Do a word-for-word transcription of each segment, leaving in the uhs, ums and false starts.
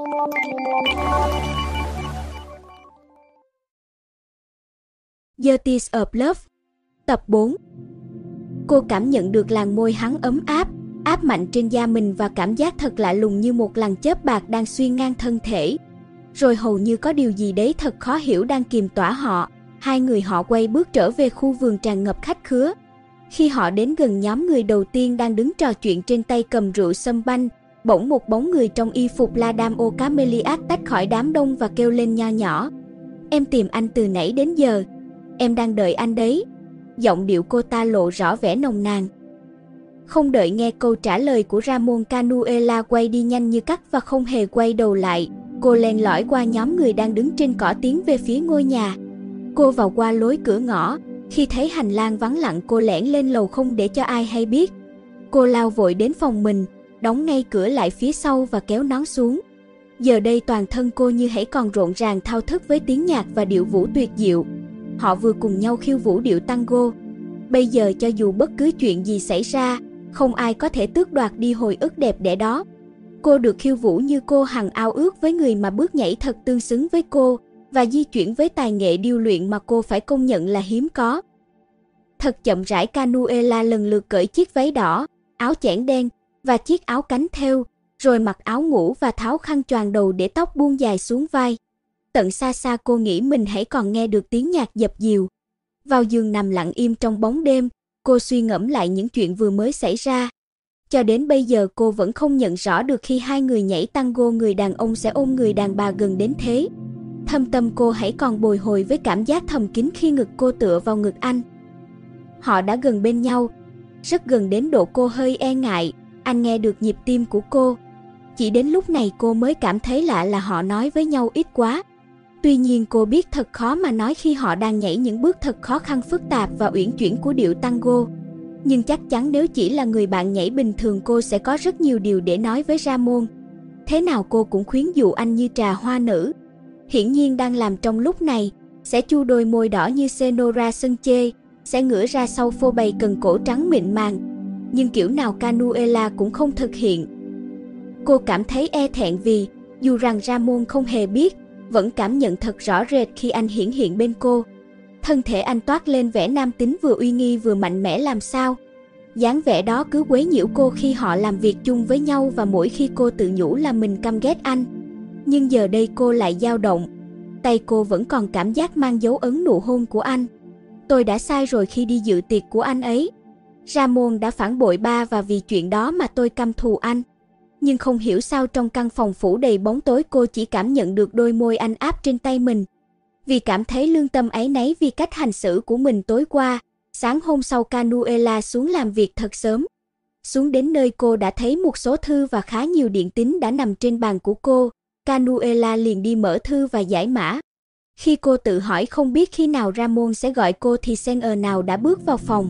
The Tears of Love. Tập bốn. Cô cảm nhận được làn môi hắn ấm áp, áp mạnh trên da mình và cảm giác thật lạ lùng như một làn chớp bạc đang xuyên ngang thân thể. Rồi hầu như có điều gì đấy thật khó hiểu đang kìm tỏa họ. Hai người họ quay bước trở về khu vườn tràn ngập khách khứa. Khi họ đến gần nhóm người đầu tiên đang đứng trò chuyện trên tay cầm rượu sâm banh, bỗng một bóng người trong y phục La Dame aux Camélias tách khỏi đám đông và kêu lên nho nhỏ: "Em tìm anh từ nãy đến giờ. Em đang đợi anh đấy." Giọng điệu cô ta lộ rõ vẻ nồng nàn. Không đợi nghe câu trả lời của Ramon, Canuella quay đi nhanh như cắt và không hề quay đầu lại. Cô len lỏi qua nhóm người đang đứng trên cỏ tiến về phía ngôi nhà. Cô vào qua lối cửa ngõ. Khi thấy hành lang vắng lặng, cô lẻn lên lầu không để cho ai hay biết. Cô lao vội đến phòng mình, đóng ngay cửa lại phía sau và kéo nón xuống. Giờ đây toàn thân cô như hãy còn rộn ràng thao thức với tiếng nhạc và điệu vũ tuyệt diệu. Họ vừa cùng nhau khiêu vũ điệu tango. Bây giờ cho dù bất cứ chuyện gì xảy ra, không ai có thể tước đoạt đi hồi ức đẹp đẽ đó. Cô được khiêu vũ như cô hằng ao ước với người mà bước nhảy thật tương xứng với cô và di chuyển với tài nghệ điêu luyện mà cô phải công nhận là hiếm có. Thật chậm rãi, Canuella lần lượt cởi chiếc váy đỏ, áo chẽn đen và chiếc áo cánh thêu, rồi mặc áo ngủ và tháo khăn choàng đầu để tóc buông dài xuống vai. Tận xa xa cô nghĩ mình hãy còn nghe được tiếng nhạc dập dìu. Vào giường nằm lặng im trong bóng đêm, cô suy ngẫm lại những chuyện vừa mới xảy ra. Cho đến bây giờ cô vẫn không nhận rõ được khi hai người nhảy tango người đàn ông sẽ ôm người đàn bà gần đến thế. Thâm tâm cô hãy còn bồi hồi với cảm giác thầm kín khi ngực cô tựa vào ngực anh. Họ đã gần bên nhau, rất gần đến độ cô hơi e ngại. Anh nghe được nhịp tim của cô. Chỉ đến lúc này cô mới cảm thấy lạ là họ nói với nhau ít quá. Tuy nhiên cô biết thật khó mà nói khi họ đang nhảy những bước thật khó khăn, phức tạp và uyển chuyển của điệu tango. Nhưng chắc chắn nếu chỉ là người bạn nhảy bình thường, cô sẽ có rất nhiều điều để nói với Ramon. Thế nào cô cũng khuyến dụ anh như trà hoa nữ. Hiển nhiên đang làm trong lúc này, sẽ chu đôi môi đỏ như Senora Sanchez, sẽ ngửa ra sau phô bày cần cổ trắng mịn màng. Nhưng kiểu nào Canuella cũng không thực hiện. Cô cảm thấy e thẹn vì, dù rằng Ramon không hề biết, vẫn cảm nhận thật rõ rệt khi anh hiển hiện bên cô. Thân thể anh toát lên vẻ nam tính vừa uy nghi vừa mạnh mẽ làm sao. Dáng vẻ đó cứ quấy nhiễu cô khi họ làm việc chung với nhau và mỗi khi cô tự nhủ là mình căm ghét anh. Nhưng giờ đây cô lại dao động. Tay cô vẫn còn cảm giác mang dấu ấn nụ hôn của anh. Tôi đã sai rồi khi đi dự tiệc của anh ấy. Ramon đã phản bội ba và vì chuyện đó mà tôi căm thù anh. Nhưng không hiểu sao trong căn phòng phủ đầy bóng tối, cô chỉ cảm nhận được đôi môi anh áp trên tay mình. Vì cảm thấy lương tâm áy náy vì cách hành xử của mình tối qua, sáng hôm sau Canuella xuống làm việc thật sớm. Xuống đến nơi cô đã thấy một số thư và khá nhiều điện tín đã nằm trên bàn của cô. Canuella liền đi mở thư và giải mã. Khi cô tự hỏi không biết khi nào Ramon sẽ gọi cô thì Señor nào đã bước vào phòng.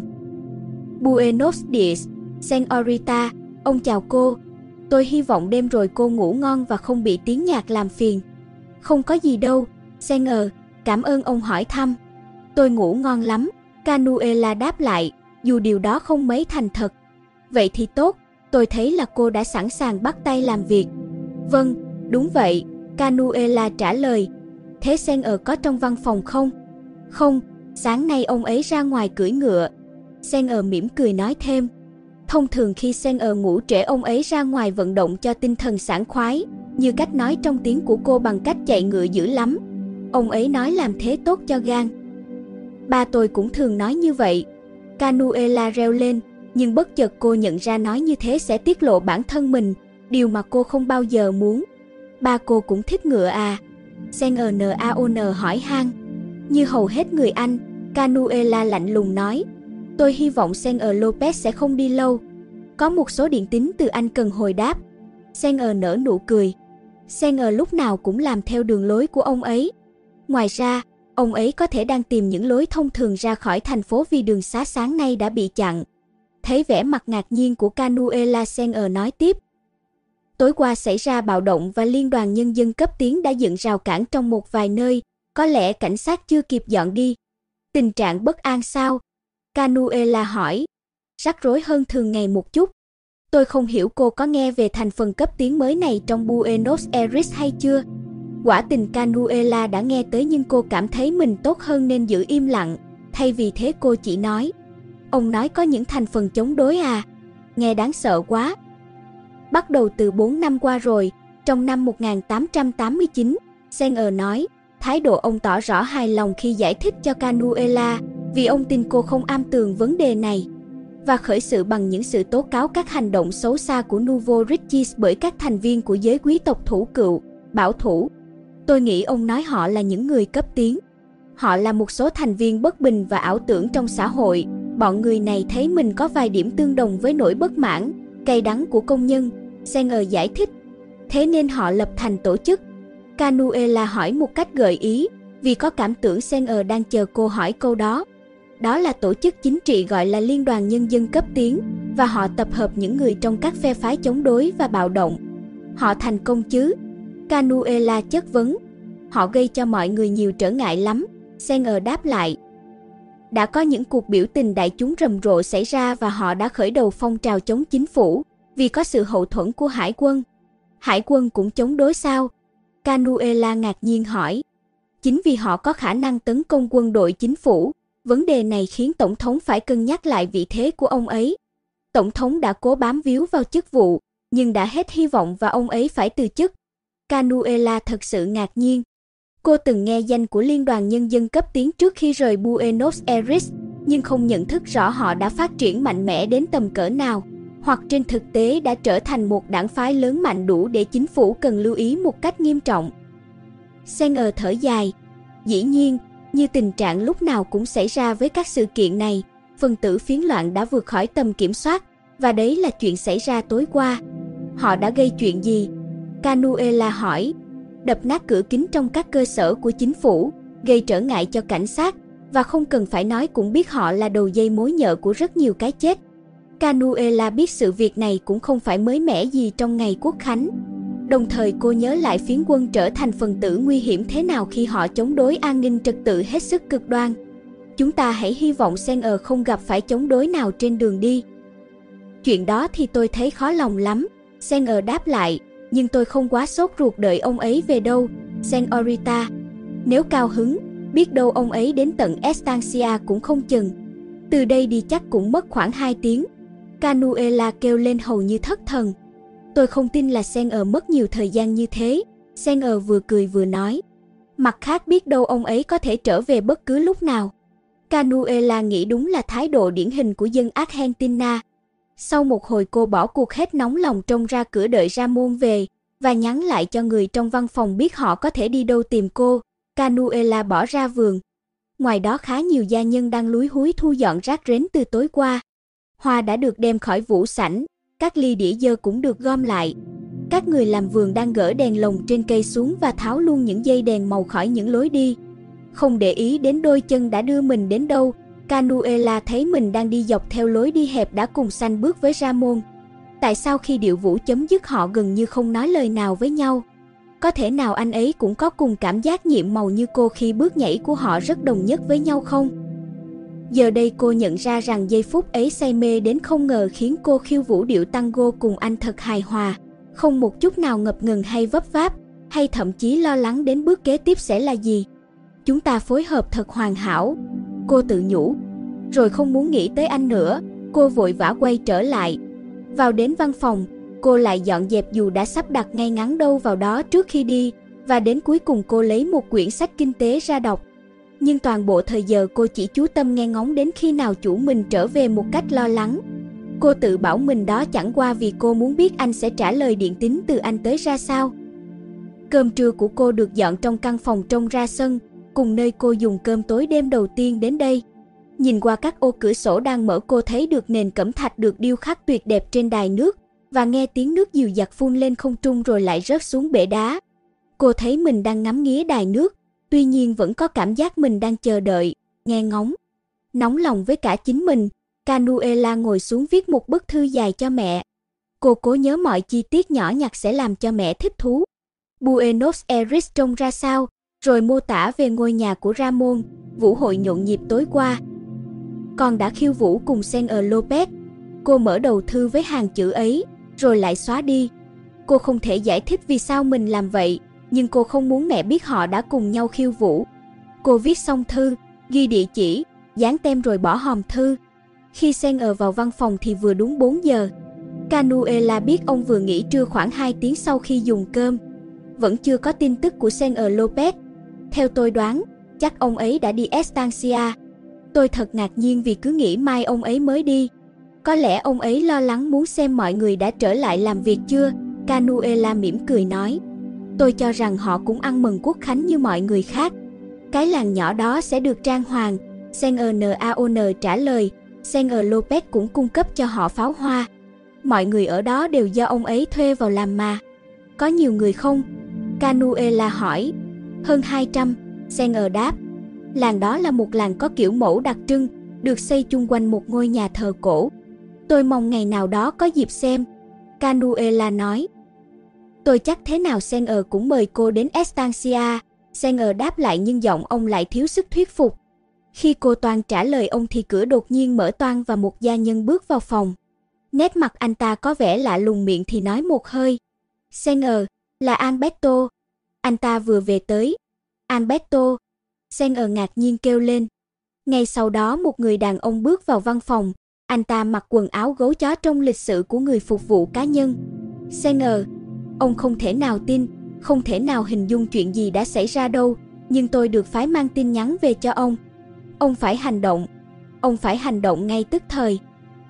Buenos dias, Señorita, ông chào cô. Tôi hy vọng đêm rồi cô ngủ ngon và không bị tiếng nhạc làm phiền. Không có gì đâu, Señor, cảm ơn ông hỏi thăm. Tôi ngủ ngon lắm, Canuella đáp lại, dù điều đó không mấy thành thật. Vậy thì tốt, tôi thấy là cô đã sẵn sàng bắt tay làm việc. Vâng, đúng vậy, Canuella trả lời. Thế Señor có trong văn phòng không? Không, sáng nay ông ấy ra ngoài cưỡi ngựa. Señor mỉm cười nói thêm. Thông thường khi Señor ngủ trễ, ông ấy ra ngoài vận động cho tinh thần sảng khoái, như cách nói trong tiếng của cô bằng cách chạy ngựa dữ lắm. Ông ấy nói làm thế tốt cho gan. Ba tôi cũng thường nói như vậy. Canuella reo lên, nhưng bất chợt cô nhận ra nói như thế sẽ tiết lộ bản thân mình, điều mà cô không bao giờ muốn. Ba cô cũng thích ngựa à? Señor Naon hỏi han. Như hầu hết người Anh, Canuella lạnh lùng nói. Tôi hy vọng Señor Lopez sẽ không đi lâu. Có một số điện tín từ anh cần hồi đáp. Señor nở nụ cười. Señor lúc nào cũng làm theo đường lối của ông ấy. Ngoài ra, ông ấy có thể đang tìm những lối thông thường ra khỏi thành phố vì đường xá sáng nay đã bị chặn. Thấy vẻ mặt ngạc nhiên của Canuella, Señor nói tiếp. Tối qua xảy ra bạo động và Liên đoàn Nhân dân cấp tiến đã dựng rào cản trong một vài nơi, có lẽ cảnh sát chưa kịp dọn đi. Tình trạng bất an sao? Canuella hỏi. Rắc rối hơn thường ngày một chút. Tôi không hiểu cô có nghe về thành phần cấp tiến mới này trong Buenos Aires hay chưa? Quả tình Canuela đã nghe tới nhưng cô cảm thấy mình tốt hơn nên giữ im lặng. Thay vì thế cô chỉ nói, ông nói có những thành phần chống đối à? Nghe đáng sợ quá. Bắt đầu từ bốn năm qua rồi, trong năm một nghìn tám trăm tám mươi chín, Sanger nói, thái độ ông tỏ rõ hài lòng khi giải thích cho Canuela, vì ông tin cô không am tường vấn đề này, và khởi sự bằng những sự tố cáo các hành động xấu xa của Nuevo Riches bởi các thành viên của giới quý tộc thủ cựu, bảo thủ. Tôi nghĩ ông nói họ là những người cấp tiến. Họ là một số thành viên bất bình và ảo tưởng trong xã hội. Bọn người này thấy mình có vài điểm tương đồng với nỗi bất mãn, cay đắng của công nhân, Sanger giải thích. Thế nên họ lập thành tổ chức. Canuela hỏi một cách gợi ý, vì có cảm tưởng Sanger đang chờ cô hỏi câu đó. Đó là tổ chức chính trị gọi là Liên đoàn Nhân dân cấp tiến, và họ tập hợp những người trong các phe phái chống đối và bạo động. Họ thành công chứ? Canuela chất vấn. Họ gây cho mọi người nhiều trở ngại lắm, Sanger đáp lại. Đã có những cuộc biểu tình đại chúng rầm rộ xảy ra và họ đã khởi đầu phong trào chống chính phủ, vì có sự hậu thuẫn của hải quân. Hải quân cũng chống đối sao? Canuela ngạc nhiên hỏi. Chính vì họ có khả năng tấn công quân đội chính phủ, vấn đề này khiến Tổng thống phải cân nhắc lại vị thế của ông ấy. Tổng thống đã cố bám víu vào chức vụ, nhưng đã hết hy vọng và ông ấy phải từ chức. Canuela thật sự ngạc nhiên. Cô từng nghe danh của Liên đoàn Nhân dân cấp tiến trước khi rời Buenos Aires, nhưng không nhận thức rõ họ đã phát triển mạnh mẽ đến tầm cỡ nào, hoặc trên thực tế đã trở thành một đảng phái lớn mạnh đủ để chính phủ cần lưu ý một cách nghiêm trọng. Sanger thở dài. Dĩ nhiên, như tình trạng lúc nào cũng xảy ra với các sự kiện này, phần tử phiến loạn đã vượt khỏi tầm kiểm soát, và đấy là chuyện xảy ra tối qua. Họ đã gây chuyện gì? Canuela hỏi. Đập nát cửa kính trong các cơ sở của chính phủ, gây trở ngại cho cảnh sát, và không cần phải nói cũng biết họ là đầu dây mối nhợ của rất nhiều cái chết. Canuela biết sự việc này cũng không phải mới mẻ gì trong ngày Quốc khánh. Đồng thời cô nhớ lại phiến quân trở thành phần tử nguy hiểm thế nào khi họ chống đối an ninh trật tự hết sức cực đoan. Chúng ta hãy hy vọng Sanger không gặp phải chống đối nào trên đường đi. Chuyện đó thì tôi thấy khó lòng lắm, Sanger đáp lại, nhưng tôi không quá sốt ruột đợi ông ấy về đâu, Señorita. Nếu cao hứng, biết đâu ông ấy đến tận Estancia cũng không chừng. Từ đây đi chắc cũng mất khoảng hai tiếng. Canuela kêu lên hầu như thất thần. Tôi không tin là Sanger mất nhiều thời gian như thế, Sanger vừa cười vừa nói. Mặt khác biết đâu ông ấy có thể trở về bất cứ lúc nào. Canuela nghĩ đúng là thái độ điển hình của dân Argentina. Sau một hồi cô bỏ cuộc hết nóng lòng trông ra cửa đợi Ramon về, và nhắn lại cho người trong văn phòng biết họ có thể đi đâu tìm cô. Canuela bỏ ra vườn. Ngoài đó khá nhiều gia nhân đang lúi húi thu dọn rác rến từ tối qua. Hoa đã được đem khỏi vũ sảnh, các ly đĩa dơ cũng được gom lại. Các người làm vườn đang gỡ đèn lồng trên cây xuống và tháo luôn những dây đèn màu khỏi những lối đi. Không để ý đến đôi chân đã đưa mình đến đâu, Canuela thấy mình đang đi dọc theo lối đi hẹp đã cùng sanh bước với Ramon. Tại sao khi điệu vũ chấm dứt họ gần như không nói lời nào với nhau? Có thể nào anh ấy cũng có cùng cảm giác nhiệm màu như cô khi bước nhảy của họ rất đồng nhất với nhau không? Giờ đây cô nhận ra rằng giây phút ấy say mê đến không ngờ khiến cô khiêu vũ điệu tango cùng anh thật hài hòa, không một chút nào ngập ngừng hay vấp váp, hay thậm chí lo lắng đến bước kế tiếp sẽ là gì. Chúng ta phối hợp thật hoàn hảo, cô tự nhủ. Rồi không muốn nghĩ tới anh nữa, cô vội vã quay trở lại. Vào đến văn phòng, cô lại dọn dẹp dù đã sắp đặt ngay ngắn đâu vào đó trước khi đi, và đến cuối cùng cô lấy một quyển sách kinh tế ra đọc. Nhưng toàn bộ thời giờ cô chỉ chú tâm nghe ngóng đến khi nào chủ mình trở về một cách lo lắng. Cô tự bảo mình đó chẳng qua vì cô muốn biết anh sẽ trả lời điện tín từ anh tới ra sao. Cơm trưa của cô được dọn trong căn phòng trông ra sân, cùng nơi cô dùng cơm tối đêm đầu tiên đến đây. Nhìn qua các ô cửa sổ đang mở cô thấy được nền cẩm thạch được điêu khắc tuyệt đẹp trên đài nước, và nghe tiếng nước dịu dặt phun lên không trung rồi lại rớt xuống bể đá. Cô thấy mình đang ngắm nghía đài nước, tuy nhiên vẫn có cảm giác mình đang chờ đợi, nghe ngóng. Nóng lòng với cả chính mình, Canuela ngồi xuống viết một bức thư dài cho mẹ. Cô cố nhớ mọi chi tiết nhỏ nhặt sẽ làm cho mẹ thích thú. Buenos Aires trông ra sao, rồi mô tả về ngôi nhà của Ramon, vũ hội nhộn nhịp tối qua. Con đã khiêu vũ cùng Sanger Lopez. Cô mở đầu thư với hàng chữ ấy, rồi lại xóa đi. Cô không thể giải thích vì sao mình làm vậy, nhưng cô không muốn mẹ biết họ đã cùng nhau khiêu vũ. Cô viết xong thư, ghi địa chỉ, dán tem rồi bỏ hòm thư. Khi Sanger vào văn phòng thì vừa đúng bốn giờ. Canuella biết ông vừa nghỉ trưa khoảng hai tiếng sau khi dùng cơm. Vẫn chưa có tin tức của Sanger Lopez. Theo tôi đoán, chắc ông ấy đã đi Estancia. Tôi thật ngạc nhiên vì cứ nghĩ mai ông ấy mới đi. Có lẽ ông ấy lo lắng muốn xem mọi người đã trở lại làm việc chưa, Canuella mỉm cười nói. Tôi cho rằng họ cũng ăn mừng quốc khánh như mọi người khác. Cái làng nhỏ đó sẽ được trang hoàng, Sanger Naon trả lời. Sanger Lopez cũng cung cấp cho họ pháo hoa. Mọi người ở đó đều do ông ấy thuê vào làm mà. Có nhiều người không? Canuella hỏi. Hơn hai trăm, Sanger đáp. Làng đó là một làng có kiểu mẫu đặc trưng, được xây chung quanh một ngôi nhà thờ cổ. Tôi mong ngày nào đó có dịp xem, Canuella nói. Tôi chắc thế nào Sanger cũng mời cô đến Estancia, Sanger đáp lại nhưng giọng ông lại thiếu sức thuyết phục. Khi cô toan trả lời ông thì cửa đột nhiên mở toang và một gia nhân bước vào phòng. Nét mặt anh ta có vẻ lạ lùng, miệng thì nói một hơi. Sanger, là Alberto. Anh ta vừa về tới. Alberto. Sanger ngạc nhiên kêu lên. Ngay sau đó một người đàn ông bước vào văn phòng. Anh ta mặc quần áo gấu chó trong lịch sự của người phục vụ cá nhân. Sanger, ông không thể nào tin, không thể nào hình dung chuyện gì đã xảy ra đâu, nhưng tôi được phái mang tin nhắn về cho ông. Ông phải hành động. Ông phải hành động ngay tức thời.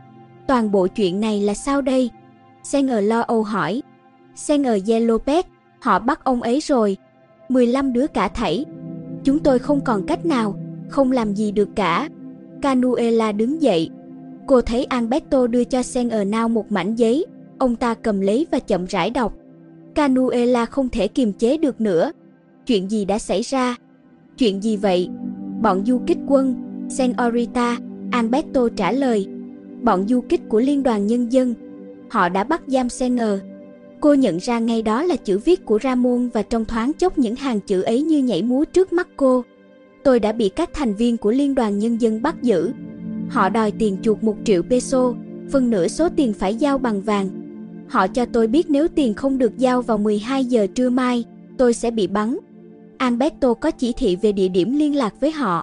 Toàn bộ chuyện này là sao đây? Sanger lo âu hỏi. Sanger Lopez, họ bắt ông ấy rồi. mười lăm đứa cả thảy. Chúng tôi không còn cách nào, không làm gì được cả. Canuella đứng dậy. Cô thấy Alberto đưa cho Sanger Now một mảnh giấy. Ông ta cầm lấy và chậm rãi đọc. Canuella không thể kiềm chế được nữa. Chuyện gì đã xảy ra? Chuyện gì vậy? Bọn du kích quân, Senorita, Alberto trả lời. Bọn du kích của Liên đoàn Nhân dân. Họ đã bắt giam Sanger. Cô nhận ra ngay đó là chữ viết của Ramon và trong thoáng chốc những hàng chữ ấy như nhảy múa trước mắt cô. Tôi đã bị các thành viên của Liên đoàn Nhân dân bắt giữ. Họ đòi tiền chuộc một triệu peso, phần nửa số tiền phải giao bằng vàng. Họ cho tôi biết nếu tiền không được giao vào mười hai giờ trưa mai, tôi sẽ bị bắn. Alberto có chỉ thị về địa điểm liên lạc với họ.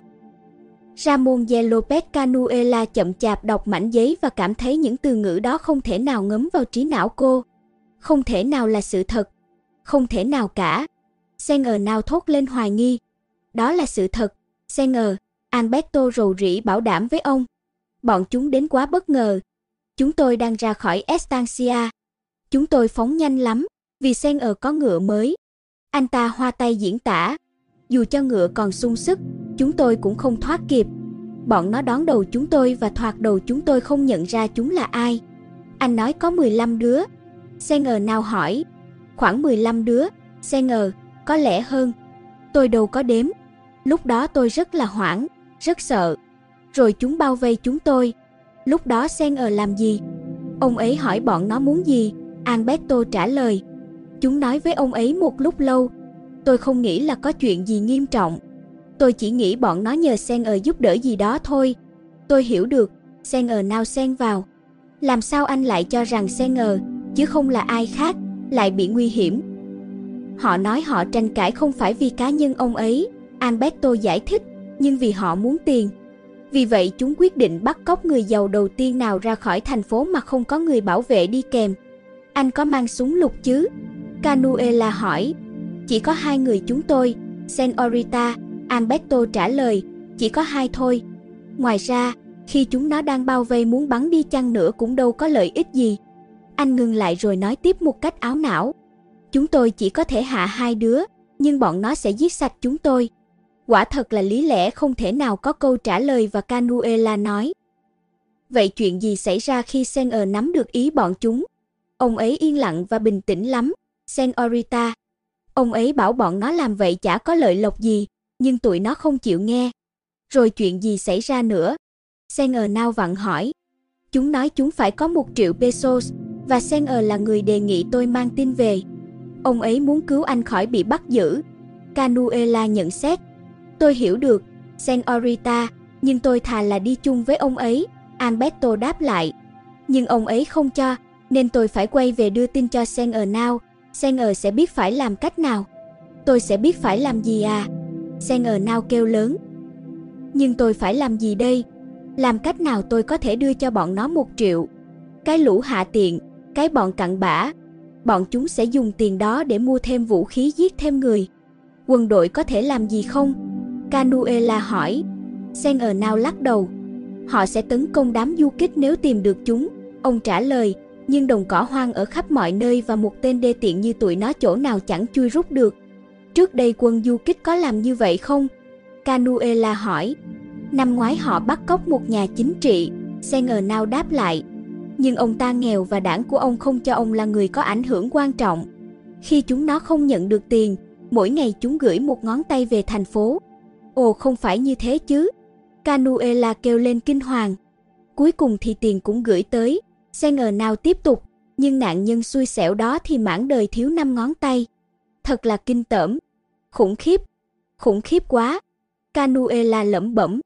Ramon Lopez. Canuella chậm chạp đọc mảnh giấy và cảm thấy những từ ngữ đó không thể nào ngấm vào trí não cô. Không thể nào là sự thật. Không thể nào cả. Sanger nào thốt lên hoài nghi. Đó là sự thật, Sanger, Alberto rầu rĩ bảo đảm với ông. Bọn chúng đến quá bất ngờ. Chúng tôi đang ra khỏi Estancia. Chúng tôi phóng nhanh lắm, vì Sanger có ngựa mới. Anh ta hoa tay diễn tả. Dù cho ngựa còn sung sức, chúng tôi cũng không thoát kịp. Bọn nó đón đầu chúng tôi và thoạt đầu chúng tôi không nhận ra chúng là ai. Anh nói có mười lăm đứa. Sanger nào hỏi. Khoảng mười lăm đứa, Sanger, có lẽ hơn. Tôi đâu có đếm. Lúc đó tôi rất là hoảng, rất sợ. Rồi chúng bao vây chúng tôi. Lúc đó Sanger làm gì? Ông ấy hỏi bọn nó muốn gì. Alberto trả lời. Chúng nói với ông ấy một lúc lâu. Tôi không nghĩ là có chuyện gì nghiêm trọng. Tôi chỉ nghĩ bọn nó nhờ Sanger giúp đỡ gì đó thôi. Tôi hiểu được. Sanger nào xen vào. Làm sao anh lại cho rằng Sanger, chứ không là ai khác, lại bị nguy hiểm? Họ nói họ tranh cãi không phải vì cá nhân ông ấy, Alberto giải thích, nhưng vì họ muốn tiền. Vì vậy chúng quyết định bắt cóc người giàu đầu tiên nào ra khỏi thành phố mà không có người bảo vệ đi kèm. Anh có mang súng lục chứ? Canuella hỏi. Chỉ có hai người chúng tôi, Senorita, Alberto trả lời. Chỉ có hai thôi. Ngoài ra, khi chúng nó đang bao vây muốn bắn đi chăng nữa cũng đâu có lợi ích gì. Anh ngừng lại rồi nói tiếp một cách áo não. Chúng tôi chỉ có thể hạ hai đứa, nhưng bọn nó sẽ giết sạch chúng tôi. Quả thật là lý lẽ không thể nào có câu trả lời và Canuella nói. Vậy chuyện gì xảy ra khi Sanger nắm được ý bọn chúng? Ông ấy yên lặng và bình tĩnh lắm, Senorita. Ông ấy bảo bọn nó làm vậy chả có lợi lộc gì, nhưng tụi nó không chịu nghe. Rồi chuyện gì xảy ra nữa? Sanger nao vặn hỏi. Chúng nói chúng phải có một triệu pesos, và Sanger là người đề nghị tôi mang tin về. Ông ấy muốn cứu anh khỏi bị bắt giữ. Canuella nhận xét. Tôi hiểu được, Senorita, nhưng tôi thà là đi chung với ông ấy, Alberto đáp lại. Nhưng ông ấy không cho, nên tôi phải quay về đưa tin cho Sanger Now. Sanger sẽ biết phải làm cách nào. Tôi sẽ biết phải làm gì à? Sanger Now kêu lớn. Nhưng tôi phải làm gì đây? Làm cách nào tôi có thể đưa cho bọn nó một triệu? Cái lũ hạ tiện, cái bọn cặn bã. Bọn chúng sẽ dùng tiền đó để mua thêm vũ khí giết thêm người. Quân đội có thể làm gì không? Canuela hỏi. Sanger Now lắc đầu. Họ sẽ tấn công đám du kích nếu tìm được chúng. Ông trả lời, nhưng đồng cỏ hoang ở khắp mọi nơi và một tên đê tiện như tụi nó chỗ nào chẳng chui rút được. Trước đây quân du kích có làm như vậy không? Canuela hỏi. Năm ngoái họ bắt cóc một nhà chính trị, Sanger Now đáp lại. Nhưng ông ta nghèo và đảng của ông không cho ông là người có ảnh hưởng quan trọng. Khi chúng nó không nhận được tiền, mỗi ngày chúng gửi một ngón tay về thành phố. Ồ, không phải như thế chứ? Canuela kêu lên kinh hoàng. Cuối cùng thì tiền cũng gửi tới. Sanger Now tiếp tục, nhưng nạn nhân xui xẻo đó thì mãn đời thiếu năm ngón tay. Thật là kinh tởm. Khủng khiếp. Khủng khiếp quá. Canuela lẩm bẩm.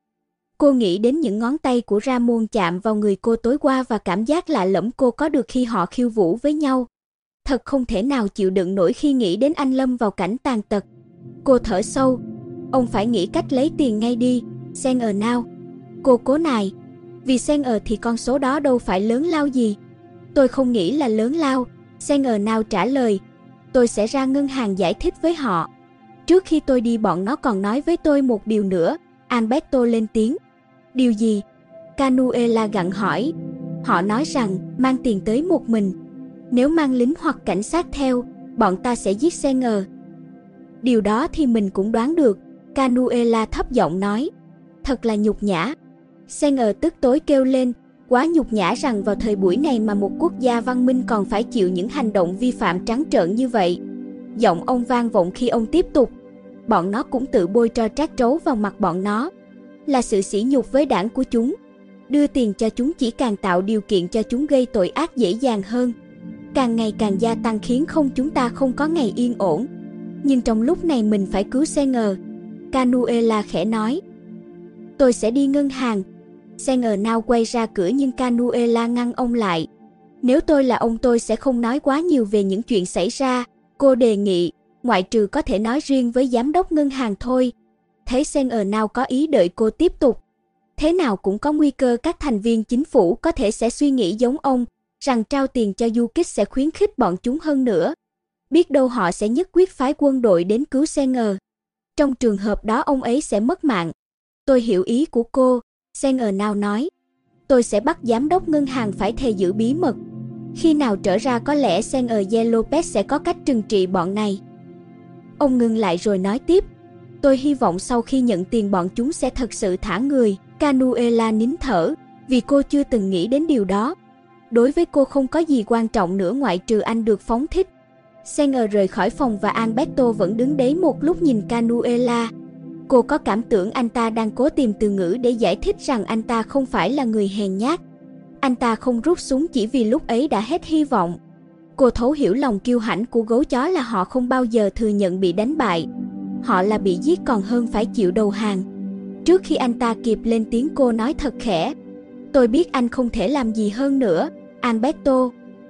Cô nghĩ đến những ngón tay của Ramon chạm vào người cô tối qua và cảm giác lạ lẫm cô có được khi họ khiêu vũ với nhau. Thật không thể nào chịu đựng nổi khi nghĩ đến anh lâm vào cảnh tàn tật. Cô thở sâu. Ông phải nghĩ cách lấy tiền ngay đi, Sanger Now. Cô cố nài. Vì Sanger thì con số đó đâu phải lớn lao gì. Tôi không nghĩ là lớn lao, Sanger Now trả lời. Tôi sẽ ra ngân hàng giải thích với họ. Trước khi tôi đi bọn nó còn nói với tôi một điều nữa. Alberto lên tiếng. Điều gì? Canuela gặng hỏi. Họ nói rằng mang tiền tới một mình. Nếu mang lính hoặc cảnh sát theo, bọn ta sẽ giết Sanger. Điều đó thì mình cũng đoán được, Canuela thấp giọng nói. Thật là nhục nhã. Sanger tức tối kêu lên. Quá nhục nhã rằng vào thời buổi này mà một quốc gia văn minh còn phải chịu những hành động vi phạm trắng trợn như vậy. Giọng ông vang vọng khi ông tiếp tục. Bọn nó cũng tự bôi tro trát trấu vào mặt bọn nó. Là sự sỉ nhục với đảng của chúng. Đưa tiền cho chúng chỉ càng tạo điều kiện cho chúng gây tội ác dễ dàng hơn. Càng ngày càng gia tăng khiến không chúng ta không có ngày yên ổn. Nhưng trong lúc này mình phải cứu Sanger. Canuela khẽ nói. Tôi sẽ đi ngân hàng. Sanger Now quay ra cửa nhưng Canuela ngăn ông lại. Nếu tôi là ông tôi sẽ không nói quá nhiều về những chuyện xảy ra. Cô đề nghị, ngoại trừ có thể nói riêng với giám đốc ngân hàng thôi. Thấy Sanger Now có ý đợi cô tiếp tục. Thế nào cũng có nguy cơ các thành viên chính phủ có thể sẽ suy nghĩ giống ông, rằng trao tiền cho du kích sẽ khuyến khích bọn chúng hơn nữa. Biết đâu họ sẽ nhất quyết phái quân đội đến cứu Sanger. Trong trường hợp đó ông ấy sẽ mất mạng. Tôi hiểu ý của cô, Sanger Now nói. Tôi sẽ bắt giám đốc ngân hàng phải thề giữ bí mật. Khi nào trở ra có lẽ Sanger Lopez sẽ có cách trừng trị bọn này. Ông ngừng lại rồi nói tiếp. Tôi hy vọng sau khi nhận tiền bọn chúng sẽ thật sự thả người. Canuela nín thở, vì cô chưa từng nghĩ đến điều đó. Đối với cô không có gì quan trọng nữa ngoại trừ anh được phóng thích. Sanger rời khỏi phòng và Alberto vẫn đứng đấy một lúc nhìn Canuela. Cô có cảm tưởng anh ta đang cố tìm từ ngữ để giải thích rằng anh ta không phải là người hèn nhát. Anh ta không rút súng chỉ vì lúc ấy đã hết hy vọng. Cô thấu hiểu lòng kiêu hãnh của gấu chó là họ không bao giờ thừa nhận bị đánh bại. Họ là bị giết còn hơn phải chịu đầu hàng. Trước khi anh ta kịp lên tiếng cô nói thật khẽ. Tôi biết anh không thể làm gì hơn nữa, Alberto.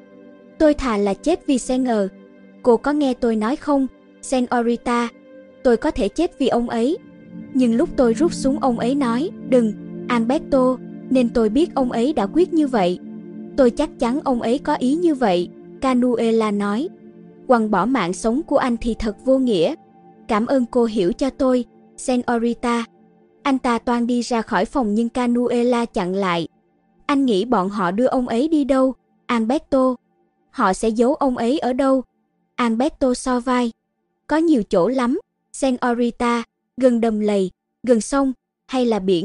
Tôi thà là chết vì Sanger. Cô có nghe tôi nói không, Senorita? Tôi có thể chết vì ông ấy. Nhưng lúc tôi rút súng ông ấy nói, đừng, Alberto, nên tôi biết ông ấy đã quyết như vậy. Tôi chắc chắn ông ấy có ý như vậy, Canuela nói. Quăng bỏ mạng sống của anh thì thật vô nghĩa. Cảm ơn cô hiểu cho tôi, Senorita. Anh ta toan đi ra khỏi phòng nhưng Canuela chặn lại. Anh nghĩ bọn họ đưa ông ấy đi đâu, Alberto? Họ sẽ giấu ông ấy ở đâu? Alberto so vai. Có nhiều chỗ lắm, Senorita, gần đầm lầy, gần sông, hay là biển.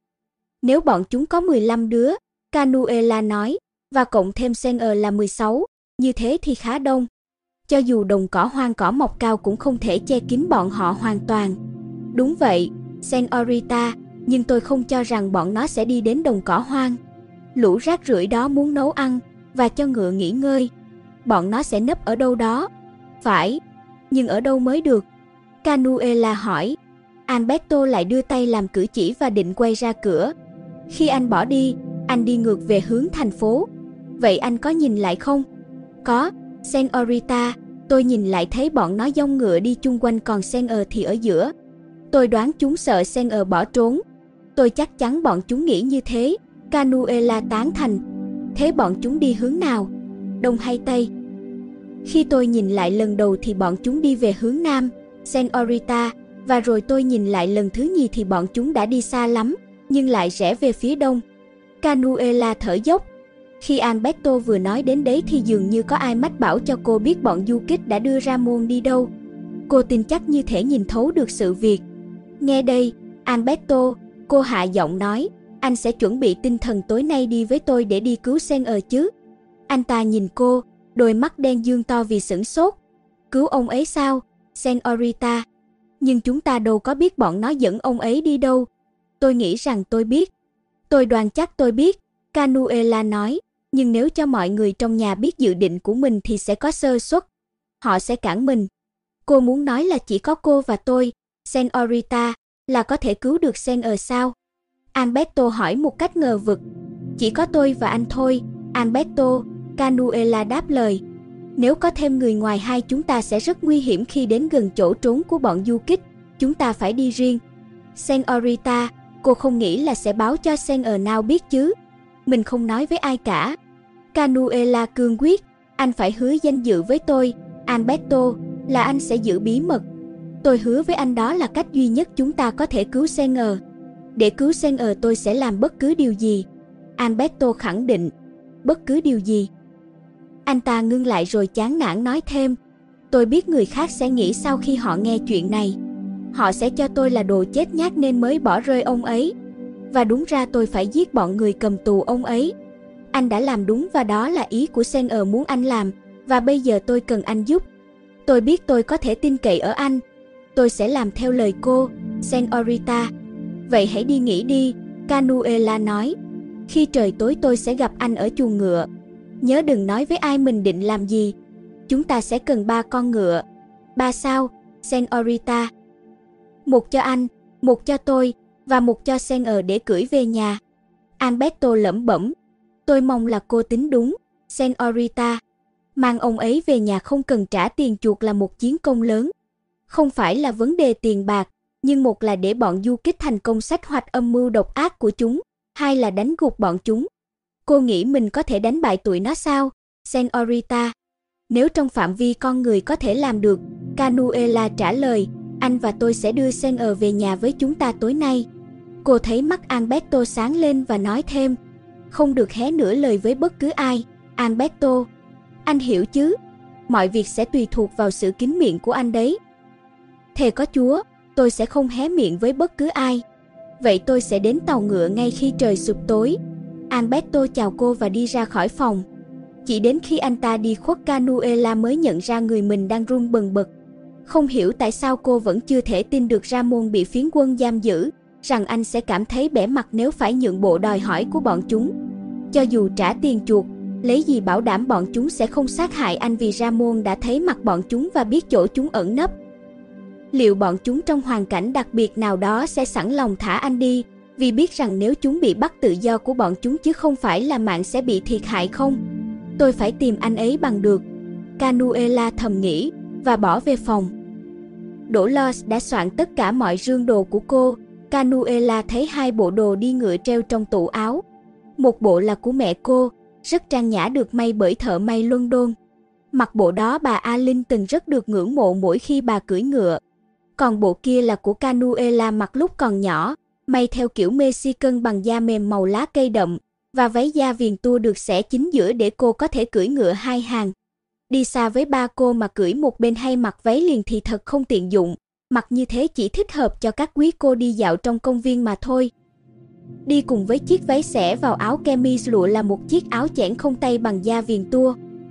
Nếu bọn chúng có mười lăm đứa, Canuela nói, và cộng thêm Sanger là mười sáu, như thế thì khá đông. Cho dù đồng cỏ hoang cỏ mọc cao cũng không thể che kín bọn họ hoàn toàn. Đúng vậy, Senorita, nhưng tôi không cho rằng bọn nó sẽ đi đến đồng cỏ hoang. Lũ rác rưởi đó muốn nấu ăn và cho ngựa nghỉ ngơi. Bọn nó sẽ nấp ở đâu đó. Phải, nhưng ở đâu mới được? Canuela hỏi. Alberto lại đưa tay làm cử chỉ và định quay ra cửa. Khi anh bỏ đi, Anh đi ngược về hướng thành phố. Vậy anh có nhìn lại không? Có, Senorita, tôi nhìn lại thấy bọn nó dông ngựa đi chung quanh còn Sen-er thì ở giữa. Tôi đoán chúng sợ Sen-er bỏ trốn. Tôi chắc chắn bọn chúng nghĩ như thế. Canuela tán thành. Thế bọn chúng đi hướng nào? Đông hay Tây? Khi tôi nhìn lại lần đầu thì bọn chúng đi về hướng Nam, Senorita, và rồi tôi nhìn lại lần thứ nhì thì bọn chúng đã đi xa lắm, nhưng lại rẽ về phía Đông. Canuela thở dốc. Khi Alberto vừa nói đến đấy thì dường như có ai mách bảo cho cô biết bọn du kích đã đưa Ramon đi đâu. Cô tin chắc như thể nhìn thấu được sự việc. Nghe đây, Alberto, cô hạ giọng nói, anh sẽ chuẩn bị tinh thần tối nay đi với tôi để đi cứu Sen-er chứ? Anh ta nhìn cô, đôi mắt đen dương to vì sửng sốt. Cứu ông ấy sao, Senorita? Nhưng chúng ta đâu có biết bọn nó dẫn ông ấy đi đâu. Tôi nghĩ rằng tôi biết. Tôi đoán chắc tôi biết, Canuela nói, nhưng nếu cho mọi người trong nhà biết dự định của mình thì sẽ có sơ suất. Họ sẽ cản mình. Cô muốn nói là chỉ có cô và tôi, Senorita, là có thể cứu được Sen-er sao? Alberto hỏi một cách ngờ vực. Chỉ có tôi và anh thôi, Alberto, Canuela đáp lời. Nếu có thêm người ngoài hai chúng ta sẽ rất nguy hiểm khi đến gần chỗ trốn của bọn du kích. Chúng ta phải đi riêng. Senorita, cô không nghĩ là sẽ báo cho Sen-er nào biết chứ? Mình không nói với ai cả. Canuela cương quyết. Anh phải hứa danh dự với tôi, Alberto, là anh sẽ giữ bí mật. Tôi hứa với anh đó là cách duy nhất chúng ta có thể cứu Sen-er. Để cứu Sen-er tôi sẽ làm bất cứ điều gì. Alberto khẳng định. Bất cứ điều gì? Anh ta ngưng lại rồi chán nản nói thêm. Tôi biết người khác sẽ nghĩ sau khi họ nghe chuyện này. Họ sẽ cho tôi là đồ chết nhát nên mới bỏ rơi ông ấy. Và đúng ra tôi phải giết bọn người cầm tù ông ấy. Anh đã làm đúng và đó là ý của Sen-er muốn anh làm. Và bây giờ tôi cần anh giúp. Tôi biết tôi có thể tin cậy ở anh. Tôi sẽ làm theo lời cô, Senorita. Vậy hãy đi nghỉ đi, Canuela nói. Khi trời tối tôi sẽ gặp anh ở chuồng ngựa. Nhớ đừng nói với ai mình định làm gì. Chúng ta sẽ cần ba con ngựa. Ba sao, Senorita? Một cho anh, một cho tôi, và một cho Sen-er để cưỡi về nhà. Alberto lẩm bẩm. Tôi mong là cô tính đúng, Senorita. Mang ông ấy về nhà không cần trả tiền chuộc là một chiến công lớn. Không phải là vấn đề tiền bạc, nhưng một là để bọn du kích thành công sách hoạch âm mưu độc ác của chúng, hai là đánh gục bọn chúng. Cô nghĩ mình có thể đánh bại tụi nó sao, Senorita? Nếu trong phạm vi con người có thể làm được, Canuela trả lời, anh và tôi sẽ đưa Sen-er về nhà với chúng ta tối nay. Cô thấy mắt Alberto sáng lên và nói thêm, không được hé nửa lời với bất cứ ai, Alberto. Anh hiểu chứ? Mọi việc sẽ tùy thuộc vào sự kín miệng của anh đấy. Thề có Chúa, tôi sẽ không hé miệng với bất cứ ai. Vậy tôi sẽ đến tàu ngựa ngay khi trời sụp tối. Alberto chào cô và đi ra khỏi phòng. Chỉ đến khi anh ta đi khuất Canuela mới nhận ra người mình đang run bần bật. Không hiểu tại sao cô vẫn chưa thể tin được Ramon bị phiến quân giam giữ, rằng anh sẽ cảm thấy bẽ mặt nếu phải nhượng bộ đòi hỏi của bọn chúng. Cho dù trả tiền chuộc, lấy gì bảo đảm bọn chúng sẽ không sát hại anh vì Ramon đã thấy mặt bọn chúng và biết chỗ chúng ẩn nấp. Liệu bọn chúng trong hoàn cảnh đặc biệt nào đó sẽ sẵn lòng thả anh đi, vì biết rằng nếu chúng bị bắt tự do của bọn chúng chứ không phải là mạng sẽ bị thiệt hại không? Tôi phải tìm anh ấy bằng được, Canuela thầm nghĩ, và bỏ về phòng. Dolores đã soạn tất cả mọi rương đồ của cô. Canuela thấy hai bộ đồ đi ngựa treo trong tủ áo. Một bộ là của mẹ cô, rất trang nhã được may bởi thợ may London. Mặc bộ đó bà Alin từng rất được ngưỡng mộ mỗi khi bà cưỡi ngựa. Còn bộ kia là của Canuela mặc lúc còn nhỏ, may theo kiểu Mexican bằng da mềm màu lá cây đậm, và váy da viền tua được xẻ chính giữa để cô có thể cưỡi ngựa hai hàng. Đi xa với ba cô mà cưỡi một bên hay mặc váy liền thì thật không tiện dụng, mặc như thế chỉ thích hợp cho các quý cô đi dạo trong công viên mà thôi. Đi cùng với chiếc váy xẻ vào áo chemise lụa là một chiếc áo chẽn không tay bằng da viền tua.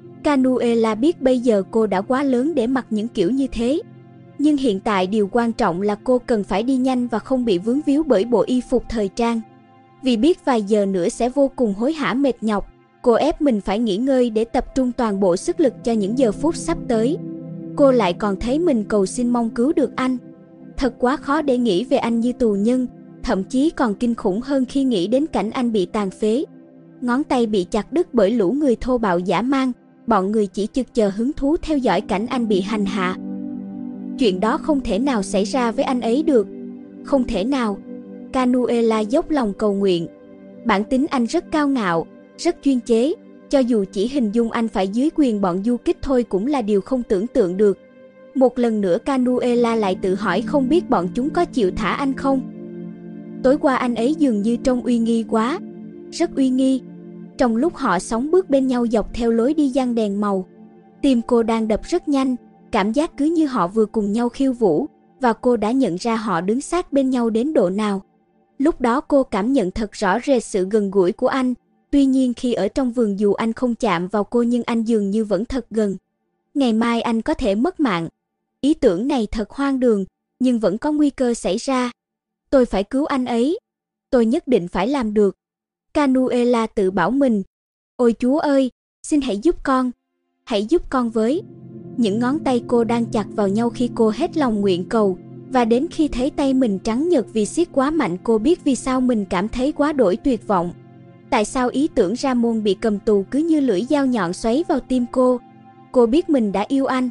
Canuela biết bây giờ cô đã quá lớn để mặc những kiểu như thế. Nhưng hiện tại điều quan trọng là cô cần phải đi nhanh và không bị vướng víu bởi bộ y phục thời trang. Vì biết vài giờ nữa sẽ vô cùng hối hả mệt nhọc, cô ép mình phải nghỉ ngơi để tập trung toàn bộ sức lực cho những giờ phút sắp tới. Cô lại còn thấy mình cầu xin mong cứu được anh. Thật quá khó để nghĩ về anh như tù nhân, thậm chí còn kinh khủng hơn khi nghĩ đến cảnh anh bị tàn phế. Ngón tay bị chặt đứt bởi lũ người thô bạo dã man, bọn người chỉ chực chờ hứng thú theo dõi cảnh anh bị hành hạ. Chuyện đó không thể nào xảy ra với anh ấy được. Không thể nào. Canuella dốc lòng cầu nguyện. Bản tính anh rất cao ngạo, rất chuyên chế, cho dù chỉ hình dung anh phải dưới quyền bọn du kích thôi cũng là điều không tưởng tượng được. Một lần nữa Canuella lại tự hỏi không biết bọn chúng có chịu thả anh không. Tối qua anh ấy dường như trông uy nghi quá, rất uy nghi. Trong lúc họ sóng bước bên nhau dọc theo lối đi giăng đèn màu, tim cô đang đập rất nhanh, cảm giác cứ như họ vừa cùng nhau khiêu vũ, và cô đã nhận ra họ đứng sát bên nhau đến độ nào. Lúc đó cô cảm nhận thật rõ rệt sự gần gũi của anh, tuy nhiên khi ở trong vườn dù anh không chạm vào cô nhưng anh dường như vẫn thật gần. Ngày mai anh có thể mất mạng. Ý tưởng này thật hoang đường, nhưng vẫn có nguy cơ xảy ra. Tôi phải cứu anh ấy. Tôi nhất định phải làm được. Canuella tự bảo mình. Ôi Chúa ơi, xin hãy giúp con. Hãy giúp con với. Những ngón tay cô đang chặt vào nhau khi cô hết lòng nguyện cầu, và đến khi thấy tay mình trắng nhợt vì siết quá mạnh cô biết vì sao mình cảm thấy quá đổi tuyệt vọng. Tại sao ý tưởng Ramon bị cầm tù cứ như lưỡi dao nhọn xoáy vào tim cô. Cô biết mình đã yêu anh.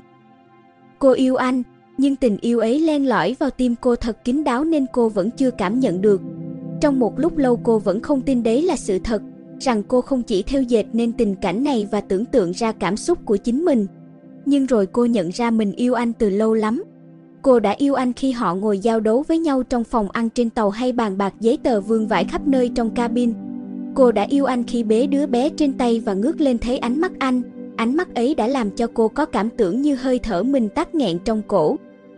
Cô yêu anh, nhưng tình yêu ấy len lỏi vào tim cô thật kín đáo nên cô vẫn chưa cảm nhận được. Trong một lúc lâu cô vẫn không tin đấy là sự thật, rằng cô không chỉ theo dệt nên tình cảnh này và tưởng tượng ra cảm xúc của chính mình. Nhưng rồi cô nhận ra mình yêu anh từ lâu lắm. Cô đã yêu anh khi họ ngồi giao đấu với nhau trong phòng ăn trên tàu hay bàn bạc giấy tờ vương vãi khắp nơi trong cabin. Cô đã yêu anh khi bế đứa bé trên tay và ngước lên thấy ánh mắt anh. Ánh mắt ấy đã làm cho cô có cảm tưởng như hơi thở mình tắc nghẹn trong cổ.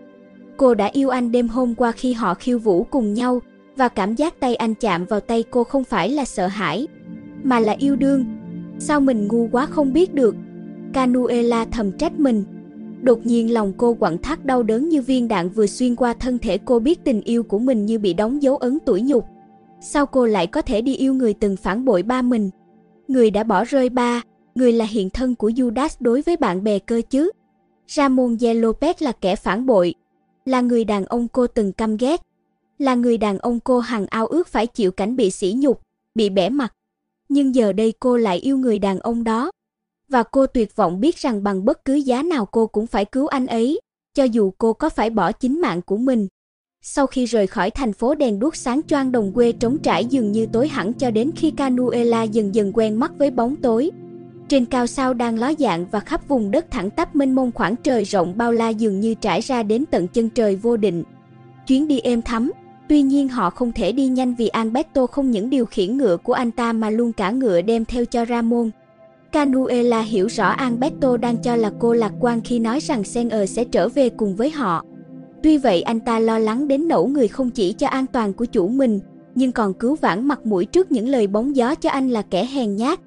Cô đã yêu anh đêm hôm qua khi họ khiêu vũ cùng nhau, và cảm giác tay anh chạm vào tay cô không phải là sợ hãi, mà là yêu đương. Sao mình ngu quá không biết được. Canuella thầm trách mình. Đột nhiên lòng cô quặn thắt đau đớn như viên đạn vừa xuyên qua thân thể cô, biết tình yêu của mình như bị đóng dấu ấn tủi nhục. Sao cô lại có thể đi yêu người từng phản bội ba mình, người đã bỏ rơi ba, người là hiện thân của Judas đối với bạn bè cơ chứ. Ramon de Lopez là kẻ phản bội, là người đàn ông cô từng căm ghét, là người đàn ông cô hằng ao ước phải chịu cảnh bị sỉ nhục, bị bẽ mặt. Nhưng giờ đây cô lại yêu người đàn ông đó. Và cô tuyệt vọng biết rằng bằng bất cứ giá nào cô cũng phải cứu anh ấy, cho dù cô có phải bỏ chính mạng của mình. Sau khi rời khỏi thành phố đèn đuốc sáng choang, đồng quê trống trải dường như tối hẳn cho đến khi Canuella dần dần quen mắt với bóng tối. Trên cao sao đang ló dạng và khắp vùng đất thẳng tắp mênh mông khoảng trời rộng bao la dường như trải ra đến tận chân trời vô định. Chuyến đi êm thấm, tuy nhiên họ không thể đi nhanh vì Alberto không những điều khiển ngựa của anh ta mà luôn cả ngựa đem theo cho Ramon. Canuella hiểu rõ Alberto đang cho là cô lạc quan khi nói rằng Senner sẽ trở về cùng với họ. Tuy vậy anh ta lo lắng đến nỗi người không chỉ cho an toàn của chủ mình, nhưng còn cứu vãn mặt mũi trước những lời bóng gió cho anh là kẻ hèn nhát.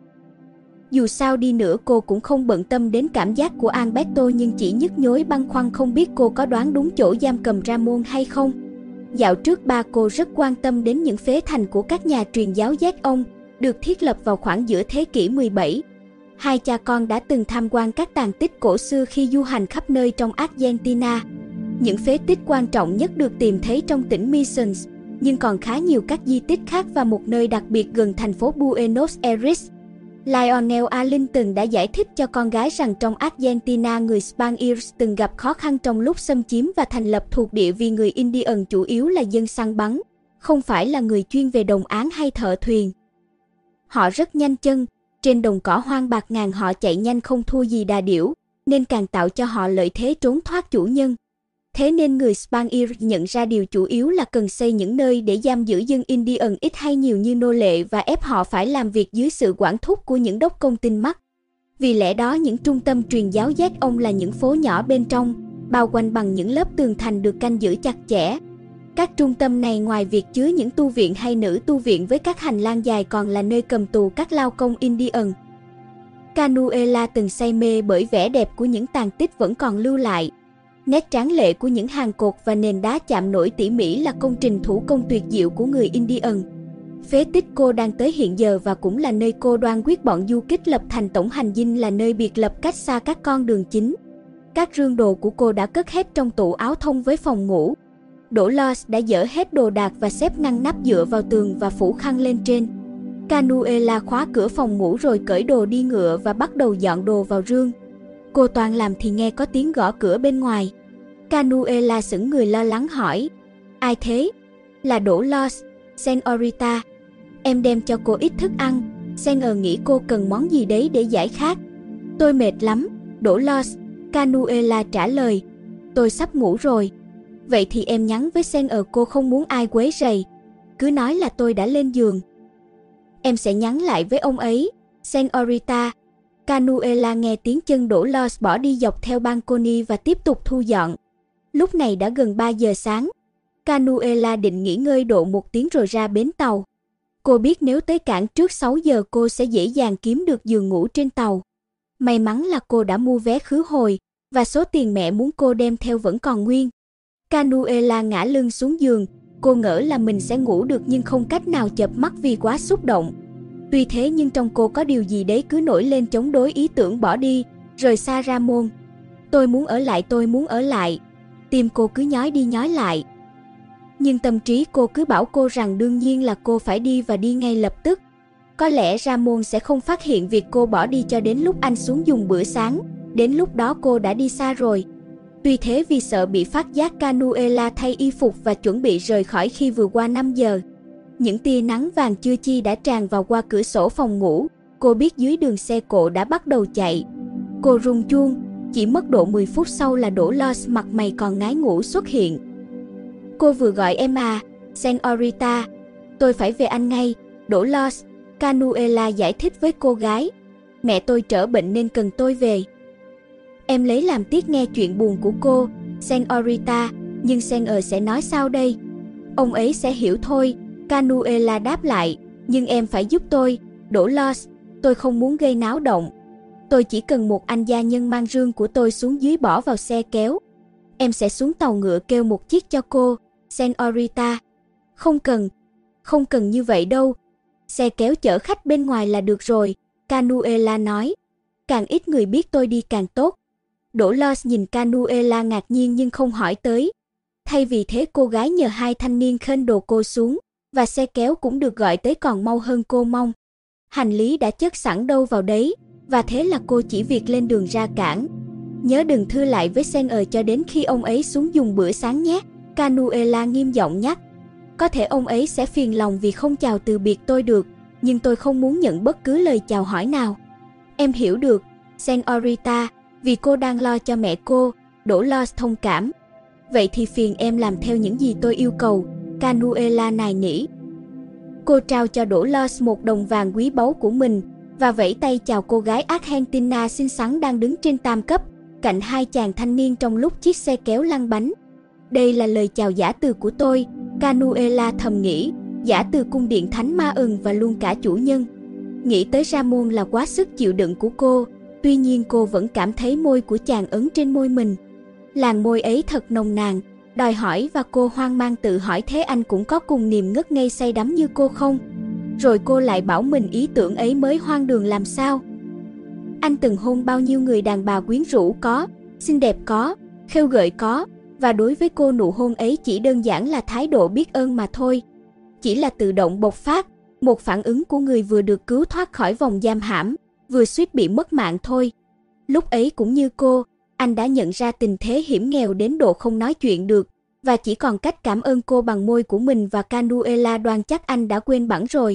Dù sao đi nữa cô cũng không bận tâm đến cảm giác của Alberto, nhưng chỉ nhức nhối băn khoăn không biết cô có đoán đúng chỗ giam cầm Ramon hay không. Dạo trước ba cô rất quan tâm đến những phế thành của các nhà truyền giáo giác ông, được thiết lập vào khoảng giữa thế kỷ mười bảy. Hai cha con đã từng tham quan các tàn tích cổ xưa khi du hành khắp nơi trong Argentina. Những phế tích quan trọng nhất được tìm thấy trong tỉnh Misiones, nhưng còn khá nhiều các di tích khác và một nơi đặc biệt gần thành phố Buenos Aires. Lionel Arlington đã giải thích cho con gái rằng trong Argentina người Spaniards từng gặp khó khăn trong lúc xâm chiếm và thành lập thuộc địa vì người Indian chủ yếu là dân săn bắn, không phải là người chuyên về đồng áng hay thợ thuyền. Họ rất nhanh chân, trên đồng cỏ hoang bạt ngàn họ chạy nhanh không thua gì đà điểu, nên càng tạo cho họ lợi thế trốn thoát chủ nhân. Thế nên người Spaniard nhận ra điều chủ yếu là cần xây những nơi để giam giữ dân Indian ít hay nhiều như nô lệ và ép họ phải làm việc dưới sự quản thúc của những đốc công tinh mắt. Vì lẽ đó những trung tâm truyền giáo giác ông là những phố nhỏ bên trong, bao quanh bằng những lớp tường thành được canh giữ chặt chẽ. Các trung tâm này ngoài việc chứa những tu viện hay nữ tu viện với các hành lang dài còn là nơi cầm tù các lao công Indian. Canuella từng say mê bởi vẻ đẹp của những tàn tích vẫn còn lưu lại. Nét tráng lệ của những hàng cột và nền đá chạm nổi tỉ mỉ là công trình thủ công tuyệt diệu của người Indian. Phế tích cô đang tới hiện giờ và cũng là nơi cô đoan quyết bọn du kích lập thành tổng hành dinh, là nơi biệt lập cách xa các con đường chính. Các rương đồ của cô đã cất hết trong tủ áo thông với phòng ngủ. Dolores đã dỡ hết đồ đạc và xếp ngăn nắp dựa vào tường và phủ khăn lên trên. Canuela khóa cửa phòng ngủ rồi cởi đồ đi ngựa và bắt đầu dọn đồ vào rương. Cô toàn làm thì nghe có tiếng gõ cửa bên ngoài. Canuela sững người lo lắng hỏi, ai thế? Là Dolores, Senorita. Em đem cho cô ít thức ăn, Señor nghĩ cô cần món gì đấy để giải khát. Tôi mệt lắm, Dolores, Canuela trả lời. Tôi sắp ngủ rồi. Vậy thì em nhắn với Señor cô không muốn ai quấy rầy. Cứ nói là tôi đã lên giường. Em sẽ nhắn lại với ông ấy, Senorita. Canuela nghe tiếng chân Dolores bỏ đi dọc theo balcony và tiếp tục thu dọn. Lúc này đã gần ba giờ sáng. Canuela định nghỉ ngơi độ một tiếng rồi ra bến tàu. Cô biết nếu tới cảng trước sáu giờ cô sẽ dễ dàng kiếm được giường ngủ trên tàu. May mắn là cô đã mua vé khứ hồi và số tiền mẹ muốn cô đem theo vẫn còn nguyên. Canuela ngã lưng xuống giường, cô ngỡ là mình sẽ ngủ được nhưng không cách nào chợp mắt vì quá xúc động. Tuy thế nhưng trong cô có điều gì đấy cứ nổi lên chống đối ý tưởng bỏ đi, rời xa Ramon. Tôi muốn ở lại, tôi muốn ở lại. Tim cô cứ nhói đi nhói lại. Nhưng tâm trí cô cứ bảo cô rằng đương nhiên là cô phải đi và đi ngay lập tức. Có lẽ Ramon sẽ không phát hiện việc cô bỏ đi cho đến lúc anh xuống dùng bữa sáng. Đến lúc đó cô đã đi xa rồi. Tuy thế vì sợ bị phát giác, Canuela thay y phục và chuẩn bị rời khỏi khi vừa qua năm giờ. Những tia nắng vàng chưa chi đã tràn vào qua cửa sổ phòng ngủ. Cô biết dưới đường xe cộ đã bắt đầu chạy. Cô rung chuông. Chỉ mất độ mười phút sau là Dolores mặt mày còn ngái ngủ xuất hiện. Cô vừa gọi em à, Senorita. Tôi phải về anh ngay, Dolores. Canuela giải thích với cô gái. Mẹ tôi trở bệnh nên cần tôi về. Em lấy làm tiếc nghe chuyện buồn của cô, Senorita, nhưng Señor sẽ nói sao đây? Ông ấy sẽ hiểu thôi, Canuela đáp lại. Nhưng em phải giúp tôi, Dolores. Tôi không muốn gây náo động. Tôi chỉ cần một anh gia nhân mang rương của tôi xuống dưới bỏ vào xe kéo. Em sẽ xuống tàu ngựa kêu một chiếc cho cô, Senorita. Không cần, không cần như vậy đâu. Xe kéo chở khách bên ngoài là được rồi, Canuela nói. Càng ít người biết tôi đi càng tốt. Dolores nhìn Canuela ngạc nhiên nhưng không hỏi tới. Thay vì thế cô gái nhờ hai thanh niên khênh đồ cô xuống, và xe kéo cũng được gọi tới còn mau hơn cô mong. Hành lý đã chất sẵn đâu vào đấy, và thế là cô chỉ việc lên đường ra cảng. Nhớ đừng thưa lại với Señor cho đến khi ông ấy xuống dùng bữa sáng nhé, Canuela nghiêm giọng nhắc. Có thể ông ấy sẽ phiền lòng vì không chào từ biệt tôi được, nhưng tôi không muốn nhận bất cứ lời chào hỏi nào. Em hiểu được, Senorita, vì cô đang lo cho mẹ cô, Dolores thông cảm. Vậy thì phiền em làm theo những gì tôi yêu cầu, Canuela nài nỉ. Cô trao cho Dolores một đồng vàng quý báu của mình và vẫy tay chào cô gái Argentina xinh xắn đang đứng trên tam cấp, cạnh hai chàng thanh niên trong lúc chiếc xe kéo lăn bánh. Đây là lời chào giả từ của tôi, Canuela thầm nghĩ, giả từ cung điện Thánh Ma Ừng và luôn cả chủ nhân. Nghĩ tới Ramon là quá sức chịu đựng của cô, tuy nhiên cô vẫn cảm thấy môi của chàng ấn trên môi mình. Làn môi ấy thật nồng nàn, đòi hỏi và cô hoang mang tự hỏi thế anh cũng có cùng niềm ngất ngây say đắm như cô không? Rồi cô lại bảo mình ý tưởng ấy mới hoang đường làm sao? Anh từng hôn bao nhiêu người đàn bà quyến rũ có, xinh đẹp có, khêu gợi có, và đối với cô nụ hôn ấy chỉ đơn giản là thái độ biết ơn mà thôi. Chỉ là tự động bộc phát, một phản ứng của người vừa được cứu thoát khỏi vòng giam hãm, vừa suýt bị mất mạng thôi. Lúc ấy cũng như cô, anh đã nhận ra tình thế hiểm nghèo đến độ không nói chuyện được, và chỉ còn cách cảm ơn cô bằng môi của mình, và Canuela đoan chắc anh đã quên bẵng rồi.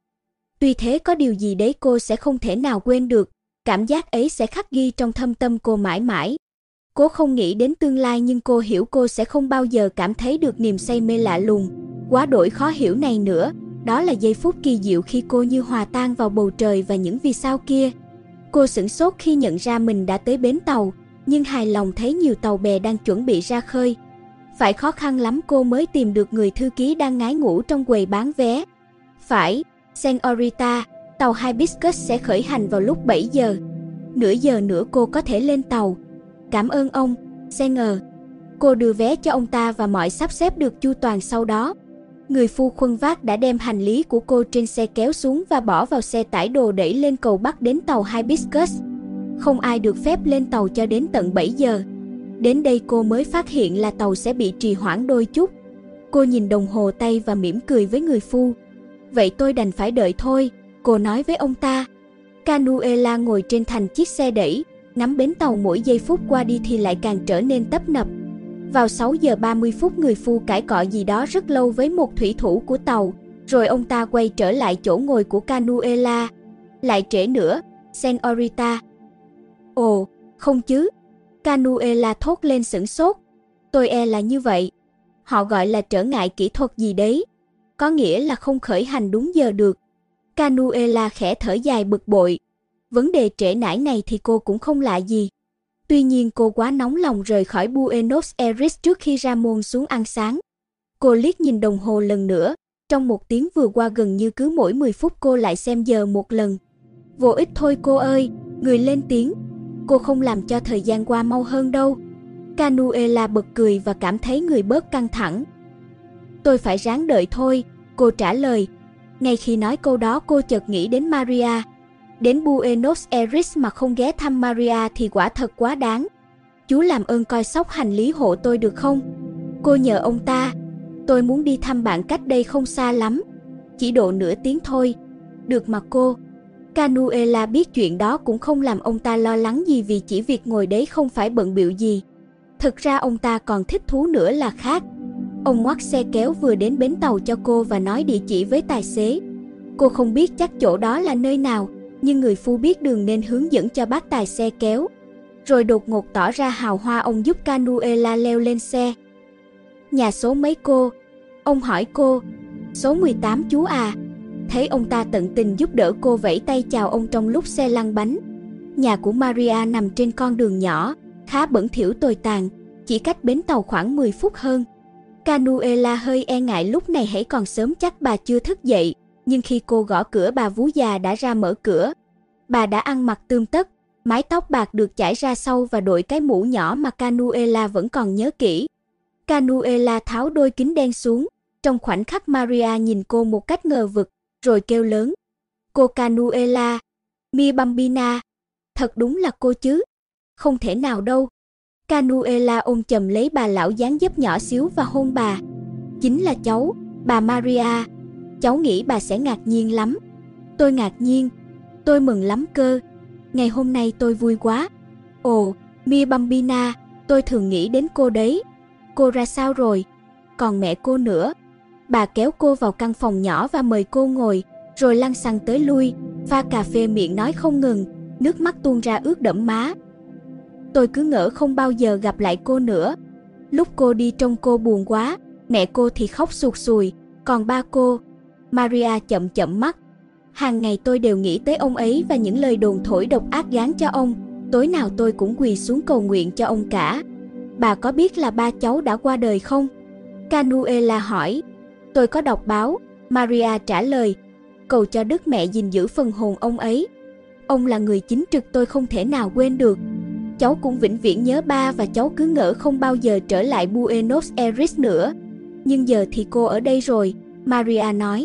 Tuy thế có điều gì đấy cô sẽ không thể nào quên được, cảm giác ấy sẽ khắc ghi trong thâm tâm cô mãi mãi. Cô không nghĩ đến tương lai nhưng cô hiểu cô sẽ không bao giờ cảm thấy được niềm say mê lạ lùng, quá đổi khó hiểu này nữa. Đó là giây phút kỳ diệu khi cô như hòa tan vào bầu trời và những vì sao kia. Cô sửng sốt khi nhận ra mình đã tới bến tàu, nhưng hài lòng thấy nhiều tàu bè đang chuẩn bị ra khơi. Phải khó khăn lắm cô mới tìm được người thư ký đang ngái ngủ trong quầy bán vé. Phải, Senorita, tàu Hibiscus sẽ khởi hành vào lúc bảy giờ. Nửa giờ nữa cô có thể lên tàu. Cảm ơn ông, Señor. Cô đưa vé cho ông ta và mọi sắp xếp được chu toàn sau đó. Người phu khuân vác đã đem hành lý của cô trên xe kéo xuống và bỏ vào xe tải đồ đẩy lên cầu bắc đến tàu Hibiscus. Không ai được phép lên tàu cho đến tận bảy giờ. Đến đây cô mới phát hiện là tàu sẽ bị trì hoãn đôi chút. Cô nhìn đồng hồ tay và mỉm cười với người phu. Vậy tôi đành phải đợi thôi, Cô nói với ông ta. Canuela ngồi trên thành chiếc xe đẩy, ngắm bến tàu mỗi giây phút qua đi thì lại càng trở nên tấp nập. Vào sáu giờ ba mươi phút người phu cãi cọ gì đó rất lâu với một thủy thủ của tàu, rồi ông ta quay trở lại chỗ ngồi của Canuela. Lại trễ nữa, Senorita. Ồ, không chứ. Canuela thốt lên sửng sốt. Tôi e là như vậy. Họ gọi là trở ngại kỹ thuật gì đấy. Có nghĩa là không khởi hành đúng giờ được. Canuela khẽ thở dài bực bội. Vấn đề trễ nải này thì cô cũng không lạ gì. Tuy nhiên cô quá nóng lòng rời khỏi Buenos Aires trước khi Ramon xuống ăn sáng. Cô liếc nhìn đồng hồ lần nữa. Trong một tiếng vừa qua gần như cứ mỗi mười phút cô lại xem giờ một lần. Vô ích thôi cô ơi, người lên tiếng. Cô không làm cho thời gian qua mau hơn đâu. Canuela bật cười và cảm thấy người bớt căng thẳng. Tôi phải ráng đợi thôi, cô trả lời. Ngay khi nói câu đó cô chợt nghĩ đến Maria. Đến Buenos Aires mà không ghé thăm Maria thì quả thật quá đáng. Chú làm ơn coi sóc hành lý hộ tôi được không? Cô nhờ ông ta. Tôi muốn đi thăm bạn cách đây không xa lắm. Chỉ độ nửa tiếng thôi. Được mà cô. Canuela biết chuyện đó cũng không làm ông ta lo lắng gì vì chỉ việc ngồi đấy không phải bận bịu gì. Thực ra ông ta còn thích thú nữa là khác. Ông ngoắt xe kéo vừa đến bến tàu cho cô và nói địa chỉ với tài xế. Cô không biết chắc chỗ đó là nơi nào, nhưng người phu biết đường nên hướng dẫn cho bác tài xe kéo. Rồi đột ngột tỏ ra hào hoa ông giúp Canuela leo lên xe. Nhà số mấy cô? Ông hỏi cô. Số mười tám chú à. Thấy ông ta tận tình giúp đỡ cô vẫy tay chào ông trong lúc xe lăn bánh. Nhà của Maria nằm trên con đường nhỏ, khá bẩn thỉu tồi tàn, chỉ cách bến tàu khoảng mười phút hơn. Canuela hơi e ngại lúc này hãy còn sớm chắc bà chưa thức dậy, nhưng khi cô gõ cửa bà vú già đã ra mở cửa. Bà đã ăn mặc tươm tất, mái tóc bạc được chải ra sau và đội cái mũ nhỏ mà Canuela vẫn còn nhớ kỹ. Canuela tháo đôi kính đen xuống, trong khoảnh khắc Maria nhìn cô một cách ngờ vực, rồi kêu lớn. Cô Canuela, mi bambina, thật đúng là cô chứ? Không thể nào đâu. Canuela ôm chầm lấy bà lão dáng dấp nhỏ xíu và hôn bà. Chính là cháu, bà Maria. Cháu nghĩ bà sẽ ngạc nhiên lắm. Tôi ngạc nhiên. Tôi mừng lắm cơ. Ngày hôm nay tôi vui quá. Ồ, mi bambina, tôi thường nghĩ đến cô đấy. Cô ra sao rồi? Còn mẹ cô nữa. Bà kéo cô vào căn phòng nhỏ và mời cô ngồi, rồi lăn xăng tới lui, pha cà phê miệng nói không ngừng, nước mắt tuôn ra ướt đẫm má. Tôi cứ ngỡ không bao giờ gặp lại cô nữa. Lúc cô đi trông cô buồn quá, mẹ cô thì khóc sụt sùi, còn ba cô... Maria chậm chậm mắt. Hàng ngày tôi đều nghĩ tới ông ấy và những lời đồn thổi độc ác gán cho ông. Tối nào tôi cũng quỳ xuống cầu nguyện cho ông cả. Bà có biết là ba cháu đã qua đời không? Canuela hỏi. Tôi có đọc báo, Maria trả lời. Cầu cho Đức Mẹ gìn giữ phần hồn ông ấy. Ông là người chính trực tôi không thể nào quên được. Cháu cũng vĩnh viễn nhớ ba và cháu cứ ngỡ không bao giờ trở lại Buenos Aires nữa. Nhưng giờ thì cô ở đây rồi, Maria nói.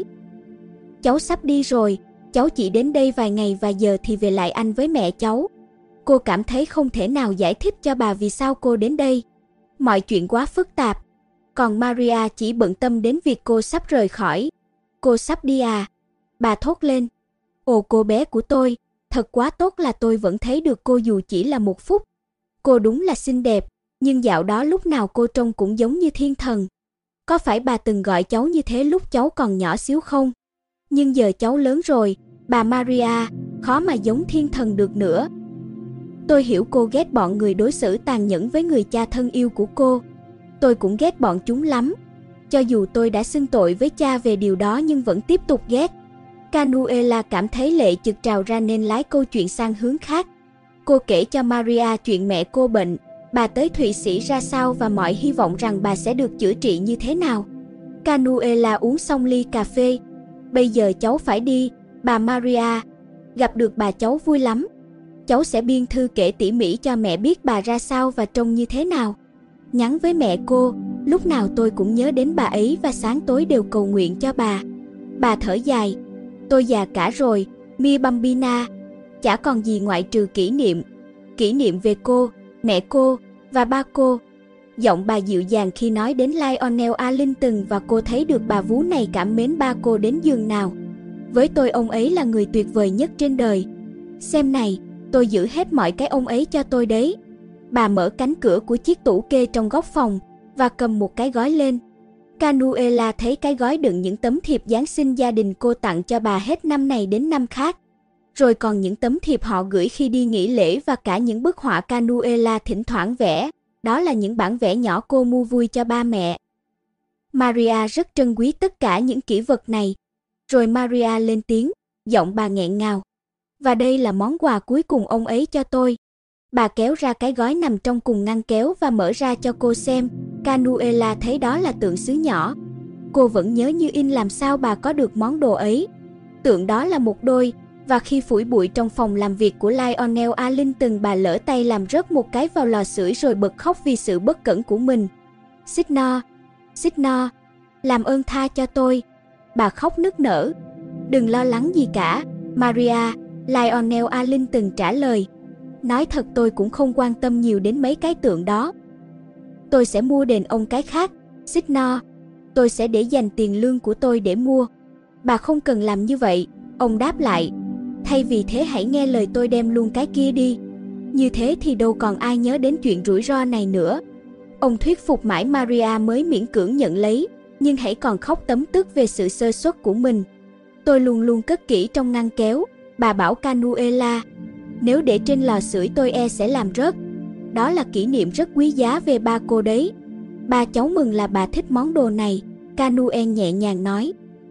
Cháu sắp đi rồi, cháu chỉ đến đây vài ngày và giờ thì về lại Anh với mẹ cháu. Cô cảm thấy không thể nào giải thích cho bà vì sao cô đến đây. Mọi chuyện quá phức tạp. Còn Maria chỉ bận tâm đến việc cô sắp rời khỏi. Cô sắp đi à? Bà thốt lên. Ồ cô bé của tôi, thật quá tốt là tôi vẫn thấy được cô dù chỉ là một phút. Cô đúng là xinh đẹp, nhưng dạo đó lúc nào cô trông cũng giống như thiên thần. Có phải bà từng gọi cháu như thế lúc cháu còn nhỏ xíu không? Nhưng giờ cháu lớn rồi, bà Maria, khó mà giống thiên thần được nữa. Tôi hiểu cô ghét bọn người đối xử tàn nhẫn với người cha thân yêu của cô. Tôi cũng ghét bọn chúng lắm. Cho dù tôi đã xưng tội với cha về điều đó nhưng vẫn tiếp tục ghét. Canuela cảm thấy lệ chực trào ra nên lái câu chuyện sang hướng khác. Cô kể cho Maria chuyện mẹ cô bệnh, bà tới Thụy Sĩ ra sao và mọi hy vọng rằng bà sẽ được chữa trị như thế nào. Canuela uống xong ly cà phê. Bây giờ cháu phải đi, bà Maria. Gặp được bà cháu vui lắm. Cháu sẽ biên thư kể tỉ mỉ cho mẹ biết bà ra sao và trông như thế nào. Nhắn với mẹ cô, lúc nào tôi cũng nhớ đến bà ấy và sáng tối đều cầu nguyện cho bà. Bà thở dài. Tôi già cả rồi, mi bambina. Chả còn gì ngoại trừ kỷ niệm. Kỷ niệm về cô, mẹ cô và ba cô. Giọng bà dịu dàng khi nói đến Lionel Arlington và cô thấy được bà vú này cảm mến ba cô đến giường nào. Với tôi ông ấy là người tuyệt vời nhất trên đời. Xem này, tôi giữ hết mọi cái ông ấy cho tôi đấy. Bà mở cánh cửa của chiếc tủ kê trong góc phòng và cầm một cái gói lên. Canuela thấy cái gói đựng những tấm thiệp Giáng sinh gia đình cô tặng cho bà hết năm này đến năm khác. Rồi còn những tấm thiệp họ gửi khi đi nghỉ lễ và cả những bức họa Canuela thỉnh thoảng vẽ. Đó là những bản vẽ nhỏ cô mua vui cho ba mẹ. Maria rất trân quý tất cả những kỷ vật này. Rồi Maria lên tiếng, giọng bà nghẹn ngào. Và đây là món quà cuối cùng ông ấy cho tôi. Bà kéo ra cái gói nằm trong cùng ngăn kéo và mở ra cho cô xem. Canuela thấy đó là tượng sứ nhỏ. Cô vẫn nhớ như in làm sao bà có được món đồ ấy. Tượng đó là một đôi, và khi phủi bụi trong phòng làm việc của Lionel Arlington, bà lỡ tay làm rớt một cái vào lò sưởi rồi bật khóc vì sự bất cẩn của mình. Sidney, Sidney, làm ơn tha cho tôi. Bà khóc nức nở. Đừng lo lắng gì cả, Maria, Lionel Arlington trả lời. Nói thật tôi cũng không quan tâm nhiều đến mấy cái tượng đó. Tôi sẽ mua đền ông cái khác, Sidney. Tôi sẽ để dành tiền lương của tôi để mua. Bà không cần làm như vậy, ông đáp lại. Thay vì thế hãy nghe lời tôi đem luôn cái kia đi. Như thế thì đâu còn ai nhớ đến chuyện rủi ro này nữa. Ông thuyết phục mãi Maria mới miễn cưỡng nhận lấy, nhưng hãy còn khóc tấm tức về sự sơ suất của mình. Tôi luôn luôn cất kỹ trong ngăn kéo, bà bảo Canuela. Nếu để trên lò sưởi tôi e sẽ làm rớt. Đó là kỷ niệm rất quý giá về ba cô đấy. Ba cháu mừng là bà thích món đồ này, Canuel nhẹ nhàng nói.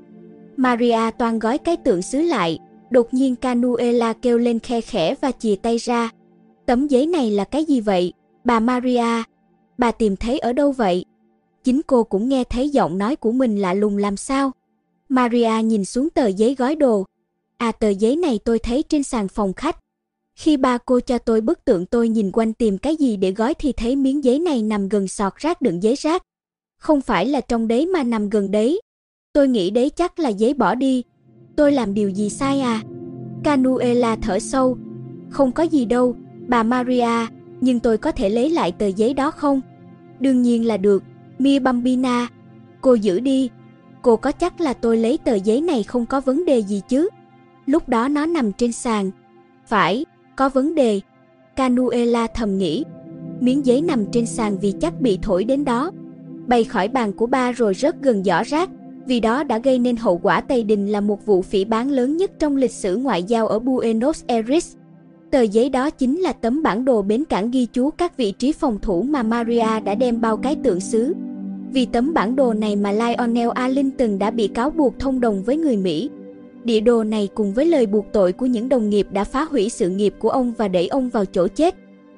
Maria toan gói cái tượng sứ lại. Đột nhiên Canuela kêu lên khe khẽ và chìa tay ra. Tấm giấy này là cái gì vậy, bà Maria? Bà tìm thấy ở đâu vậy? Chính cô cũng nghe thấy giọng nói của mình lạ lùng làm sao. Maria nhìn xuống tờ giấy gói đồ. À, tờ giấy này tôi thấy trên sàn phòng khách. Khi ba cô cho tôi bức tượng tôi nhìn quanh tìm cái gì để gói thì thấy miếng giấy này nằm gần sọt rác đựng giấy rác. Không phải là trong đấy mà nằm gần đấy. Tôi nghĩ đấy chắc là giấy bỏ đi. Tôi làm điều gì sai à? Canuela thở sâu. Không có gì đâu, bà Maria, nhưng tôi có thể lấy lại tờ giấy đó không? Đương nhiên là được, Mia Bambina. Cô giữ đi. Cô có chắc là tôi lấy tờ giấy này không có vấn đề gì chứ? Lúc đó nó nằm trên sàn. Phải, có vấn đề. Canuela thầm nghĩ. Miếng giấy nằm trên sàn vì chắc bị thổi đến đó. Bay khỏi bàn của ba rồi rớt gần giỏ rác. Vì đó đã gây nên hậu quả tày đình là một vụ phỉ báng lớn nhất trong lịch sử ngoại giao ở Buenos Aires. Tờ giấy đó chính là tấm bản đồ bến cảng ghi chú các vị trí phòng thủ mà Maria đã đem bao cái tượng sứ. Vì tấm bản đồ này mà Lionel Arlington đã bị cáo buộc thông đồng với người Mỹ. Địa đồ này cùng với lời buộc tội của những đồng nghiệp đã phá hủy sự nghiệp của ông và đẩy ông vào chỗ chết.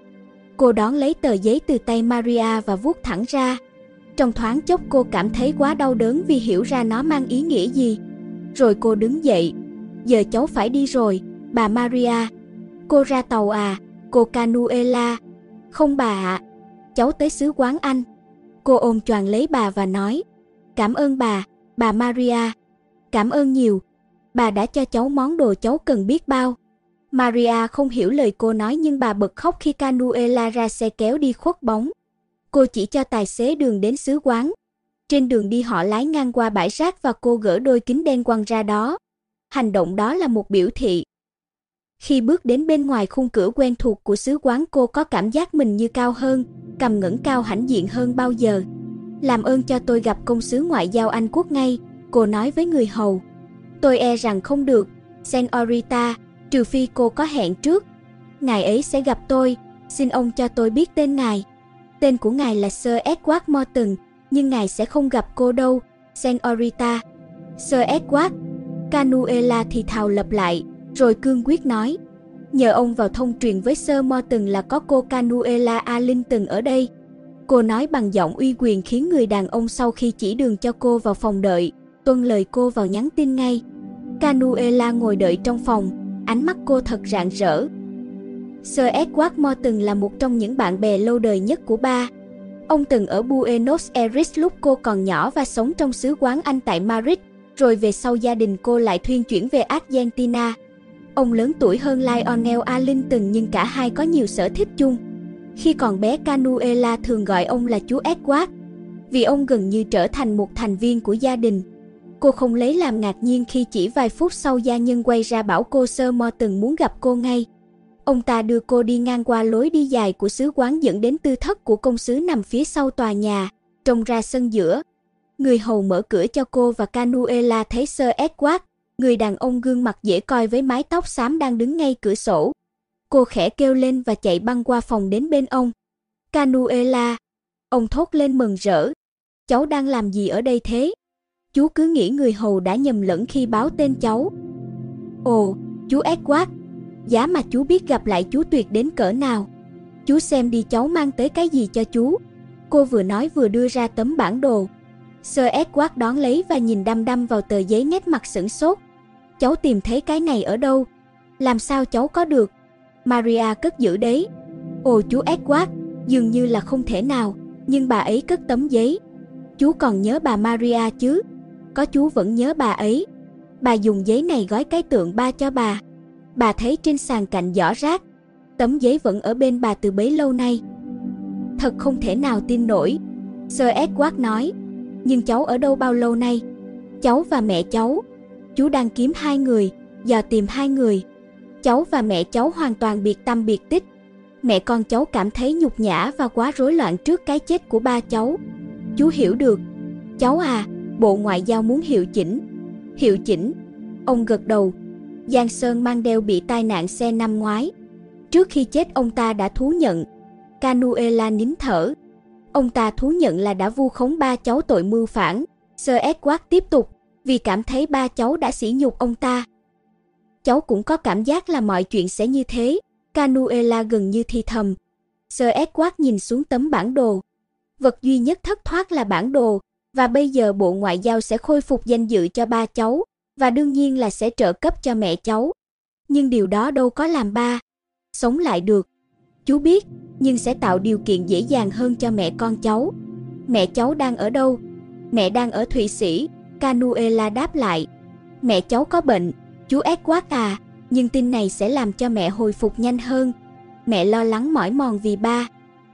Cô đón lấy tờ giấy từ tay Maria và vuốt thẳng ra. Trong thoáng chốc cô cảm thấy quá đau đớn vì hiểu ra nó mang ý nghĩa gì. Rồi cô đứng dậy. Giờ cháu phải đi rồi, bà Maria. Cô ra tàu à, cô Canuela? Không bà ạ, cháu tới xứ quán Anh. Cô ôm choàng lấy bà và nói. Cảm ơn bà, bà Maria. Cảm ơn nhiều. Bà đã cho cháu món đồ cháu cần biết bao. Maria không hiểu lời cô nói nhưng bà bật khóc khi Canuela ra xe kéo đi khuất bóng. Cô chỉ cho tài xế đường đến xứ quán. Trên đường đi họ lái ngang qua bãi rác và cô gỡ đôi kính đen quăng ra đó. Hành động đó là một biểu thị. Khi bước đến bên ngoài khung cửa quen thuộc của xứ quán, cô có cảm giác mình như cao hơn, cầm ngẩng cao hãnh diện hơn bao giờ. Làm ơn cho tôi gặp công sứ ngoại giao Anh quốc ngay, cô nói với người hầu. Tôi e rằng không được, Senorita, trừ phi cô có hẹn trước. Ngài ấy sẽ gặp tôi, xin ông cho tôi biết tên ngài. Tên của ngài là Sir Edward Morton, nhưng ngài sẽ không gặp cô đâu, Senorita. Sir Edward, Canuela thì thào lặp lại, rồi cương quyết nói. Nhờ ông vào thông truyền với Sir Morton là có cô Canuela Arlington ở đây. Cô nói bằng giọng uy quyền khiến người đàn ông sau khi chỉ đường cho cô vào phòng đợi, tuân lời cô vào nhắn tin ngay. Canuela ngồi đợi trong phòng, ánh mắt cô thật rạng rỡ. Sir Edward Morton là một trong những bạn bè lâu đời nhất của ba. Ông từng ở Buenos Aires lúc cô còn nhỏ và sống trong xứ quán Anh tại Madrid, rồi về sau gia đình cô lại thuyên chuyển về Argentina. Ông lớn tuổi hơn Lionel Arlington nhưng cả hai có nhiều sở thích chung. Khi còn bé, Canuela thường gọi ông là chú Edward, vì ông gần như trở thành một thành viên của gia đình. Cô không lấy làm ngạc nhiên khi chỉ vài phút sau gia nhân quay ra bảo cô Sir Morton muốn gặp cô ngay. Ông ta đưa cô đi ngang qua lối đi dài của sứ quán dẫn đến tư thất của công sứ nằm phía sau tòa nhà, trông ra sân giữa. Người hầu mở cửa cho cô và Canuella thấy Sir Edward, người đàn ông gương mặt dễ coi với mái tóc xám đang đứng ngay cửa sổ. Cô khẽ kêu lên và chạy băng qua phòng đến bên ông. Canuella, ông thốt lên mừng rỡ. Cháu đang làm gì ở đây thế? Chú cứ nghĩ người hầu đã nhầm lẫn khi báo tên cháu. Ồ, chú Edward, giá mà chú biết gặp lại chú tuyệt đến cỡ nào. Chú xem đi cháu mang tới cái gì cho chú. Cô vừa nói vừa đưa ra tấm bản đồ. Sir Edward đón lấy và nhìn đăm đăm vào tờ giấy nét mặt sửng sốt. Cháu tìm thấy cái này ở đâu? Làm sao cháu có được? Maria cất giữ đấy. Ồ chú Edward, dường như là không thể nào, nhưng bà ấy cất tấm giấy. Chú còn nhớ bà Maria chứ? Có, chú vẫn nhớ bà ấy. Bà dùng giấy này gói cái tượng ba cho bà. Bà thấy trên sàn cạnh giỏ rác. Tấm giấy vẫn ở bên bà từ bấy lâu nay. Thật không thể nào tin nổi, Sir Edward nói. Nhưng cháu ở đâu bao lâu nay? Cháu và mẹ cháu. Chú đang kiếm hai người, dò tìm hai người. Cháu và mẹ cháu hoàn toàn biệt tăm biệt tích. Mẹ con cháu cảm thấy nhục nhã và quá rối loạn trước cái chết của ba cháu. Chú hiểu được. Cháu à, Bộ Ngoại giao muốn hiệu chỉnh. Hiệu chỉnh? Ông gật đầu. Giang Sơn Mandel bị tai nạn xe năm ngoái. Trước khi chết ông ta đã thú nhận. Canuella nín thở. Ông ta thú nhận là đã vu khống ba cháu tội mưu phản. Sir Edward tiếp tục, vì cảm thấy ba cháu đã sỉ nhục ông ta. Cháu cũng có cảm giác là mọi chuyện sẽ như thế. Canuella gần như thì thầm. Sir Edward nhìn xuống tấm bản đồ. Vật duy nhất thất thoát là bản đồ, và bây giờ Bộ Ngoại giao sẽ khôi phục danh dự cho ba cháu, và đương nhiên là sẽ trợ cấp cho mẹ cháu. Nhưng điều đó đâu có làm ba sống lại được. Chú biết, nhưng sẽ tạo điều kiện dễ dàng hơn cho mẹ con cháu. Mẹ cháu đang ở đâu? Mẹ đang ở Thụy Sĩ, Canuella đáp lại. Mẹ cháu có bệnh, chú Edward à, nhưng tin này sẽ làm cho mẹ hồi phục nhanh hơn. Mẹ lo lắng mỏi mòn vì ba.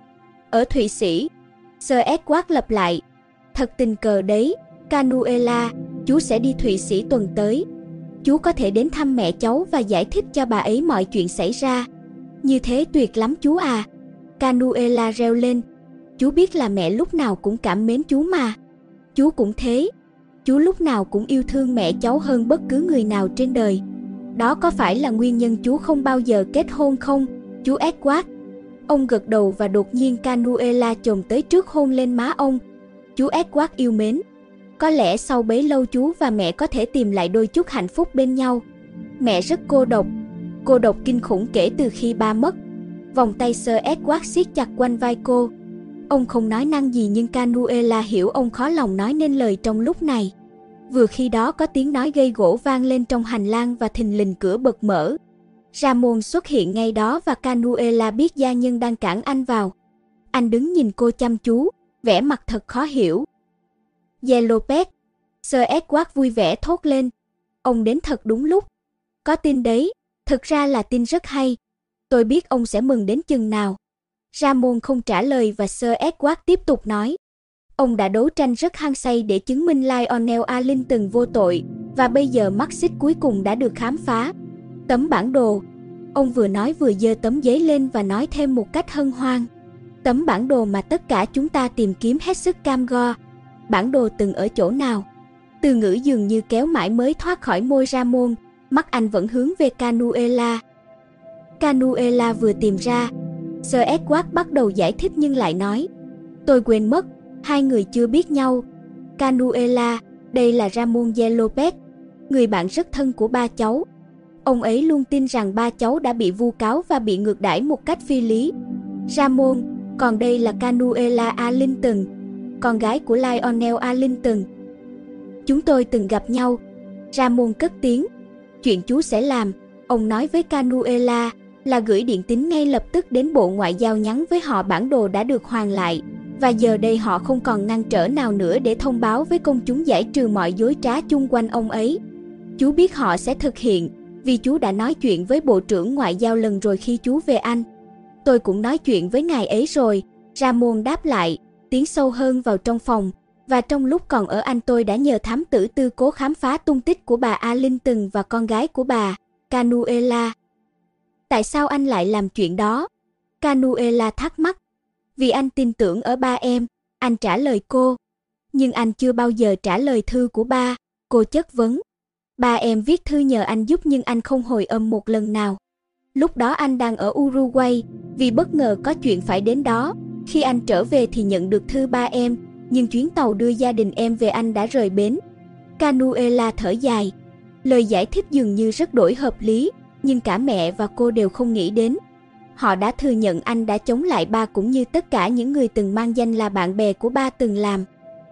Ở Thụy Sĩ, Sir Edward lặp lại. Thật tình cờ đấy, Canuella, chú sẽ đi Thụy Sĩ tuần tới. Chú có thể đến thăm mẹ cháu và giải thích cho bà ấy mọi chuyện xảy ra. Như thế tuyệt lắm chú à. Canuella reo lên. Chú biết là mẹ lúc nào cũng cảm mến chú mà. Chú cũng thế. Chú lúc nào cũng yêu thương mẹ cháu hơn bất cứ người nào trên đời. Đó có phải là nguyên nhân chú không bao giờ kết hôn không, chú Edward? Ông gật đầu và đột nhiên Canuella chồm tới trước hôn lên má ông. Chú Edward yêu mến. Có lẽ sau bấy lâu chú và mẹ có thể tìm lại đôi chút hạnh phúc bên nhau. Mẹ rất cô độc. Cô độc kinh khủng kể từ khi ba mất. Vòng tay Sir Edward siết chặt quanh vai cô. Ông không nói năng gì nhưng Canuella hiểu ông khó lòng nói nên lời trong lúc này. Vừa khi đó có tiếng nói gây gổ vang lên trong hành lang và thình lình cửa bật mở. Ramon xuất hiện ngay đó và Canuella biết gia nhân đang cản anh vào. Anh đứng nhìn cô chăm chú, vẻ mặt thật khó hiểu. Yellowpet, Sir Edward vui vẻ thốt lên. Ông đến thật đúng lúc. Có tin đấy, thực ra là tin rất hay. Tôi biết ông sẽ mừng đến chừng nào. Ramon không trả lời và Sir Edward tiếp tục nói. Ông đã đấu tranh rất hăng say để chứng minh Lionel Arlington vô tội, và bây giờ mắt xích cuối cùng đã được khám phá. Tấm bản đồ. Ông vừa nói vừa giơ tấm giấy lên và nói thêm một cách hân hoan. Tấm bản đồ mà tất cả chúng ta tìm kiếm hết sức cam go. Bản đồ từng ở chỗ nào? Từ ngữ dường như kéo mãi mới thoát khỏi môi Ramon, mắt anh vẫn hướng về Canuella. Canuella vừa tìm ra. Sir Edward bắt đầu giải thích nhưng lại nói. Tôi quên mất, hai người chưa biết nhau. Canuella, đây là Ramon Yellowpet, người bạn rất thân của ba cháu. Ông ấy luôn tin rằng ba cháu đã bị vu cáo và bị ngược đãi một cách phi lý. Ramon, còn đây là Canuella Arlington, con gái của Lionel Arlington. Chúng tôi từng gặp nhau. Ramon cất tiếng. Chuyện chú sẽ làm, ông nói với Canuella, là gửi điện tín ngay lập tức đến Bộ Ngoại giao nhắn với họ bản đồ đã được hoàn lại. Và giờ đây họ không còn ngăn trở nào nữa để thông báo với công chúng giải trừ mọi dối trá chung quanh ông ấy. Chú biết họ sẽ thực hiện, vì chú đã nói chuyện với Bộ trưởng Ngoại giao lần rồi khi chú về Anh. Tôi cũng nói chuyện với ngài ấy rồi, Ramon đáp lại, tiến sâu hơn vào trong phòng. Và trong lúc còn ở Anh tôi đã nhờ thám tử tư cố khám phá tung tích của bà Arlington và con gái của bà, Canuella. Tại sao anh lại làm chuyện đó? Canuella thắc mắc. Vì anh tin tưởng ở ba em, anh trả lời cô. Nhưng anh chưa bao giờ trả lời thư của ba, cô chất vấn. Ba em viết thư nhờ anh giúp nhưng anh không hồi âm một lần nào. Lúc đó anh đang ở Uruguay, vì bất ngờ có chuyện phải đến đó. Khi anh trở về thì nhận được thư ba em, nhưng chuyến tàu đưa gia đình em về Anh đã rời bến. Canuella thở dài. Lời giải thích dường như rất đổi hợp lý, nhưng cả mẹ và cô đều không nghĩ đến. Họ đã thừa nhận anh đã chống lại ba cũng như tất cả những người từng mang danh là bạn bè của ba từng làm.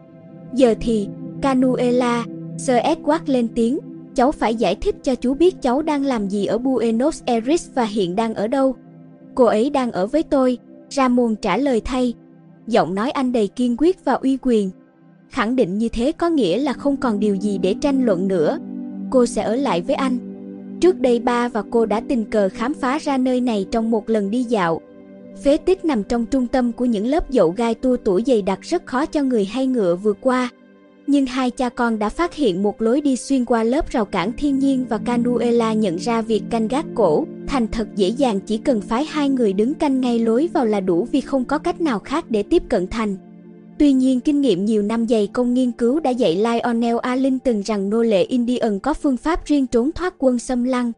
Giờ thì, Canuella, Sir Edward lên tiếng, cháu phải giải thích cho chú biết cháu đang làm gì ở Buenos Aires và hiện đang ở đâu. Cô ấy đang ở với tôi, Ramon trả lời thay. Giọng nói anh đầy kiên quyết và uy quyền. Khẳng định như thế có nghĩa là không còn điều gì để tranh luận nữa. Cô sẽ ở lại với anh. Trước đây ba và cô đã tình cờ khám phá ra nơi này trong một lần đi dạo. Phế tích nằm trong trung tâm của những lớp dậu gai tua tủa dày đặc rất khó cho người hay ngựa vượt qua. Nhưng hai cha con đã phát hiện một lối đi xuyên qua lớp rào cản thiên nhiên và Canuella nhận ra việc canh gác cổ thành thật dễ dàng, chỉ cần phái hai người đứng canh ngay lối vào là đủ vì không có cách nào khác để tiếp cận thành. Tuy nhiên, kinh nghiệm nhiều năm dày công nghiên cứu đã dạy Lionel Arlington rằng nô lệ Indian có phương pháp riêng trốn thoát quân xâm lăng.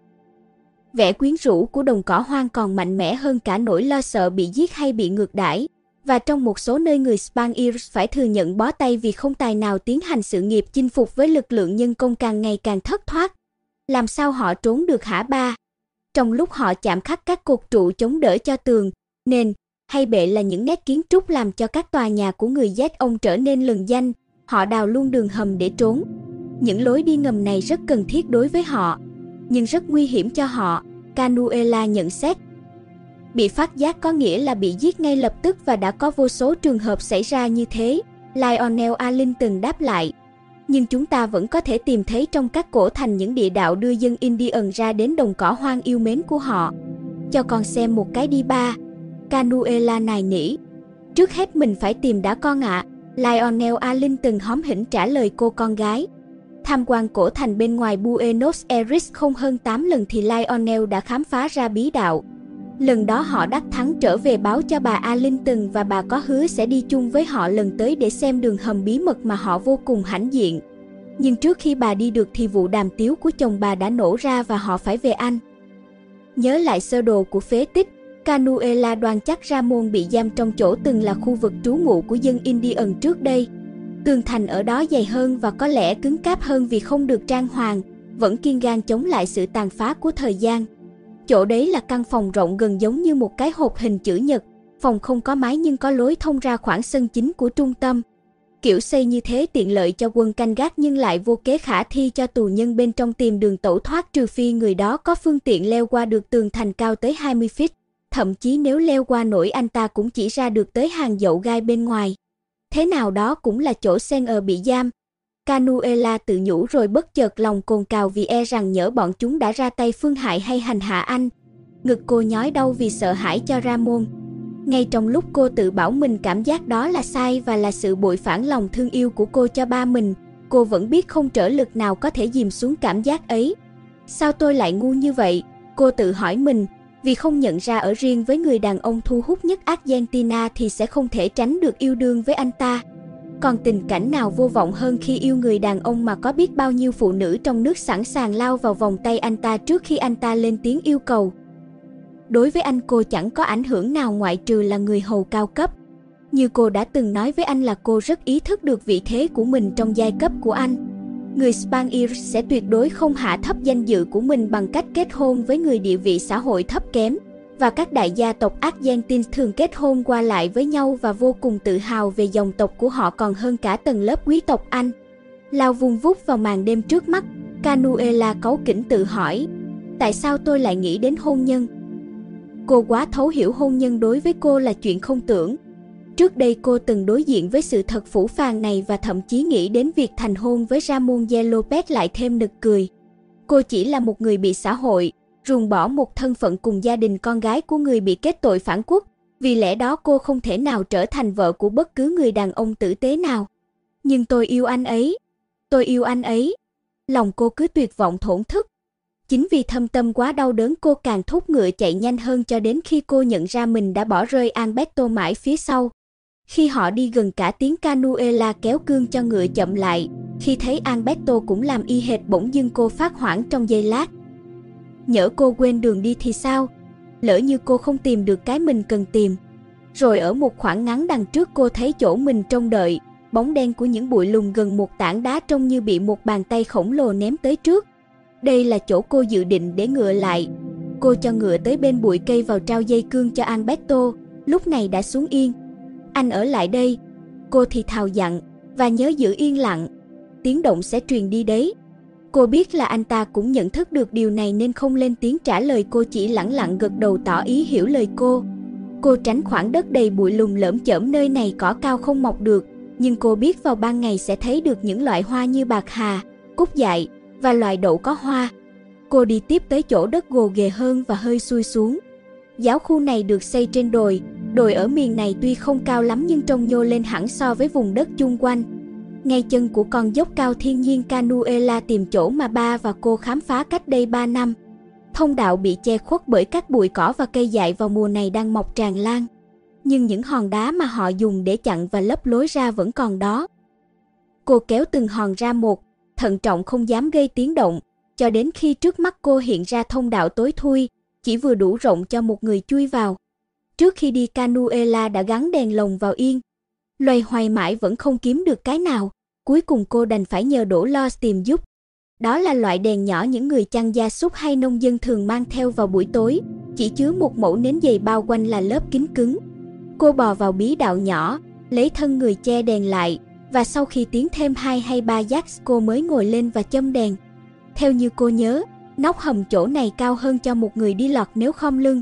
Vẻ quyến rũ của đồng cỏ hoang còn mạnh mẽ hơn cả nỗi lo sợ bị giết hay bị ngược đãi. Và trong một số nơi người Spaniards phải thừa nhận bó tay vì không tài nào tiến hành sự nghiệp chinh phục với lực lượng nhân công càng ngày càng thất thoát. Làm sao họ trốn được hả ba? Trong lúc họ chạm khắc các cột trụ chống đỡ cho tường, nền hay bệ là những nét kiến trúc làm cho các tòa nhà của người Z ông trở nên lừng danh, họ đào luôn đường hầm để trốn. Những lối đi ngầm này rất cần thiết đối với họ, nhưng rất nguy hiểm cho họ, Canuella nhận xét. Bị phát giác có nghĩa là bị giết ngay lập tức và đã có vô số trường hợp xảy ra như thế, Lionel Arlington đáp lại. Nhưng chúng ta vẫn có thể tìm thấy trong các cổ thành những địa đạo đưa dân Indian ra đến đồng cỏ hoang yêu mến của họ. Cho con xem một cái đi ba, Canuella nài nỉ. Trước hết mình phải tìm đã con ạ, à. Lionel Arlington hóm hỉnh trả lời cô con gái. Tham quan cổ thành bên ngoài Buenos Aires không hơn tám lần thì Lionel đã khám phá ra bí đạo. Lần đó họ đắc thắng trở về báo cho bà Arlington và bà có hứa sẽ đi chung với họ lần tới để xem đường hầm bí mật mà họ vô cùng hãnh diện. Nhưng trước khi bà đi được thì vụ đàm tiếu của chồng bà đã nổ ra và họ phải về Anh. Nhớ lại sơ đồ của phế tích, Canuella đoan chắc Ramon bị giam trong chỗ từng là khu vực trú ngụ của dân Indian trước đây. Tường thành ở đó dày hơn và có lẽ cứng cáp hơn vì không được trang hoàng, vẫn kiên gan chống lại sự tàn phá của thời gian. Chỗ đấy là căn phòng rộng gần giống như một cái hộp hình chữ nhật, phòng không có mái nhưng có lối thông ra khoảng sân chính của trung tâm. Kiểu xây như thế tiện lợi cho quân canh gác nhưng lại vô kế khả thi cho tù nhân bên trong tìm đường tẩu thoát, trừ phi người đó có phương tiện leo qua được tường thành cao tới hai mươi feet. Thậm chí nếu leo qua nổi anh ta cũng chỉ ra được tới hàng dậu gai bên ngoài. Thế nào đó cũng là chỗ Sen ở bị giam. Canuella tự nhủ rồi bất chợt lòng cồn cào vì e rằng nhỡ bọn chúng đã ra tay phương hại hay hành hạ anh. Ngực cô nhói đau vì sợ hãi cho Ramon. Ngay trong lúc cô tự bảo mình cảm giác đó là sai và là sự bội phản lòng thương yêu của cô cho ba mình, cô vẫn biết không trở lực nào có thể dìm xuống cảm giác ấy. Sao tôi lại ngu như vậy? Cô tự hỏi mình, vì không nhận ra ở riêng với người đàn ông thu hút nhất Argentina thì sẽ không thể tránh được yêu đương với anh ta. Còn tình cảnh nào vô vọng hơn khi yêu người đàn ông mà có biết bao nhiêu phụ nữ trong nước sẵn sàng lao vào vòng tay anh ta trước khi anh ta lên tiếng yêu cầu. Đối với anh cô chẳng có ảnh hưởng nào ngoại trừ là người hầu cao cấp. Như cô đã từng nói với anh là cô rất ý thức được vị thế của mình trong giai cấp của anh. Người Spaniards sẽ tuyệt đối không hạ thấp danh dự của mình bằng cách kết hôn với người địa vị xã hội thấp kém. Và các đại gia tộc Argentine thường kết hôn qua lại với nhau và vô cùng tự hào về dòng tộc của họ còn hơn cả tầng lớp quý tộc Anh. Lao vung vút vào màn đêm trước mắt, Canuella cáu kỉnh tự hỏi, tại sao tôi lại nghĩ đến hôn nhân? Cô quá thấu hiểu hôn nhân đối với cô là chuyện không tưởng. Trước đây cô từng đối diện với sự thật phũ phàng này và thậm chí nghĩ đến việc thành hôn với Ramon Lopez lại thêm nực cười. Cô chỉ là một người bị xã hội ruồng bỏ một thân phận cùng gia đình con gái của người bị kết tội phản quốc, vì lẽ đó cô không thể nào trở thành vợ của bất cứ người đàn ông tử tế nào. Nhưng tôi yêu anh ấy. Tôi yêu anh ấy. Lòng cô cứ tuyệt vọng thổn thức. Chính vì thâm tâm quá đau đớn cô càng thúc ngựa chạy nhanh hơn cho đến khi cô nhận ra mình đã bỏ rơi Alberto mãi phía sau. Khi họ đi gần cả tiếng Canuela kéo cương cho ngựa chậm lại. Khi thấy Alberto cũng làm y hệt bỗng dưng cô phát hoảng trong giây lát. Nhỡ cô quên đường đi thì sao? Lỡ như cô không tìm được cái mình cần tìm. Rồi ở một khoảng ngắn đằng trước cô thấy chỗ mình trông đợi, bóng đen của những bụi lùm gần một tảng đá trông như bị một bàn tay khổng lồ ném tới trước. Đây là chỗ cô dự định để ngựa lại. Cô cho ngựa tới bên bụi cây vào trao dây cương cho Alberto, lúc này đã xuống yên. Anh ở lại đây, cô thì thào dặn, và nhớ giữ yên lặng. Tiếng động sẽ truyền đi đấy. Cô biết là anh ta cũng nhận thức được điều này nên không lên tiếng trả lời, cô chỉ lẳng lặng gật đầu tỏ ý hiểu lời cô. Cô tránh khoảng đất đầy bụi lùm lởm chởm, nơi này cỏ cao không mọc được, nhưng cô biết vào ban ngày sẽ thấy được những loại hoa như bạc hà, cúc dại và loài đậu có hoa. Cô đi tiếp tới chỗ đất gồ ghề hơn và hơi xuôi xuống. Giáo khu này được xây trên đồi, đồi ở miền này tuy không cao lắm nhưng trông nhô lên hẳn so với vùng đất chung quanh. Ngay chân của con dốc cao thiên nhiên Canuela tìm chỗ mà ba và cô khám phá cách đây ba năm. Thông đạo bị che khuất bởi các bụi cỏ và cây dại vào mùa này đang mọc tràn lan. Nhưng những hòn đá mà họ dùng để chặn và lấp lối ra vẫn còn đó. Cô kéo từng hòn ra một, thận trọng không dám gây tiếng động, cho đến khi trước mắt cô hiện ra thông đạo tối thui, chỉ vừa đủ rộng cho một người chui vào. Trước khi đi Canuela đã gắn đèn lồng vào yên. Loay hoay mãi vẫn không kiếm được cái nào, cuối cùng cô đành phải nhờ Đỗ Lo tìm giúp. Đó là loại đèn nhỏ những người chăn gia súc hay nông dân thường mang theo vào buổi tối, chỉ chứa một mẩu nến dày bao quanh là lớp kính cứng. Cô bò vào bí đạo nhỏ, lấy thân người che đèn lại, và sau khi tiến thêm hai hay ba giác cô mới ngồi lên và châm đèn. Theo như cô nhớ, nóc hầm chỗ này cao hơn cho một người đi lọt nếu khom lưng.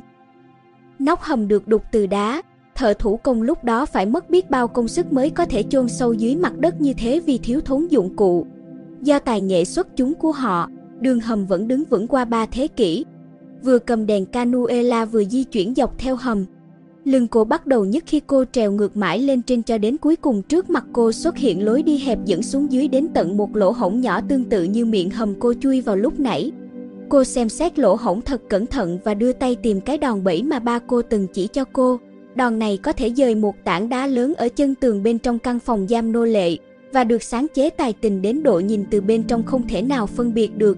Nóc hầm được đục từ đá, thợ thủ công lúc đó phải mất biết bao công sức mới có thể chôn sâu dưới mặt đất như thế vì thiếu thốn dụng cụ. Do tài nghệ xuất chúng của họ, đường hầm vẫn đứng vững qua ba thế kỷ. Vừa cầm đèn Canuela vừa di chuyển dọc theo hầm. Lưng cô bắt đầu nhức khi cô trèo ngược mãi lên trên cho đến cuối cùng trước mặt cô xuất hiện lối đi hẹp dẫn xuống dưới đến tận một lỗ hổng nhỏ tương tự như miệng hầm cô chui vào lúc nãy. Cô xem xét lỗ hổng thật cẩn thận và đưa tay tìm cái đòn bẩy mà ba cô từng chỉ cho cô. Đòn này có thể dời một tảng đá lớn ở chân tường bên trong căn phòng giam nô lệ và được sáng chế tài tình đến độ nhìn từ bên trong không thể nào phân biệt được.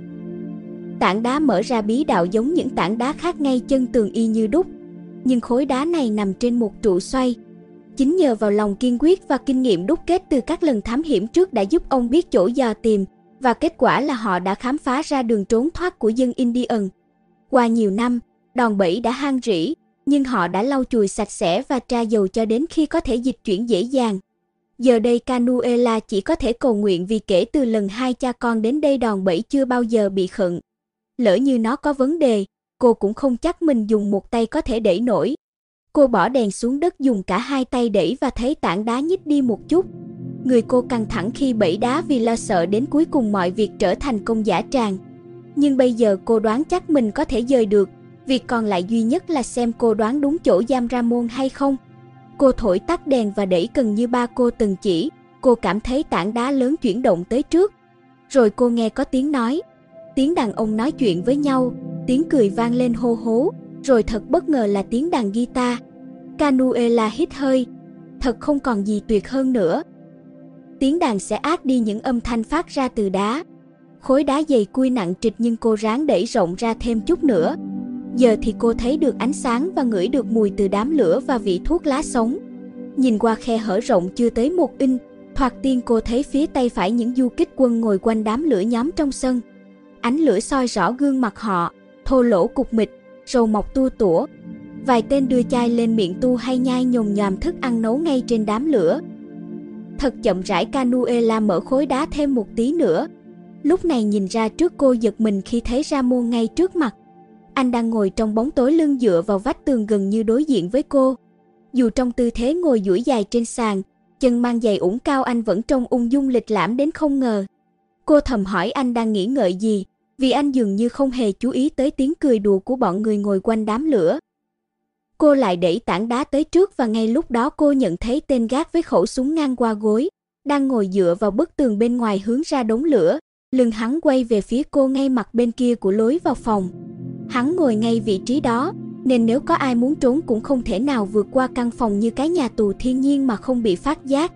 Tảng đá mở ra bí đạo giống những tảng đá khác ngay chân tường y như đúc, nhưng khối đá này nằm trên một trụ xoay. Chính nhờ vào lòng kiên quyết và kinh nghiệm đúc kết từ các lần thám hiểm trước đã giúp ông biết chỗ dò tìm, và kết quả là họ đã khám phá ra đường trốn thoát của dân Indian. Qua nhiều năm, đòn bẩy đã han rỉ, nhưng họ đã lau chùi sạch sẽ và tra dầu cho đến khi có thể dịch chuyển dễ dàng. Giờ đây Canuela chỉ có thể cầu nguyện vì kể từ lần hai cha con đến đây đòn bẩy chưa bao giờ bị khựng. Lỡ như nó có vấn đề, cô cũng không chắc mình dùng một tay có thể đẩy nổi. Cô bỏ đèn xuống đất dùng cả hai tay đẩy và thấy tảng đá nhích đi một chút. Người cô căng thẳng khi bẩy đá vì lo sợ đến cuối cùng mọi việc trở thành công dã tràng. Nhưng bây giờ cô đoán chắc mình có thể dời được. Việc còn lại duy nhất là xem cô đoán đúng chỗ giam Ramon hay không. Cô thổi tắt đèn và đẩy cần như ba cô từng chỉ. Cô cảm thấy tảng đá lớn chuyển động tới trước. Rồi cô nghe có tiếng nói. Tiếng đàn ông nói chuyện với nhau. Tiếng cười vang lên hô hố. Rồi thật bất ngờ là tiếng đàn guitar. Canuela hít hơi. Thật không còn gì tuyệt hơn nữa. Tiếng đàn sẽ át đi những âm thanh phát ra từ đá. Khối đá dày cui nặng trịch nhưng cô ráng đẩy rộng ra thêm chút nữa. Giờ thì cô thấy được ánh sáng và ngửi được mùi từ đám lửa và vị thuốc lá sống. Nhìn qua khe hở rộng chưa tới một inch, thoạt tiên cô thấy phía tay phải những du kích quân ngồi quanh đám lửa nhóm trong sân. Ánh lửa soi rõ gương mặt họ, thô lỗ cục mịch, râu mọc tua tủa. Vài tên đưa chai lên miệng tu hay nhai nhồm nhòm thức ăn nấu ngay trên đám lửa. Thật chậm rãi Canuela mở khối đá thêm một tí nữa. Lúc này nhìn ra trước cô giật mình khi thấy Ramon ngay trước mặt. Anh đang ngồi trong bóng tối lưng dựa vào vách tường gần như đối diện với cô. Dù trong tư thế ngồi duỗi dài trên sàn, chân mang giày ủng cao anh vẫn trông ung dung lịch lãm đến không ngờ. Cô thầm hỏi anh đang nghĩ ngợi gì, vì anh dường như không hề chú ý tới tiếng cười đùa của bọn người ngồi quanh đám lửa. Cô lại đẩy tảng đá tới trước và ngay lúc đó cô nhận thấy tên gác với khẩu súng ngang qua gối. đang ngồi dựa vào bức tường bên ngoài hướng ra đống lửa, lưng hắn quay về phía cô ngay mặt bên kia của lối vào phòng. Hắn ngồi ngay vị trí đó, nên nếu có ai muốn trốn cũng không thể nào vượt qua căn phòng như cái nhà tù thiên nhiên mà không bị phát giác.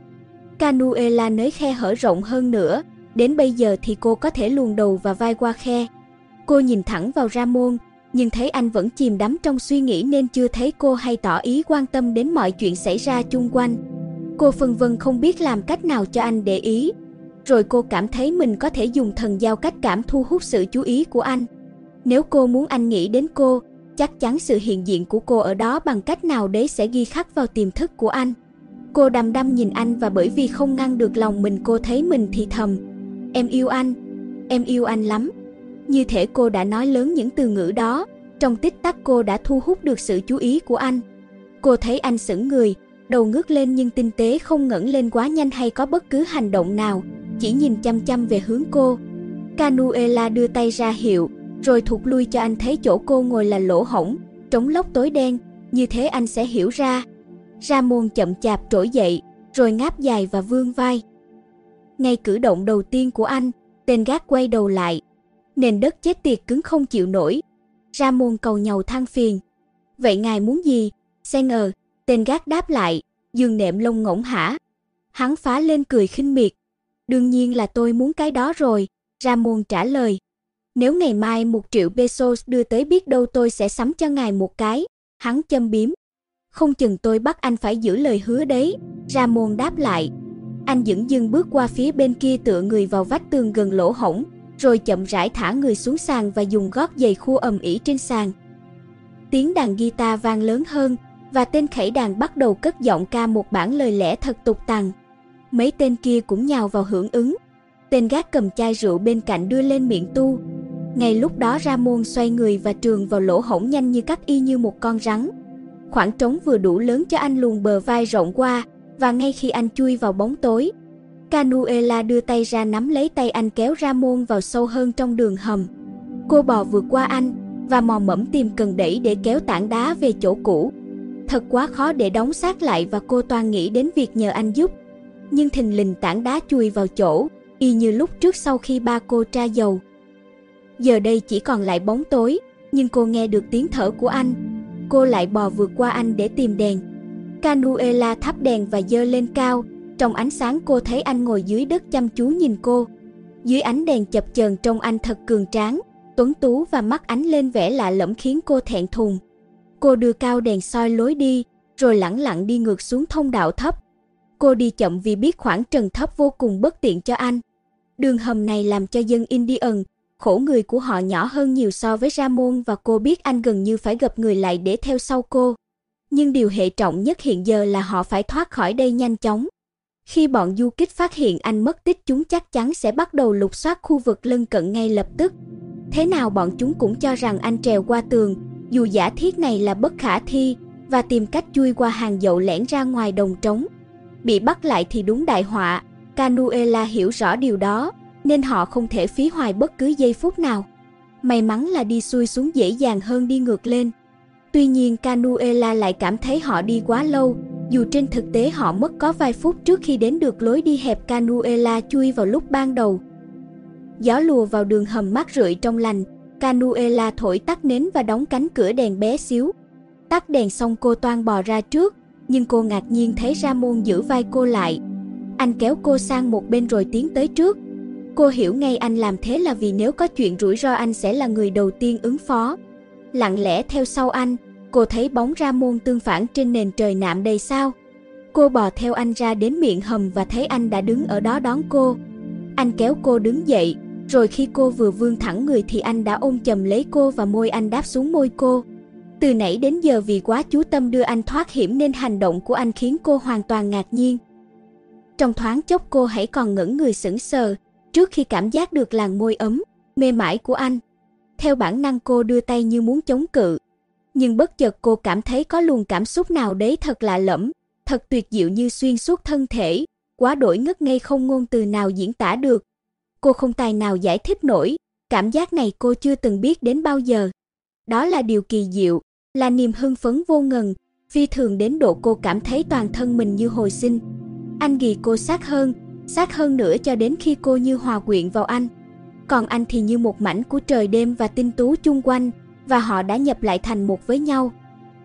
Canuela nới khe hở rộng hơn nữa, đến bây giờ thì cô có thể luồn đầu và vai qua khe. Cô nhìn thẳng vào Ramon, nhưng thấy anh vẫn chìm đắm trong suy nghĩ nên chưa thấy cô hay tỏ ý quan tâm đến mọi chuyện xảy ra chung quanh. Cô phân vân không biết làm cách nào cho anh để ý. Rồi cô cảm thấy mình có thể dùng thần giao cách cảm thu hút sự chú ý của anh. Nếu cô muốn anh nghĩ đến cô, chắc chắn sự hiện diện của cô ở đó bằng cách nào đấy sẽ ghi khắc vào tiềm thức của anh. Cô đăm đăm nhìn anh và bởi vì không ngăn được lòng mình cô thấy mình thì thầm: "Em yêu anh, em yêu anh lắm." Như thể cô đã nói lớn những từ ngữ đó, trong tích tắc cô đã thu hút được sự chú ý của anh. Cô thấy anh sững người, đầu ngước lên nhưng tinh tế không ngẩng lên quá nhanh hay có bất cứ hành động nào, chỉ nhìn chăm chăm về hướng cô. Canuela đưa tay ra hiệu, rồi thụt lui cho anh thấy chỗ cô ngồi là lỗ hổng, trống lốc tối đen, như thế anh sẽ hiểu ra. Ramon chậm chạp trỗi dậy, rồi ngáp dài và vươn vai. Ngay cử động đầu tiên của anh, tên gác quay đầu lại. Nền đất chết tiệt cứng không chịu nổi. Ramon cầu nhàu than phiền: "Vậy ngài muốn gì, Senor?" Tên gác đáp lại: "Giường nệm lông ngỗng hả?" Hắn phá lên cười khinh miệt: "Đương nhiên là tôi muốn cái đó rồi." Ramon trả lời: "Nếu ngày mai một triệu pesos đưa tới biết đâu tôi sẽ sắm cho ngài một cái." Hắn châm biếm: "Không chừng tôi bắt anh phải giữ lời hứa đấy." Ramon đáp lại. Anh dửng dưng bước qua phía bên kia tựa người vào vách tường gần lỗ hổng, rồi chậm rãi thả người xuống sàn và dùng gót giày khua ầm ĩ trên sàn. Tiếng đàn guitar vang lớn hơn và tên khẩy đàn bắt đầu cất giọng ca một bản lời lẽ thật tục tằn. Mấy tên kia cũng nhào vào hưởng ứng. Tên gác cầm chai rượu bên cạnh đưa lên miệng tu. Ngay lúc đó Ramon xoay người và trườn vào lỗ hổng nhanh như cắt y như một con rắn. Khoảng trống vừa đủ lớn cho anh luồn bờ vai rộng qua, và ngay khi anh chui vào bóng tối, Canuela đưa tay ra nắm lấy tay anh kéo Ramon vào sâu hơn trong đường hầm. Cô bò vượt qua anh và mò mẫm tìm cần đẩy để kéo tảng đá về chỗ cũ. Thật quá khó để đóng xác lại và cô toan nghĩ đến việc nhờ anh giúp. Nhưng thình lình tảng đá chùi vào chỗ, y như lúc trước sau khi ba cô tra dầu. Giờ đây chỉ còn lại bóng tối, nhưng cô nghe được tiếng thở của anh. Cô lại bò vượt qua anh để tìm đèn. Canuela thắp đèn và giơ lên cao. Trong ánh sáng cô thấy anh ngồi dưới đất chăm chú nhìn cô. Dưới ánh đèn chập chờn trông anh thật cường tráng, tuấn tú và mắt ánh lên vẻ lạ lẫm khiến cô thẹn thùng. Cô đưa cao đèn soi lối đi, rồi lẳng lặng đi ngược xuống thông đạo thấp. Cô đi chậm vì biết khoảng trần thấp vô cùng bất tiện cho anh. Đường hầm này làm cho dân Indian, khổ người của họ nhỏ hơn nhiều so với Ramon và cô biết anh gần như phải gập người lại để theo sau cô. Nhưng điều hệ trọng nhất hiện giờ là họ phải thoát khỏi đây nhanh chóng. Khi bọn du kích phát hiện anh mất tích chúng chắc chắn sẽ bắt đầu lục soát khu vực lân cận ngay lập tức. Thế nào bọn chúng cũng cho rằng anh trèo qua tường, dù giả thiết này là bất khả thi, và tìm cách chui qua hàng dậu lẻn ra ngoài đồng trống. Bị bắt lại thì đúng đại họa. Canuela hiểu rõ điều đó, nên họ không thể phí hoài bất cứ giây phút nào. May mắn là đi xuôi xuống dễ dàng hơn đi ngược lên. Tuy nhiên Canuela lại cảm thấy họ đi quá lâu, dù trên thực tế họ mất có vài phút trước khi đến được lối đi hẹp Canuela chui vào lúc ban đầu. Gió lùa vào đường hầm mát rượi trong lành, Canuela thổi tắt nến và đóng cánh cửa đèn bé xíu. Tắt đèn xong cô toan bò ra trước, nhưng cô ngạc nhiên thấy Ramon giữ vai cô lại. Anh kéo cô sang một bên rồi tiến tới trước. Cô hiểu ngay anh làm thế là vì nếu có chuyện rủi ro anh sẽ là người đầu tiên ứng phó. Lặng lẽ theo sau anh, cô thấy bóng Ramon tương phản trên nền trời nạm đầy sao. Cô bò theo anh ra đến miệng hầm và thấy anh đã đứng ở đó đón cô. Anh kéo cô đứng dậy, rồi khi cô vừa vươn thẳng người thì anh đã ôm chầm lấy cô và môi anh đáp xuống môi cô. Từ nãy đến giờ vì quá chú tâm đưa anh thoát hiểm nên hành động của anh khiến cô hoàn toàn ngạc nhiên. Trong thoáng chốc cô hãy còn ngẩn người sững sờ, trước khi cảm giác được làn môi ấm, mê mải của anh. Theo bản năng cô đưa tay như muốn chống cự. Nhưng bất chợt cô cảm thấy có luồng cảm xúc nào đấy thật lạ lẫm, thật tuyệt diệu như xuyên suốt thân thể, quá đổi ngất ngây không ngôn từ nào diễn tả được. Cô không tài nào giải thích nổi, cảm giác này cô chưa từng biết đến bao giờ. Đó là điều kỳ diệu, là niềm hưng phấn vô ngần, phi thường đến độ cô cảm thấy toàn thân mình như hồi sinh. Anh ghi cô sát hơn, sát hơn nữa cho đến khi cô như hòa quyện vào anh. Còn anh thì như một mảnh của trời đêm và tinh tú chung quanh, và họ đã nhập lại thành một với nhau.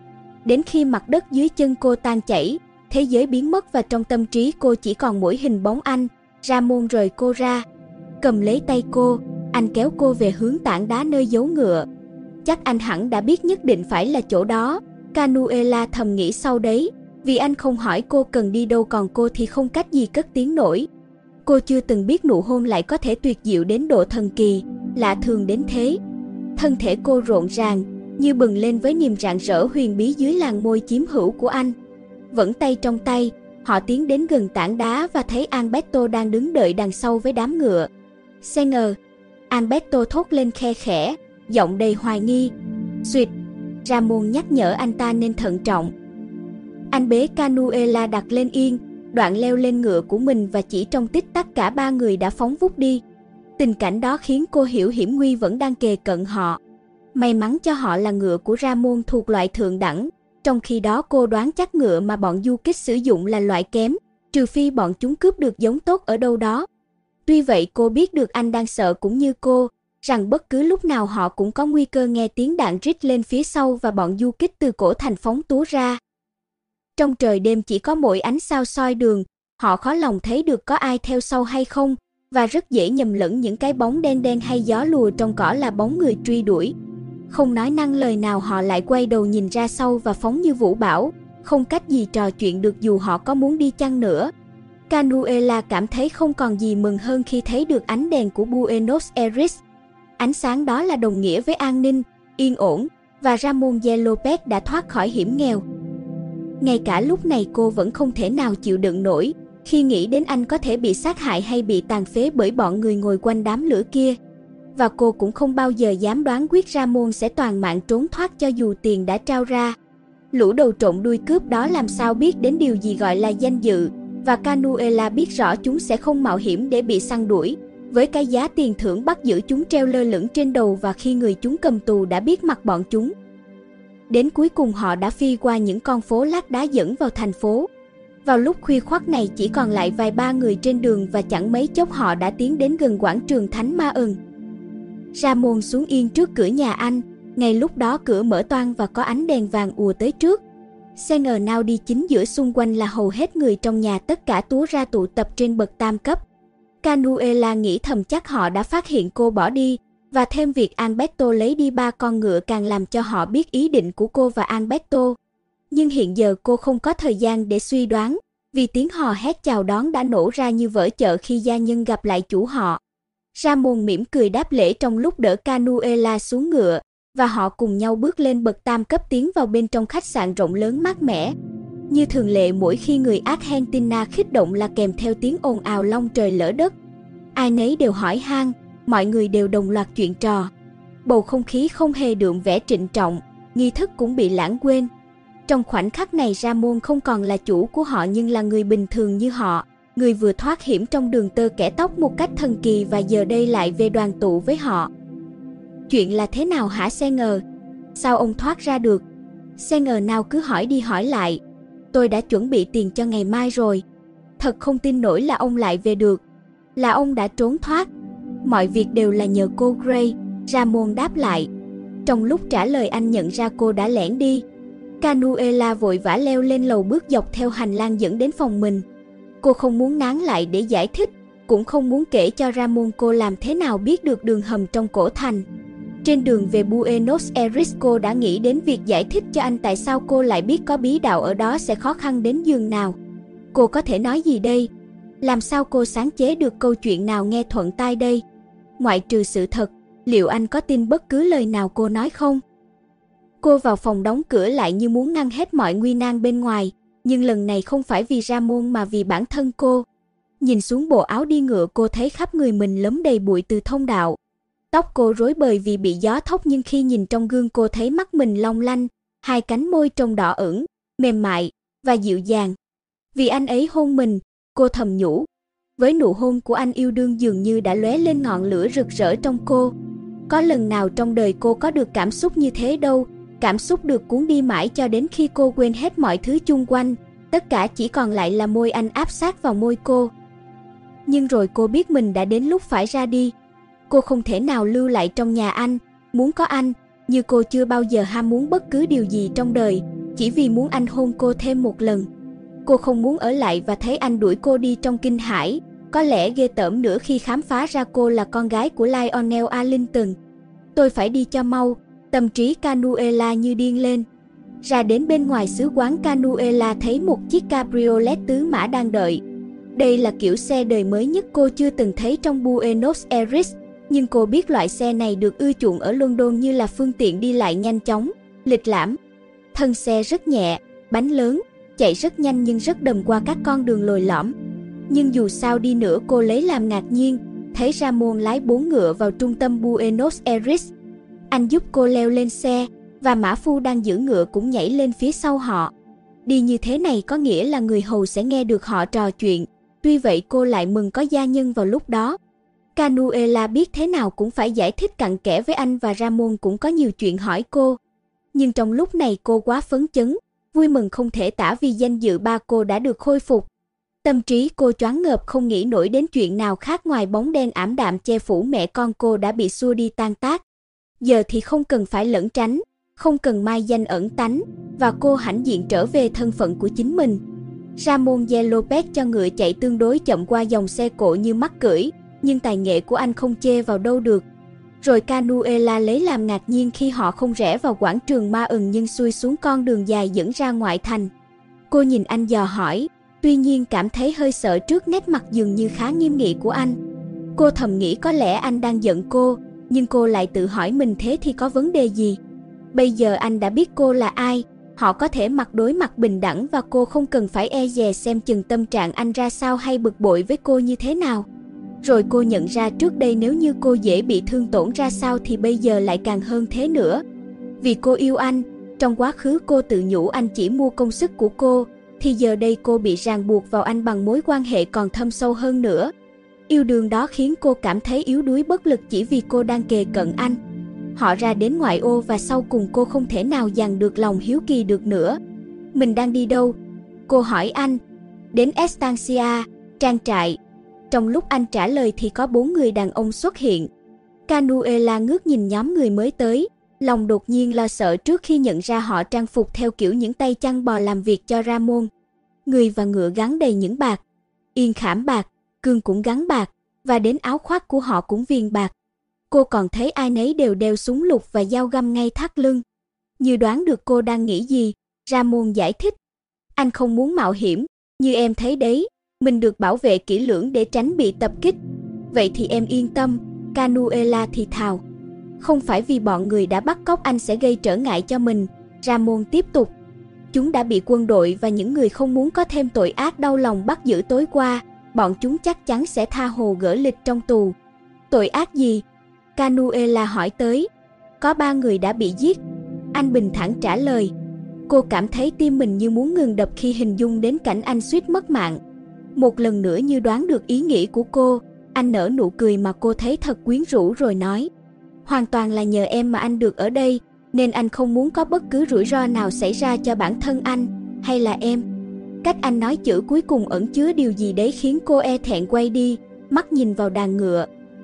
Đến khi mặt đất dưới chân cô tan chảy, thế giới biến mất và trong tâm trí cô chỉ còn mỗi hình bóng anh. Ramon rời cô ra, cầm lấy tay cô, anh kéo cô về hướng tảng đá nơi giấu ngựa. Chắc anh hẳn đã biết nhất định phải là chỗ đó, Canuela thầm nghĩ sau đấy, vì anh không hỏi cô cần đi đâu, còn cô thì không cách gì cất tiếng nổi. Cô chưa từng biết nụ hôn lại có thể tuyệt diệu đến độ thần kỳ, lạ thường đến thế. Thân thể cô rộn ràng, như bừng lên với niềm rạng rỡ huyền bí dưới làn môi chiếm hữu của anh. Vẫn tay trong tay, họ tiến đến gần tảng đá và thấy Alberto đang đứng đợi đằng sau với đám ngựa. Senger, Alberto thốt lên khe khẽ, giọng đầy hoài nghi. Xuyệt, Ramon nhắc nhở anh ta nên thận trọng. Anh bế Canuela đặt lên yên, đoạn leo lên ngựa của mình và chỉ trong tích tắc cả ba người đã phóng vút đi. Tình cảnh đó khiến cô hiểu hiểm nguy vẫn đang kề cận họ. May mắn cho họ là ngựa của Ramon thuộc loại thượng đẳng, trong khi đó cô đoán chắc ngựa mà bọn du kích sử dụng là loại kém, trừ phi bọn chúng cướp được giống tốt ở đâu đó. Tuy vậy cô biết được anh đang sợ cũng như cô, rằng bất cứ lúc nào họ cũng có nguy cơ nghe tiếng đạn rít lên phía sau và bọn du kích từ cổ thành phóng túa ra. Trong trời đêm chỉ có mỗi ánh sao soi đường, họ khó lòng thấy được có ai theo sau hay không, và rất dễ nhầm lẫn những cái bóng đen đen hay gió lùa trong cỏ là bóng người truy đuổi. Không nói năng lời nào họ lại quay đầu nhìn ra sau và phóng như vũ bão, không cách gì trò chuyện được dù họ có muốn đi chăng nữa. Canuela cảm thấy không còn gì mừng hơn khi thấy được ánh đèn của Buenos Aires. Ánh sáng đó là đồng nghĩa với an ninh, yên ổn, và Ramon de Lopez đã thoát khỏi hiểm nghèo. Ngay cả lúc này cô vẫn không thể nào chịu đựng nổi khi nghĩ đến anh có thể bị sát hại hay bị tàn phế bởi bọn người ngồi quanh đám lửa kia. Và cô cũng không bao giờ dám đoán quyết Ramon sẽ toàn mạng trốn thoát cho dù tiền đã trao ra. Lũ đầu trộm đuôi cướp đó làm sao biết đến điều gì gọi là danh dự, và Canuela biết rõ chúng sẽ không mạo hiểm để bị săn đuổi, với cái giá tiền thưởng bắt giữ chúng treo lơ lửng trên đầu và khi người chúng cầm tù đã biết mặt bọn chúng. Đến cuối cùng họ đã phi qua những con phố lát đá dẫn vào thành phố. Vào lúc khuya khoắt này chỉ còn lại vài ba người trên đường và chẳng mấy chốc họ đã tiến đến gần quảng trường Thánh Ma Ơn. Ramon xuống yên trước cửa nhà anh, ngay lúc đó cửa mở toang và có ánh đèn vàng ùa tới trước. Senger nào đi chính giữa, xung quanh là hầu hết người trong nhà, tất cả túa ra tụ tập trên bậc tam cấp. Canuela nghĩ thầm chắc họ đã phát hiện cô bỏ đi, và thêm việc Alberto lấy đi ba con ngựa càng làm cho họ biết ý định của cô và Alberto. Nhưng hiện giờ cô không có thời gian để suy đoán, vì tiếng hò hét chào đón đã nổ ra như vỡ chợ khi gia nhân gặp lại chủ họ. Ramon mỉm cười đáp lễ trong lúc đỡ Canuela xuống ngựa, và họ cùng nhau bước lên bậc tam cấp tiến vào bên trong khách sạn rộng lớn mát mẻ. Như thường lệ mỗi khi người Argentina khích động là kèm theo tiếng ồn ào long trời lỡ đất. Ai nấy đều hỏi han, mọi người đều đồng loạt chuyện trò. Bầu không khí không hề đượm vẻ trịnh trọng, nghi thức cũng bị lãng quên. Trong khoảnh khắc này Ramon không còn là chủ của họ nhưng là người bình thường như họ, người vừa thoát hiểm trong đường tơ kẻ tóc một cách thần kỳ và giờ đây lại về đoàn tụ với họ. Chuyện là thế nào hả Senger? Sao ông thoát ra được? Senger nào cứ hỏi đi hỏi lại. Tôi đã chuẩn bị tiền cho ngày mai rồi. Thật không tin nổi là ông lại về được. Là ông đã trốn thoát. Mọi việc đều là nhờ cô Gray, Ramon đáp lại. Trong lúc trả lời anh nhận ra cô đã lẻn đi. Canuela vội vã leo lên lầu bước dọc theo hành lang dẫn đến phòng mình. Cô không muốn nán lại để giải thích, cũng không muốn kể cho Ramon cô làm thế nào biết được đường hầm trong cổ thành. Trên đường về Buenos Aires cô đã nghĩ đến việc giải thích cho anh tại sao cô lại biết có bí đạo ở đó sẽ khó khăn đến giường nào. Cô có thể nói gì đây? Làm sao cô sáng chế được câu chuyện nào nghe thuận tai đây? Ngoại trừ sự thật, liệu anh có tin bất cứ lời nào cô nói không? Cô vào phòng đóng cửa lại như muốn ngăn hết mọi nguy nan bên ngoài, nhưng lần này không phải vì Ramon mà vì bản thân cô. Nhìn xuống bộ áo đi ngựa cô thấy khắp người mình lấm đầy bụi từ thông đạo. Tóc cô rối bời vì bị gió thốc nhưng khi nhìn trong gương cô thấy mắt mình long lanh, hai cánh môi trông đỏ ửng, mềm mại và dịu dàng. Vì anh ấy hôn mình, cô thầm nhủ. Với nụ hôn của anh yêu đương dường như đã lóe lên ngọn lửa rực rỡ trong cô. Có lần nào trong đời cô có được cảm xúc như thế đâu, cảm xúc được cuốn đi mãi cho đến khi cô quên hết mọi thứ chung quanh, Tất cả chỉ còn lại là môi anh áp sát vào môi cô. Nhưng rồi cô biết mình đã đến lúc phải ra đi. Cô không thể nào lưu lại trong nhà anh, muốn có anh, như cô chưa bao giờ ham muốn bất cứ điều gì trong đời, chỉ vì muốn anh hôn cô thêm một lần. Cô không muốn ở lại và thấy anh đuổi cô đi trong kinh hãi, có lẽ ghê tởm nữa khi khám phá ra cô là con gái của Lionel Arlington. Tôi phải đi cho mau, tâm trí Canuella như điên lên. Ra đến bên ngoài xứ quán, Canuella thấy một chiếc cabriolet tứ mã đang đợi. Đây là kiểu xe đời mới nhất cô chưa từng thấy trong Buenos Aires, nhưng cô biết loại xe này được ưa chuộng ở London như là phương tiện đi lại nhanh chóng, lịch lãm. Thân xe rất nhẹ, bánh lớn, chạy rất nhanh nhưng rất đầm qua các con đường lồi lõm. Nhưng dù sao đi nữa cô lấy làm ngạc nhiên, thấy Ramon lái bốn ngựa vào trung tâm Buenos Aires. Anh giúp cô leo lên xe, và mã phu đang giữ ngựa cũng nhảy lên phía sau họ. Đi như thế này có nghĩa là người hầu sẽ nghe được họ trò chuyện, tuy vậy cô lại mừng có gia nhân vào lúc đó. Canuella biết thế nào cũng phải giải thích cặn kẽ với anh và Ramon cũng có nhiều chuyện hỏi cô. Nhưng trong lúc này cô quá phấn chấn, vui mừng không thể tả vì danh dự ba cô đã được khôi phục. Tâm trí cô choáng ngợp không nghĩ nổi đến chuyện nào khác ngoài bóng đen ảm đạm che phủ mẹ con cô đã bị xua đi tan tác. Giờ thì không cần phải lẩn tránh, không cần mai danh ẩn tánh, và cô hãnh diện trở về thân phận của chính mình. Ramon de Lopez cho ngựa chạy tương đối chậm qua dòng xe cộ như mắc cưỡi, nhưng tài nghệ của anh không chê vào đâu được. Rồi Canuella lấy làm ngạc nhiên khi họ không rẽ vào quảng trường ma ừng nhưng xuôi xuống con đường dài dẫn ra ngoại thành. Cô nhìn anh dò hỏi, tuy nhiên cảm thấy hơi sợ trước nét mặt dường như khá nghiêm nghị của anh. Cô thầm nghĩ có lẽ anh đang giận cô, nhưng cô lại tự hỏi mình thế thì có vấn đề gì. Bây giờ anh đã biết cô là ai, họ có thể mặt đối mặt bình đẳng và cô không cần phải e dè xem chừng tâm trạng anh ra sao hay bực bội với cô như thế nào. Rồi cô nhận ra trước đây nếu như cô dễ bị thương tổn ra sao thì bây giờ lại càng hơn thế nữa. Vì cô yêu anh, trong quá khứ cô tự nhủ anh chỉ mua công sức của cô, thì giờ đây cô bị ràng buộc vào anh bằng mối quan hệ còn thâm sâu hơn nữa. Yêu đương đó khiến cô cảm thấy yếu đuối bất lực chỉ vì cô đang kề cận anh. Họ ra đến ngoại ô và sau cùng cô không thể nào dằn được lòng hiếu kỳ được nữa. Mình đang đi đâu? Cô hỏi anh. Đến Estancia, trang trại. Trong lúc anh trả lời thì có bốn người đàn ông xuất hiện. Canuella ngước nhìn nhóm người mới tới, lòng đột nhiên lo sợ trước khi nhận ra họ trang phục theo kiểu những tay chăn bò làm việc cho Ramon. Người và ngựa gắn đầy những bạc, yên khảm bạc, cương cũng gắn bạc, và đến áo khoác của họ cũng viền bạc. Cô còn thấy ai nấy đều đeo súng lục và dao găm ngay thắt lưng. Như đoán được cô đang nghĩ gì, Ramon giải thích. Anh không muốn mạo hiểm, như em thấy đấy, mình được bảo vệ kỹ lưỡng để tránh bị tập kích. Vậy thì em yên tâm, Canuella thì thào. Không phải vì bọn người đã bắt cóc anh sẽ gây trở ngại cho mình, Ramon tiếp tục. Chúng đã bị quân đội và những người không muốn có thêm tội ác đau lòng bắt giữ tối qua, bọn chúng chắc chắn sẽ tha hồ gỡ lịch trong tù. Tội ác gì? Canuella hỏi tới. Có ba người đã bị giết, anh bình thản trả lời. Cô cảm thấy tim mình như muốn ngừng đập khi hình dung đến cảnh anh suýt mất mạng. Một lần nữa như đoán được ý nghĩ của cô, anh nở nụ cười mà cô thấy thật quyến rũ rồi nói. Hoàn toàn là nhờ em mà anh được ở đây, nên anh không muốn có bất cứ rủi ro nào xảy ra cho bản thân anh, hay là em. Cách anh nói chữ cuối cùng ẩn chứa điều gì đấy khiến cô e thẹn quay đi, mắt nhìn vào đàn ngựa.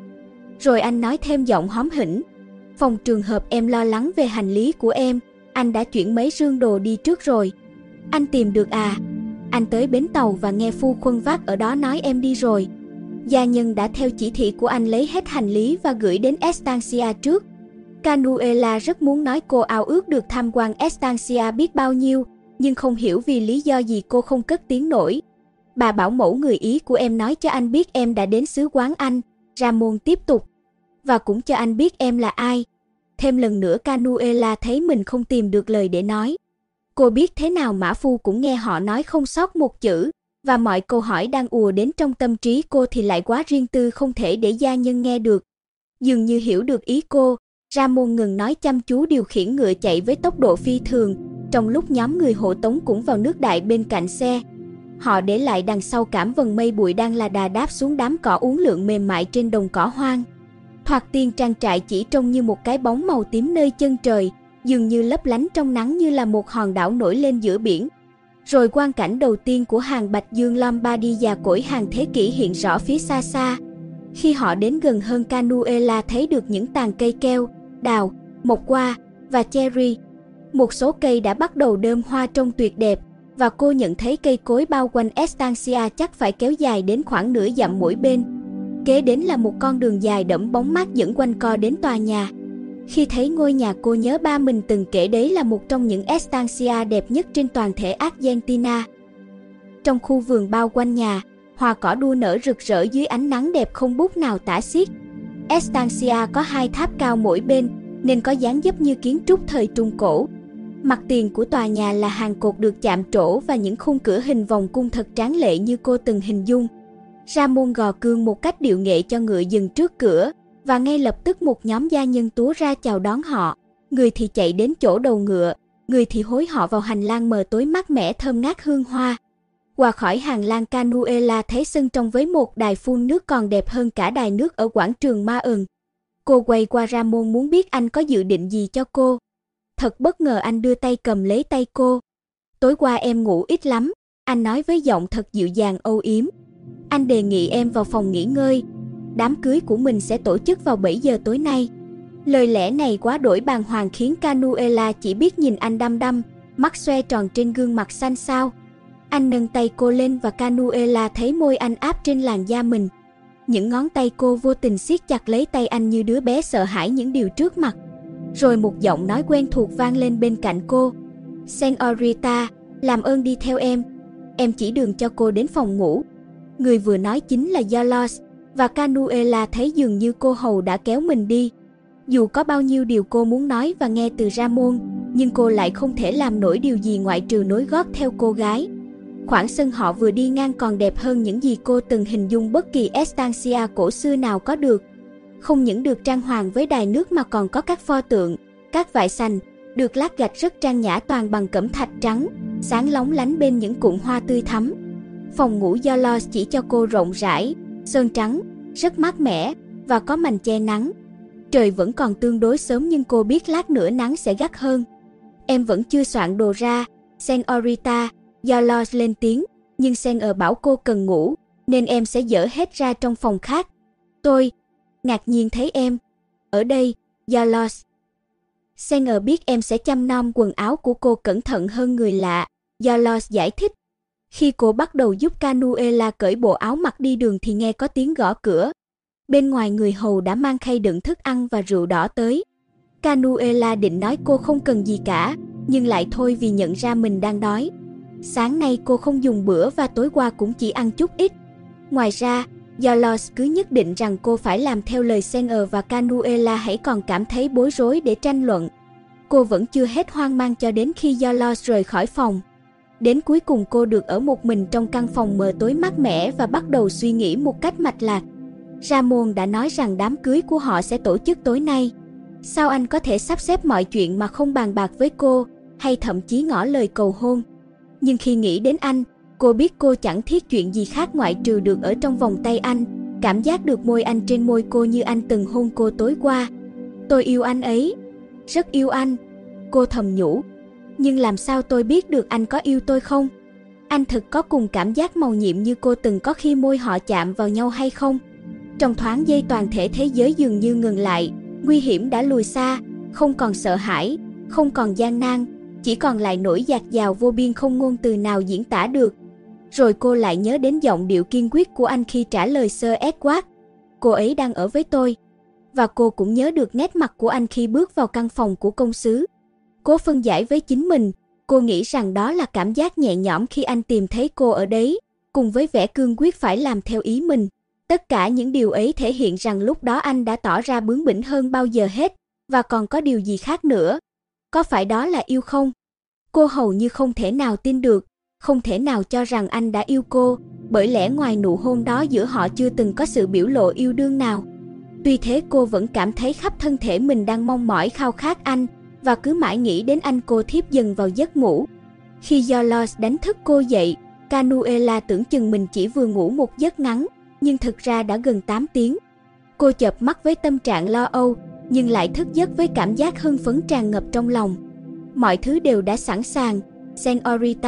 Rồi anh nói thêm giọng hóm hỉnh. Phòng trường hợp em lo lắng về hành lý của em, anh đã chuyển mấy rương đồ đi trước rồi. Anh tìm được à? Anh tới bến tàu và nghe phu khuân vác ở đó nói em đi rồi. Gia nhân đã theo chỉ thị của anh lấy hết hành lý và gửi đến Estancia trước. Canuella rất muốn nói cô ao ước được tham quan Estancia biết bao nhiêu, nhưng không hiểu vì lý do gì cô không cất tiếng nổi. Bà bảo mẫu người Ý của em nói cho anh biết em đã đến xứ quán Anh, Ramon tiếp tục. Và cũng cho anh biết em là ai. Thêm lần nữa Canuella thấy mình không tìm được lời để nói. Cô biết thế nào mã phu cũng nghe họ nói không sót một chữ, và mọi câu hỏi đang ùa đến trong tâm trí cô thì lại quá riêng tư không thể để gia nhân nghe được. Dường như hiểu được ý cô, Ramon ngừng nói chăm chú điều khiển ngựa chạy với tốc độ phi thường, trong lúc nhóm người hộ tống cũng vào nước đại bên cạnh xe. Họ để lại đằng sau cảm vần mây bụi đang là đà đáp xuống đám cỏ uốn lượn mềm mại trên đồng cỏ hoang. Thoạt tiên trang trại chỉ trông như một cái bóng màu tím nơi chân trời, dường như lấp lánh trong nắng như là một hòn đảo nổi lên giữa biển. Rồi quang cảnh đầu tiên của hàng Bạch Dương Lombardy già cỗi hàng thế kỷ hiện rõ phía xa xa. Khi họ đến gần hơn, Canuella thấy được những tàn cây keo, đào, mộc hoa và cherry. Một số cây đã bắt đầu đơm hoa trông tuyệt đẹp, và cô nhận thấy cây cối bao quanh estancia chắc phải kéo dài đến khoảng nửa dặm mỗi bên. Kế đến là một con đường dài đẫm bóng mát dẫn quanh co đến tòa nhà. Khi thấy ngôi nhà, cô nhớ ba mình từng kể đấy là một trong những estancia đẹp nhất trên toàn thể Argentina. Trong khu vườn bao quanh nhà, hoa cỏ đua nở rực rỡ dưới ánh nắng đẹp không bút nào tả xiết. Estancia có hai tháp cao mỗi bên, nên có dáng dấp như kiến trúc thời Trung Cổ. Mặt tiền của tòa nhà là hàng cột được chạm trổ và những khung cửa hình vòng cung thật tráng lệ như cô từng hình dung. Ramon gò cương một cách điệu nghệ cho ngựa dừng trước cửa, và ngay lập tức một nhóm gia nhân túa ra chào đón họ. Người thì chạy đến chỗ đầu ngựa, người thì hối họ vào hành lang mờ tối mát mẻ thơm ngát hương hoa. Qua khỏi hàng lang, Canuella thấy sân trong với một đài phun nước còn đẹp hơn cả đài nước ở quảng trường Ma ừn. Cô quay qua Ramon muốn biết anh có dự định gì cho cô. Thật bất ngờ, anh đưa tay cầm lấy tay cô. Tối qua em ngủ ít lắm, anh nói với giọng thật dịu dàng âu yếm. Anh đề nghị em vào phòng nghỉ ngơi. Đám cưới của mình sẽ tổ chức vào bảy giờ tối nay. Lời lẽ này quá đổi bàng hoàng khiến Canuella chỉ biết nhìn anh đăm đăm, mắt xoe tròn trên gương mặt xanh xao. Anh nâng tay cô lên và Canuella thấy môi anh áp trên làn da mình. Những ngón tay cô vô tình siết chặt lấy tay anh như đứa bé sợ hãi những điều trước mặt. Rồi một giọng nói quen thuộc vang lên bên cạnh cô. Señorita, làm ơn đi theo em. Em chỉ đường cho cô đến phòng ngủ. Người vừa nói chính là Yolos, và Canuella thấy dường như cô hầu đã kéo mình đi. Dù có bao nhiêu điều cô muốn nói và nghe từ Ramon, nhưng cô lại không thể làm nổi điều gì ngoại trừ nối gót theo cô gái. Khoảng sân họ vừa đi ngang còn đẹp hơn những gì cô từng hình dung bất kỳ estancia cổ xưa nào có được. Không những được trang hoàng với đài nước mà còn có các pho tượng, các vại sành, được lát gạch rất trang nhã toàn bằng cẩm thạch trắng, sáng lóng lánh bên những cụm hoa tươi thắm. Phòng ngủ Yolos chỉ cho cô rộng rãi, sơn trắng, rất mát mẻ và có mành che nắng. Trời vẫn còn tương đối sớm nhưng cô biết lát nữa nắng sẽ gắt hơn. Em vẫn chưa soạn đồ ra, Señorita, Yolos lên tiếng, nhưng Señor bảo cô cần ngủ, nên em sẽ dỡ hết ra trong phòng khác. Tôi ngạc nhiên thấy em ở đây, Yolos. Señor biết em sẽ chăm nom quần áo của cô cẩn thận hơn người lạ, Yolos giải thích. Khi cô bắt đầu giúp Canuella cởi bộ áo mặc đi đường thì nghe có tiếng gõ cửa. Bên ngoài người hầu đã mang khay đựng thức ăn và rượu đỏ tới. Canuella định nói cô không cần gì cả, nhưng lại thôi vì nhận ra mình đang đói. Sáng nay cô không dùng bữa và tối qua cũng chỉ ăn chút ít. Ngoài ra, Yolos cứ nhất định rằng cô phải làm theo lời Señor và Canuella hãy còn cảm thấy bối rối để tranh luận. Cô vẫn chưa hết hoang mang cho đến khi Yolos rời khỏi phòng. Đến cuối cùng cô được ở một mình trong căn phòng mờ tối mát mẻ và bắt đầu suy nghĩ một cách mạch lạc. Ramon đã nói rằng đám cưới của họ sẽ tổ chức tối nay. Sao anh có thể sắp xếp mọi chuyện mà không bàn bạc với cô, hay thậm chí ngỏ lời cầu hôn? Nhưng khi nghĩ đến anh, cô biết cô chẳng thiết chuyện gì khác ngoại trừ được ở trong vòng tay anh, cảm giác được môi anh trên môi cô như anh từng hôn cô tối qua. Tôi yêu anh ấy, rất yêu anh, cô thầm nhủ. Nhưng làm sao tôi biết được anh có yêu tôi không? Anh thực có cùng cảm giác màu nhiệm như cô từng có khi môi họ chạm vào nhau hay không? Trong thoáng giây toàn thể thế giới dường như ngừng lại, nguy hiểm đã lùi xa, không còn sợ hãi, không còn gian nan, chỉ còn lại nỗi dạt dào vô biên không ngôn từ nào diễn tả được. Rồi cô lại nhớ đến giọng điệu kiên quyết của anh khi trả lời Sir Edward. Cô ấy đang ở với tôi. Và cô cũng nhớ được nét mặt của anh khi bước vào căn phòng của công xứ. Cố phân giải với chính mình, cô nghĩ rằng đó là cảm giác nhẹ nhõm khi anh tìm thấy cô ở đấy, cùng với vẻ cương quyết phải làm theo ý mình. Tất cả những điều ấy thể hiện rằng lúc đó anh đã tỏ ra bướng bỉnh hơn bao giờ hết, và còn có điều gì khác nữa. Có phải đó là yêu không? Cô hầu như không thể nào tin được, không thể nào cho rằng anh đã yêu cô, bởi lẽ ngoài nụ hôn đó giữa họ chưa từng có sự biểu lộ yêu đương nào. Tuy thế cô vẫn cảm thấy khắp thân thể mình đang mong mỏi khao khát anh, và cứ mãi nghĩ đến anh cô thiếp dần vào giấc ngủ. Khi Yolos đánh thức cô dậy, Canuella tưởng chừng mình chỉ vừa ngủ một giấc ngắn, nhưng thực ra đã gần tám tiếng. Cô chợp mắt với tâm trạng lo âu, nhưng lại thức giấc với cảm giác hưng phấn tràn ngập trong lòng. Mọi thứ đều đã sẵn sàng, Señorita,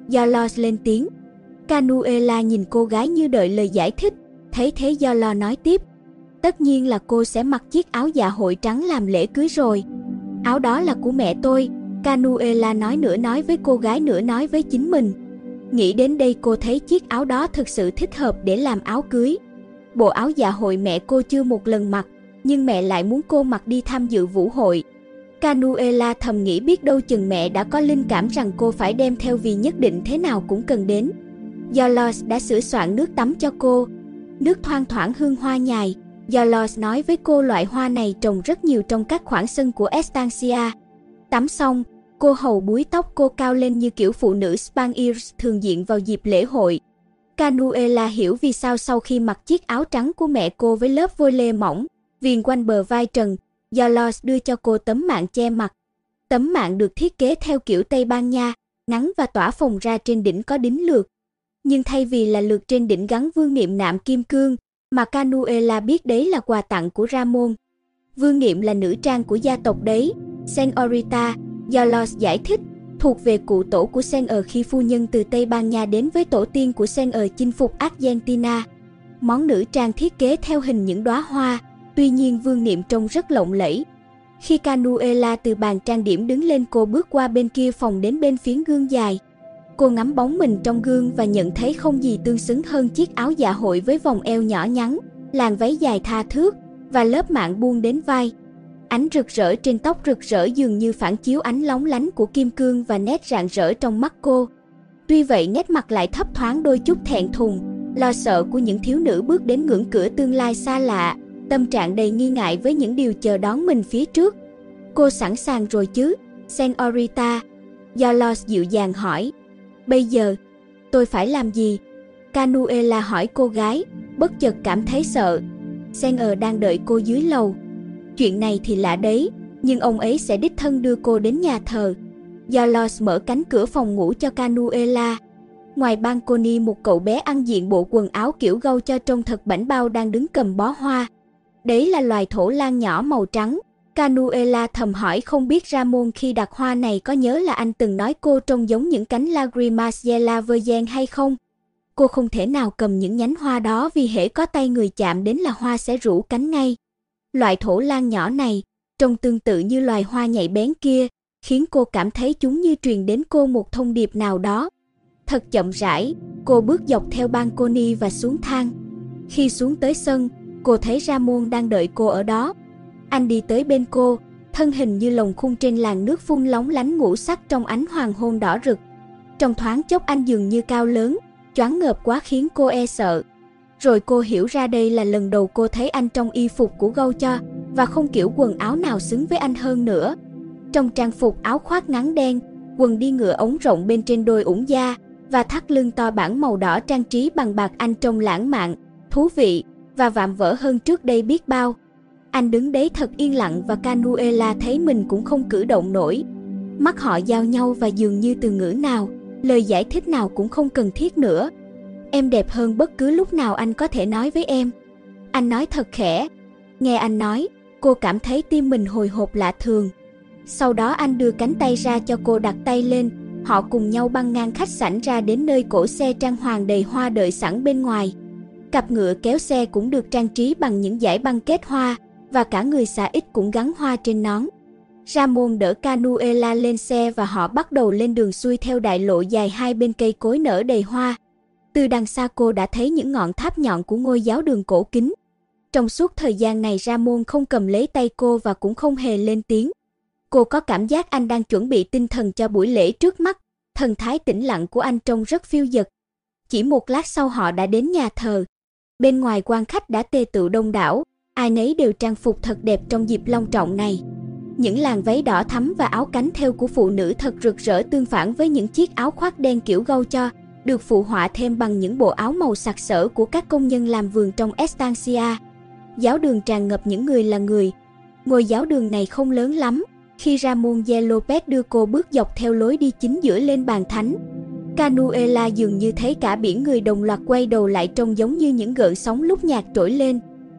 Yolos lên tiếng. Canuela nhìn cô gái như đợi lời giải thích, thấy thế Yolos nói tiếp. Tất nhiên là cô sẽ mặc chiếc áo dạ hội trắng làm lễ cưới rồi. Áo đó là của mẹ tôi, Canuela nói nửa nói với cô gái nửa nói với chính mình. Nghĩ đến đây cô thấy chiếc áo đó thực sự thích hợp để làm áo cưới. Bộ áo dạ hội mẹ cô chưa một lần mặc, nhưng mẹ lại muốn cô mặc đi tham dự vũ hội. Canuela thầm nghĩ biết đâu chừng mẹ đã có linh cảm rằng cô phải đem theo vì nhất định thế nào cũng cần đến. Yolos đã sửa soạn nước tắm cho cô. Nước thoang thoảng hương hoa nhài. Yolos nói với cô loại hoa này trồng rất nhiều trong các khoảng sân của Estancia. Tắm xong, cô hầu búi tóc cô cao lên như kiểu phụ nữ Spaniards thường diện vào dịp lễ hội. Canuela hiểu vì sao sau khi mặc chiếc áo trắng của mẹ cô với lớp vôi lê mỏng, viền quanh bờ vai trần, Yolos đưa cho cô tấm mạng che mặt. Tấm mạng được thiết kế theo kiểu Tây Ban Nha, ngắn và tỏa phồng ra trên đỉnh có đính lược. Nhưng thay vì là lược trên đỉnh gắn vương miện nạm kim cương, mà Canuela biết đấy là quà tặng của Ramon. Vương miện là nữ trang của gia tộc đấy, Señorita, Yolos giải thích, thuộc về cụ tổ của Señor khi phu nhân từ Tây Ban Nha đến với tổ tiên của Señor chinh phục Argentina. Món nữ trang thiết kế theo hình những đóa hoa, tuy nhiên vương niệm trông rất lộng lẫy. Khi Canuela từ bàn trang điểm đứng lên, cô bước qua bên kia phòng đến bên phiến gương dài. Cô ngắm bóng mình trong gương và nhận thấy không gì tương xứng hơn chiếc áo dạ hội với vòng eo nhỏ nhắn, làn váy dài tha thướt và lớp mạng buông đến vai. Ánh rực rỡ trên tóc rực rỡ dường như phản chiếu ánh lóng lánh của kim cương và nét rạng rỡ trong mắt cô. Tuy vậy nét mặt lại thấp thoáng đôi chút thẹn thùng, lo sợ của những thiếu nữ bước đến ngưỡng cửa tương lai xa lạ, tâm trạng đầy nghi ngại với những điều chờ đón mình phía trước. Cô sẵn sàng rồi chứ, Señorita? Yolos dịu dàng hỏi. Bây giờ, tôi phải làm gì? Canuela hỏi cô gái, bất chợt cảm thấy sợ. Señor đang đợi cô dưới lầu. Chuyện này thì lạ đấy, nhưng ông ấy sẽ đích thân đưa cô đến nhà thờ. Yolos mở cánh cửa phòng ngủ cho Canuela. Ngoài balcony, một cậu bé ăn diện bộ quần áo kiểu gâu cho trông thật bảnh bao đang đứng cầm bó hoa. Đấy là loài thổ lan nhỏ màu trắng. Canuela thầm hỏi không biết Ramon khi đặt hoa này có nhớ là anh từng nói cô trông giống những cánh Lagrimas de la Virgen hay không. Cô không thể nào cầm những nhánh hoa đó vì hễ có tay người chạm đến là hoa sẽ rũ cánh ngay. Loại thổ lan nhỏ này, trông tương tự như loài hoa nhạy bén kia, khiến cô cảm thấy chúng như truyền đến cô một thông điệp nào đó. Thật chậm rãi, cô bước dọc theo balcony và xuống thang. Khi xuống tới sân, cô thấy Ramon đang đợi cô ở đó. Anh đi tới bên cô, thân hình như lồng khung trên làn nước phun lóng lánh ngũ sắc trong ánh hoàng hôn đỏ rực. Trong thoáng chốc anh dường như cao lớn, choáng ngợp quá khiến cô e sợ. Rồi cô hiểu ra đây là lần đầu cô thấy anh trong y phục của gâu cho, và không kiểu quần áo nào xứng với anh hơn nữa. Trong trang phục áo khoác ngắn đen, quần đi ngựa ống rộng bên trên đôi ủng da, và thắt lưng to bản màu đỏ trang trí bằng bạc, anh trông lãng mạn, thú vị, và vạm vỡ hơn trước đây biết bao. Anh đứng đấy thật yên lặng và Canuela thấy mình cũng không cử động nổi. Mắt họ giao nhau và dường như từ ngữ nào, lời giải thích nào cũng không cần thiết nữa. Em đẹp hơn bất cứ lúc nào anh có thể nói với em. Anh nói thật khẽ. Nghe anh nói, cô cảm thấy tim mình hồi hộp lạ thường. Sau đó anh đưa cánh tay ra cho cô đặt tay lên. Họ cùng nhau băng ngang khách sảnh ra đến nơi cỗ xe trang hoàng đầy hoa đợi sẵn bên ngoài. Cặp ngựa kéo xe cũng được trang trí bằng những dải băng kết hoa, và cả người xà ít cũng gắn hoa trên nón. Ramon đỡ Canuela lên xe và họ bắt đầu lên đường xuôi theo đại lộ dài hai bên cây cối nở đầy hoa. Từ đằng xa cô đã thấy những ngọn tháp nhọn của ngôi giáo đường cổ kính. Trong suốt thời gian này Ramon không cầm lấy tay cô và cũng không hề lên tiếng. Cô có cảm giác anh đang chuẩn bị tinh thần cho buổi lễ trước mắt. Thần thái tĩnh lặng của anh trông rất phiêu dật. Chỉ một lát sau họ đã đến nhà thờ. Bên ngoài quan khách đã tề tựu đông đảo, ai nấy đều trang phục thật đẹp trong dịp long trọng này. Những làn váy đỏ thắm và áo cánh thêu của phụ nữ thật rực rỡ tương phản với những chiếc áo khoác đen kiểu gâu cho, được phụ họa thêm bằng những bộ áo màu sặc sỡ của các công nhân làm vườn trong Estancia. Giáo đường tràn ngập những người là người. Ngôi giáo đường này không lớn lắm. Khi Ramon de Lopez đưa cô bước dọc theo lối đi chính giữa lên bàn thánh, Canuela dường như thấy cả biển người đồng loạt quay đầu lại, trông giống như những gợn sóng lúc nhạc trỗi lên.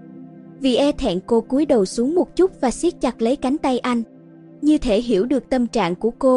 Vì e thẹn cô cúi đầu xuống một chút và siết chặt lấy cánh tay anh. Như thể hiểu được tâm trạng của cô,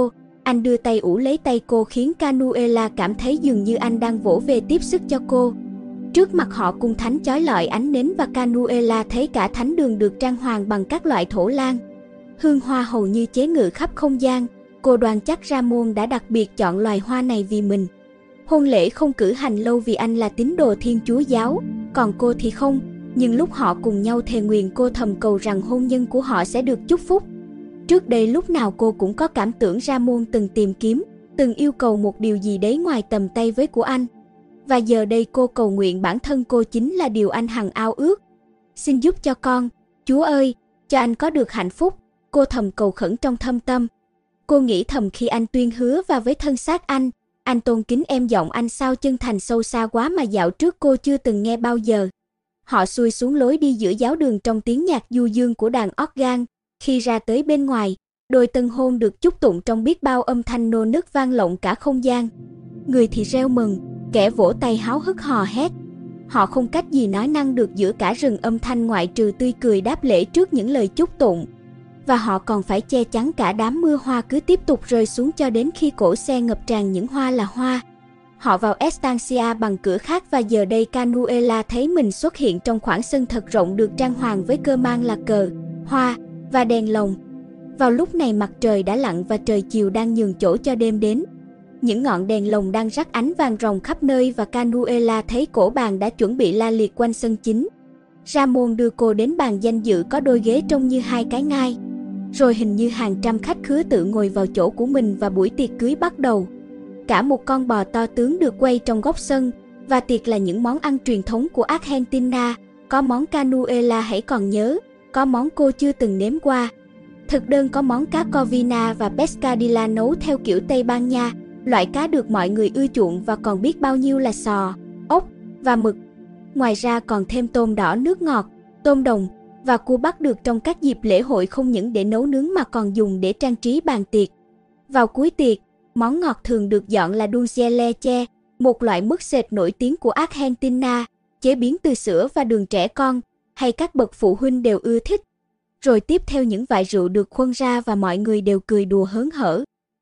Anh đưa tay ủ lấy tay cô khiến Canuela cảm thấy dường như anh đang vỗ về tiếp sức cho cô. Trước mặt họ cung thánh chói lọi ánh nến và Canuela thấy cả thánh đường được trang hoàng bằng các loại thổ lan. Hương hoa hầu như chế ngự khắp không gian. Cô đoán chắc Ramon đã đặc biệt chọn loài hoa này vì mình. Hôn lễ không cử hành lâu vì anh là tín đồ Thiên Chúa giáo, còn cô thì không. Nhưng lúc họ cùng nhau thề nguyện, cô thầm cầu rằng hôn nhân của họ sẽ được chúc phúc. Trước đây lúc nào cô cũng có cảm tưởng Ramon từng tìm kiếm, từng yêu cầu một điều gì đấy ngoài tầm tay với của anh. Và giờ đây cô cầu nguyện bản thân cô chính là điều anh hằng ao ước. Xin giúp cho con, Chúa ơi, cho anh có được hạnh phúc, cô thầm cầu khẩn trong thâm tâm. Cô nghĩ thầm khi anh tuyên hứa và với thân xác anh, anh tôn kính em, giọng anh sao chân thành sâu xa quá mà dạo trước cô chưa từng nghe bao giờ. Họ xuôi xuống lối đi giữa giáo đường trong tiếng nhạc du dương của đàn organ. Khi ra tới bên ngoài, đôi tân hôn được chúc tụng trong biết bao âm thanh nô nức vang lộng cả không gian. Người thì reo mừng, kẻ vỗ tay háo hức hò hét. Họ không cách gì nói năng được giữa cả rừng âm thanh ngoại trừ tươi cười đáp lễ trước những lời chúc tụng. Và họ còn phải che chắn cả đám mưa hoa cứ tiếp tục rơi xuống cho đến khi cổ xe ngập tràn những hoa là hoa. Họ vào estancia bằng cửa khác và giờ đây Canuela thấy mình xuất hiện trong khoảng sân thật rộng được trang hoàng với cơ mang là cờ, hoa và đèn lồng. Vào lúc này mặt trời đã lặn và trời chiều đang nhường chỗ cho đêm đến. Những ngọn đèn lồng đang rắc ánh vàng ròng khắp nơi và Canuela thấy cổ bàn đã chuẩn bị la liệt quanh sân chính. Ramon đưa cô đến bàn danh dự có đôi ghế trông như hai cái ngai. Rồi hình như hàng trăm khách khứa tự ngồi vào chỗ của mình và buổi tiệc cưới bắt đầu. Cả một con bò to tướng được quay trong góc sân, và tiệc là những món ăn truyền thống của Argentina. Có món Canuela hãy còn nhớ, có món cô chưa từng nếm qua. Thực đơn có món cá corvina và pescadilla nấu theo kiểu Tây Ban Nha, loại cá được mọi người ưa chuộng, và còn biết bao nhiêu là sò, ốc và mực. Ngoài ra còn thêm tôm đỏ nước ngọt, tôm đồng và cua bắt được trong các dịp lễ hội, không những để nấu nướng mà còn dùng để trang trí bàn tiệc. Vào cuối tiệc, món ngọt thường được dọn là dulce leche, một loại mứt sệt nổi tiếng của Argentina, chế biến từ sữa và đường trẻ con, hay các bậc phụ huynh đều ưa thích. Rồi tiếp theo những vại rượu được khuân ra và mọi người đều cười đùa hớn hở.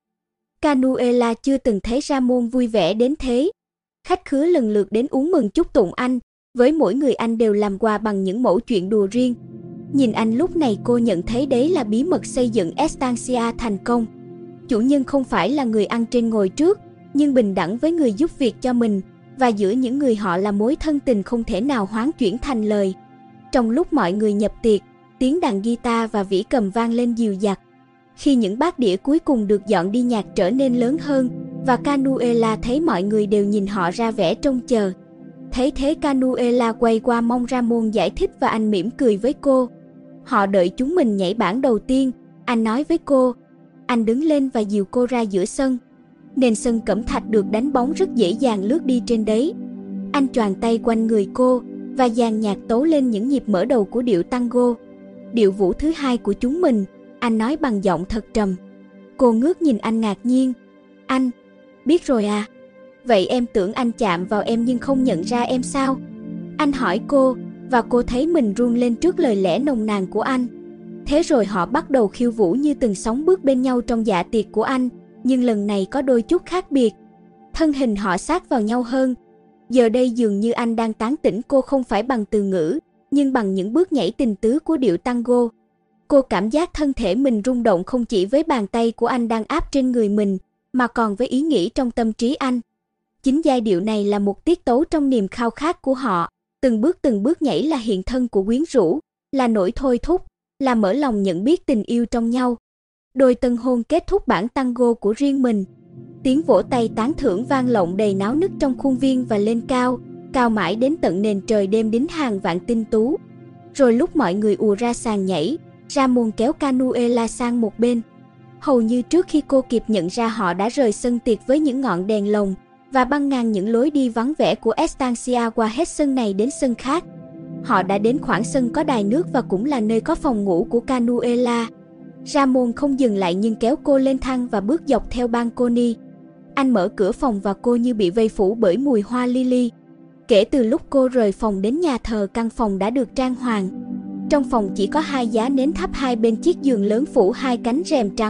Canuela chưa từng thấy Ramon vui vẻ đến thế. Khách khứa lần lượt đến uống mừng chúc tụng anh, với mỗi người anh đều làm quà bằng những mẩu chuyện đùa riêng. Nhìn anh lúc này cô nhận thấy đấy là bí mật xây dựng estancia thành công. Chủ nhân không phải là người ăn trên ngồi trước, nhưng bình đẳng với người giúp việc cho mình, và giữa những người họ là mối thân tình không thể nào hoán chuyển thành lời. Trong lúc mọi người nhập tiệc, tiếng đàn guitar và vĩ cầm vang lên dìu dặt. Khi những bát đĩa cuối cùng được dọn đi, nhạc trở nên lớn hơn, và Canuela thấy mọi người đều nhìn họ ra vẻ trông chờ. Thấy thế Canuela quay qua mong Ramon giải thích và anh mỉm cười với cô. Họ đợi chúng mình nhảy bản đầu tiên, anh nói với cô. Anh đứng lên và dìu cô ra giữa sân. Nền sân cẩm thạch được đánh bóng rất dễ dàng lướt đi trên đấy. Anh choàng tay quanh người cô và dàn nhạc tấu lên những nhịp mở đầu của điệu tango, điệu vũ thứ hai của chúng mình, anh nói bằng giọng thật trầm. Cô ngước nhìn anh ngạc nhiên. Anh, biết rồi à? Vậy em tưởng anh chạm vào em nhưng không nhận ra em sao? Anh hỏi cô, và cô thấy mình run lên trước lời lẽ nồng nàn của anh. Thế rồi họ bắt đầu khiêu vũ như từng sóng bước bên nhau trong dạ tiệc của anh, nhưng lần này có đôi chút khác biệt. Thân hình họ sát vào nhau hơn. Giờ đây dường như anh đang tán tỉnh cô không phải bằng từ ngữ, nhưng bằng những bước nhảy tình tứ của điệu tango. Cô cảm giác thân thể mình rung động không chỉ với bàn tay của anh đang áp trên người mình, mà còn với ý nghĩ trong tâm trí anh. Chính giai điệu này là một tiết tấu trong niềm khao khát của họ. Từng bước từng bước nhảy là hiện thân của quyến rũ, là nỗi thôi thúc, là mở lòng nhận biết tình yêu trong nhau. Đôi tân hôn kết thúc bản tango của riêng mình. Tiếng vỗ tay tán thưởng vang lộng đầy náo nức trong khuôn viên và lên cao, cao mãi đến tận nền trời đêm đính hàng vạn tinh tú. Rồi lúc mọi người ùa ra sàn nhảy, Ramon kéo Canuela sang một bên. Hầu như trước khi cô kịp nhận ra họ đã rời sân tiệc với những ngọn đèn lồng và băng ngang những lối đi vắng vẻ của estancia qua hết sân này đến sân khác. Họ đã đến khoảng sân có đài nước và cũng là nơi có phòng ngủ của Canuela. Ramon không dừng lại nhưng kéo cô lên thang và bước dọc theo balcony. Anh mở cửa phòng và cô như bị vây phủ bởi mùi hoa lily. Kể từ lúc cô rời phòng đến nhà thờ, căn phòng đã được trang hoàng. Trong phòng chỉ có hai giá nến thắp hai bên chiếc giường lớn phủ hai cánh rèm trắng,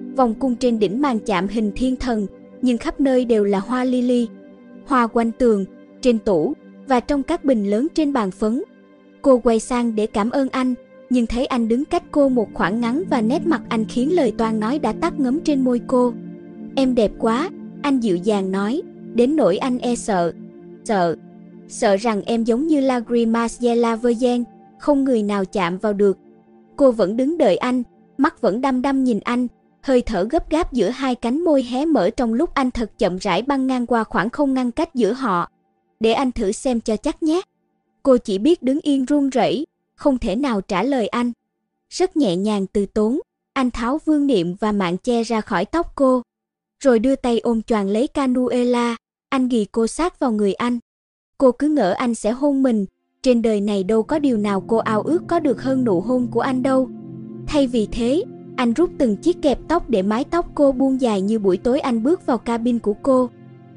Vòng cung trên đỉnh màn chạm hình thiên thần, nhưng khắp nơi đều là hoa lily. Hoa quanh tường, trên tủ và trong các bình lớn trên bàn phấn. Cô quay sang để cảm ơn anh, nhưng thấy anh đứng cách cô một khoảng ngắn và nét mặt anh khiến lời toan nói đã tắt ngấm trên môi cô. Em đẹp quá, anh dịu dàng nói, đến nỗi anh e sợ. Sợ, sợ rằng em giống như Lagrimas de la Virgen, không người nào chạm vào được. Cô vẫn đứng đợi anh, mắt vẫn đăm đăm nhìn anh, hơi thở gấp gáp giữa hai cánh môi hé mở trong lúc anh thật chậm rãi băng ngang qua khoảng không ngăn cách giữa họ. Để anh thử xem cho chắc nhé. Cô chỉ biết đứng yên run rẩy, không thể nào trả lời anh. Rất nhẹ nhàng từ tốn, anh tháo vương niệm và mạng che ra khỏi tóc cô, rồi đưa tay ôm choàng lấy Canuela. Anh ghì cô sát vào người anh. Cô cứ ngỡ anh sẽ hôn mình, trên đời này đâu có điều nào cô ao ước có được hơn nụ hôn của anh đâu. Thay vì thế, anh rút từng chiếc kẹp tóc để mái tóc cô buông dài như buổi tối anh bước vào cabin của cô.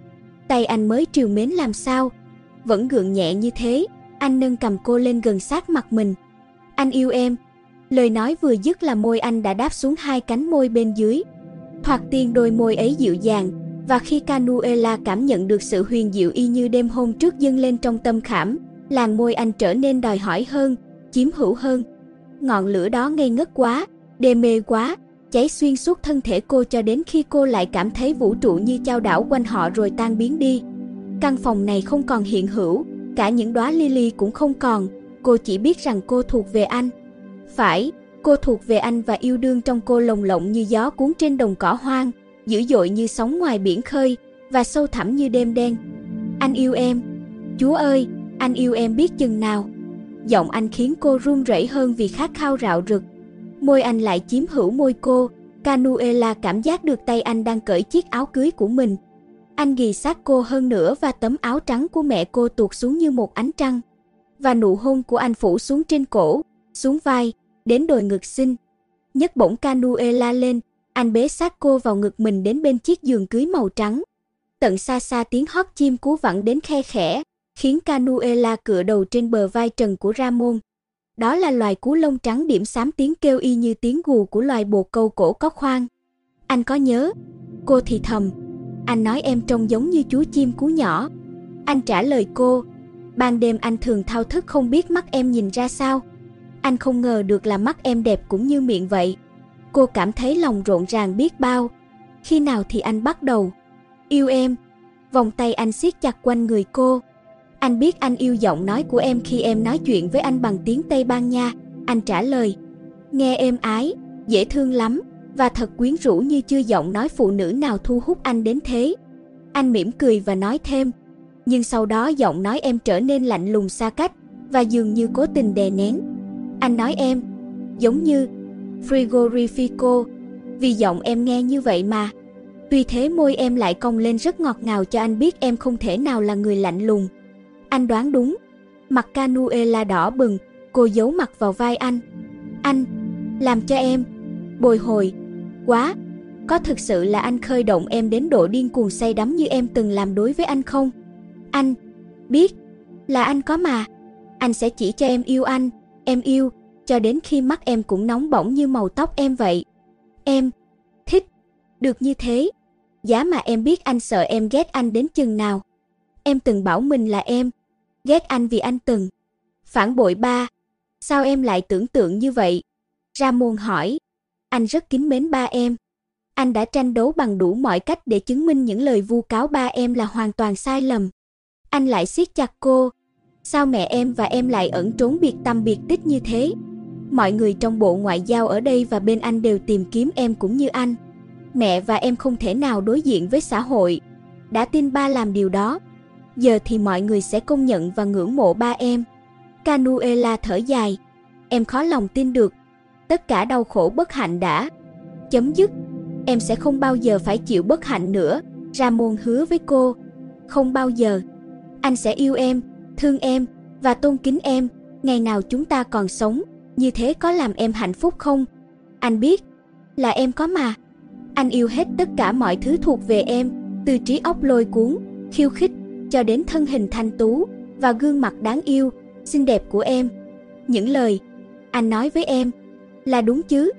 Tay anh mới trìu mến làm sao, vẫn gượng nhẹ như thế, anh nâng cầm cô lên gần sát mặt mình. Anh yêu em. Lời nói vừa dứt là môi anh đã đáp xuống hai cánh môi bên dưới. Thoạt tiên đôi môi ấy dịu dàng, và khi Canuela cảm nhận được sự huyền diệu y như đêm hôm trước dâng lên trong tâm khảm, làn môi anh trở nên đòi hỏi hơn, chiếm hữu hơn. Ngọn lửa đó ngây ngất quá, đê mê quá, cháy xuyên suốt thân thể cô cho đến khi cô lại cảm thấy vũ trụ như chao đảo quanh họ rồi tan biến đi. Căn phòng này không còn hiện hữu, cả những đóa lily cũng không còn, cô chỉ biết rằng cô thuộc về anh. Phải, cô thuộc về anh và yêu đương trong cô lồng lộng như gió cuốn trên đồng cỏ hoang, dữ dội như sóng ngoài biển khơi, và sâu thẳm như đêm đen. Anh yêu em. Chúa ơi, anh yêu em biết chừng nào. Giọng anh khiến cô run rẩy hơn vì khát khao rạo rực. Môi anh lại chiếm hữu môi cô. Canuela cảm giác được tay anh đang cởi chiếc áo cưới của mình. Anh ghì sát cô hơn nữa và tấm áo trắng của mẹ cô tuột xuống như một ánh trăng. Và nụ hôn của anh phủ xuống trên cổ, xuống vai, đến đồi ngực xinh. Nhấc bổng Canuela lên, anh bế sát cô vào ngực mình đến bên chiếc giường cưới màu trắng. Tận xa xa tiếng hót chim cú vẳng đến khe khẽ, khiến Canuela cựa đầu trên bờ vai trần của Ramon. Đó là loài cú lông trắng điểm xám, tiếng kêu y như tiếng gù của loài bồ câu cổ có khoang. Anh có nhớ? Cô thì thầm. Anh nói em trông giống như chú chim cú nhỏ. Anh trả lời cô. Ban đêm anh thường thao thức không biết mắt em nhìn ra sao. Anh không ngờ được là mắt em đẹp cũng như miệng vậy. Cô cảm thấy lòng rộn ràng biết bao. Khi nào thì anh bắt đầu yêu em? Vòng tay anh siết chặt quanh người cô. Anh biết anh yêu giọng nói của em khi em nói chuyện với anh bằng tiếng Tây Ban Nha. Anh trả lời. Nghe êm ái, dễ thương lắm, và thật quyến rũ như chưa giọng nói phụ nữ nào thu hút anh đến thế. Anh mỉm cười và nói thêm. Nhưng sau đó giọng nói em trở nên lạnh lùng xa cách, và dường như cố tình đè nén. Anh nói em, giống như Frigorifico, vì giọng em nghe như vậy mà. Tuy thế môi em lại cong lên rất ngọt ngào cho anh biết em không thể nào là người lạnh lùng. Anh đoán đúng. Mặt Canuela đỏ bừng, cô giấu mặt vào vai anh. Anh, làm cho em bồi hồi quá. Có thực sự là anh khơi động em đến độ điên cuồng say đắm như em từng làm đối với anh không? Anh biết là anh có mà. Anh sẽ chỉ cho em yêu anh, em yêu, cho đến khi mắt em cũng nóng bỏng như màu tóc em vậy. Em thích được như thế. Giá mà em biết anh sợ em ghét anh đến chừng nào. Em từng bảo mình là em ghét anh vì anh từng phản bội ba. Sao em lại tưởng tượng như vậy? Ramon hỏi. Anh rất kính mến ba em. Anh đã tranh đấu bằng đủ mọi cách để chứng minh những lời vu cáo ba em là hoàn toàn sai lầm. Anh lại siết chặt cô. Sao mẹ em và em lại ẩn trốn biệt tăm biệt tích như thế? Mọi người trong bộ ngoại giao ở đây và bên anh đều tìm kiếm em cũng như anh. Mẹ và em không thể nào đối diện với xã hội. Đã tin ba làm điều đó. Giờ thì mọi người sẽ công nhận và ngưỡng mộ ba em. Canuela thở dài. Em khó lòng tin được. Tất cả đau khổ bất hạnh đã chấm dứt. Em sẽ không bao giờ phải chịu bất hạnh nữa. Ramon hứa với cô. Không bao giờ. Anh sẽ yêu em, thương em và tôn kính em. Ngày nào chúng ta còn sống, như thế có làm em hạnh phúc không? Anh biết là em có mà. Anh yêu hết tất cả mọi thứ thuộc về em, từ trí óc lôi cuốn, khiêu khích, cho đến thân hình thanh tú và gương mặt đáng yêu, xinh đẹp của em. Những lời anh nói với em là đúng chứ?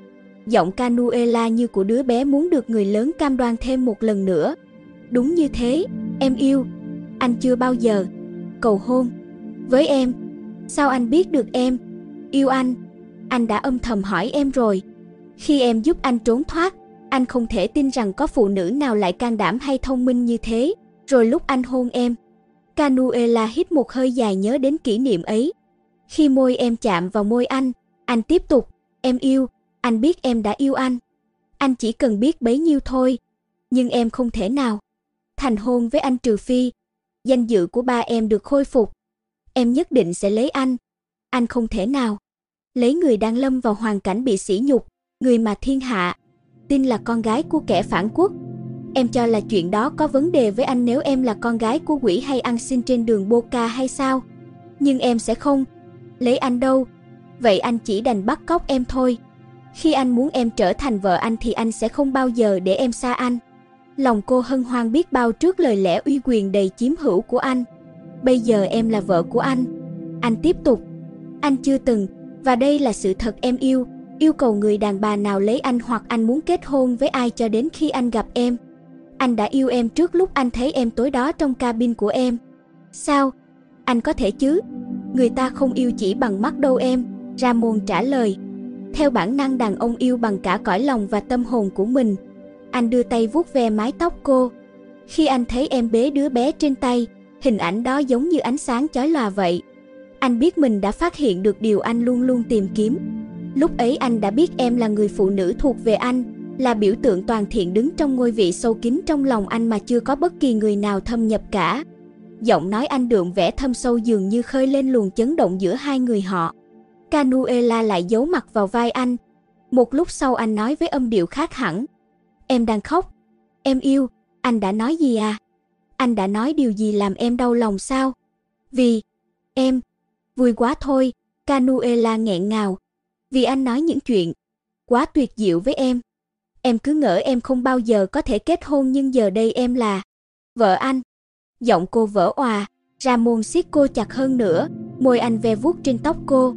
Giọng Canuela như của đứa bé muốn được người lớn cam đoan thêm một lần nữa. Đúng như thế, em yêu. Anh chưa bao giờ cầu hôn với em. Sao anh biết được em yêu anh? Anh đã âm thầm hỏi em rồi. Khi em giúp anh trốn thoát, anh không thể tin rằng có phụ nữ nào lại can đảm hay thông minh như thế. Rồi lúc anh hôn em, Canuela hít một hơi dài nhớ đến kỷ niệm ấy. Khi môi em chạm vào môi anh, anh tiếp tục, em yêu, anh biết em đã yêu anh. Anh chỉ cần biết bấy nhiêu thôi. Nhưng em không thể nào thành hôn với anh trừ phi danh dự của ba em được khôi phục. Em nhất định sẽ lấy anh. Anh không thể nào lấy người đang lâm vào hoàn cảnh bị sỉ nhục, người mà thiên hạ tin là con gái của kẻ phản quốc. Em cho là chuyện đó có vấn đề với anh nếu em là con gái của quỷ hay ăn xin trên đường Boca hay sao? Nhưng em sẽ không lấy anh đâu. Vậy anh chỉ đành bắt cóc em thôi. Khi anh muốn em trở thành vợ anh thì anh sẽ không bao giờ để em xa anh. Lòng cô hân hoan biết bao trước lời lẽ uy quyền đầy chiếm hữu của anh. Bây giờ em là vợ của anh. Anh tiếp tục. Anh chưa từng, và đây là sự thật em yêu, yêu cầu người đàn bà nào lấy anh hoặc anh muốn kết hôn với ai cho đến khi anh gặp em. Anh đã yêu em trước lúc anh thấy em tối đó trong cabin của em. Sao? Anh có thể chứ? Người ta không yêu chỉ bằng mắt đâu em, Ramon trả lời. Theo bản năng đàn ông yêu bằng cả cõi lòng và tâm hồn của mình. Anh đưa tay vuốt ve mái tóc cô. Khi anh thấy em bế đứa bé trên tay, hình ảnh đó giống như ánh sáng chói lòa vậy. Anh biết mình đã phát hiện được điều anh luôn luôn tìm kiếm. Lúc ấy anh đã biết em là người phụ nữ thuộc về anh, là biểu tượng toàn thiện đứng trong ngôi vị sâu kín trong lòng anh mà chưa có bất kỳ người nào thâm nhập cả. Giọng nói anh đượm vẻ thâm sâu dường như khơi lên luồng chấn động giữa hai người họ. Canuela lại giấu mặt vào vai anh. Một lúc sau anh nói với âm điệu khác hẳn. Em đang khóc. Em yêu, anh đã nói gì à? Anh đã nói điều gì làm em đau lòng sao? Vì em vui quá thôi, Canuela nghẹn ngào. Vì anh nói những chuyện quá tuyệt diệu với em. Em cứ ngỡ em không bao giờ có thể kết hôn nhưng giờ đây em là vợ anh. Giọng cô vỡ òa, Ramon siết cô chặt hơn nữa, môi anh ve vuốt trên tóc cô.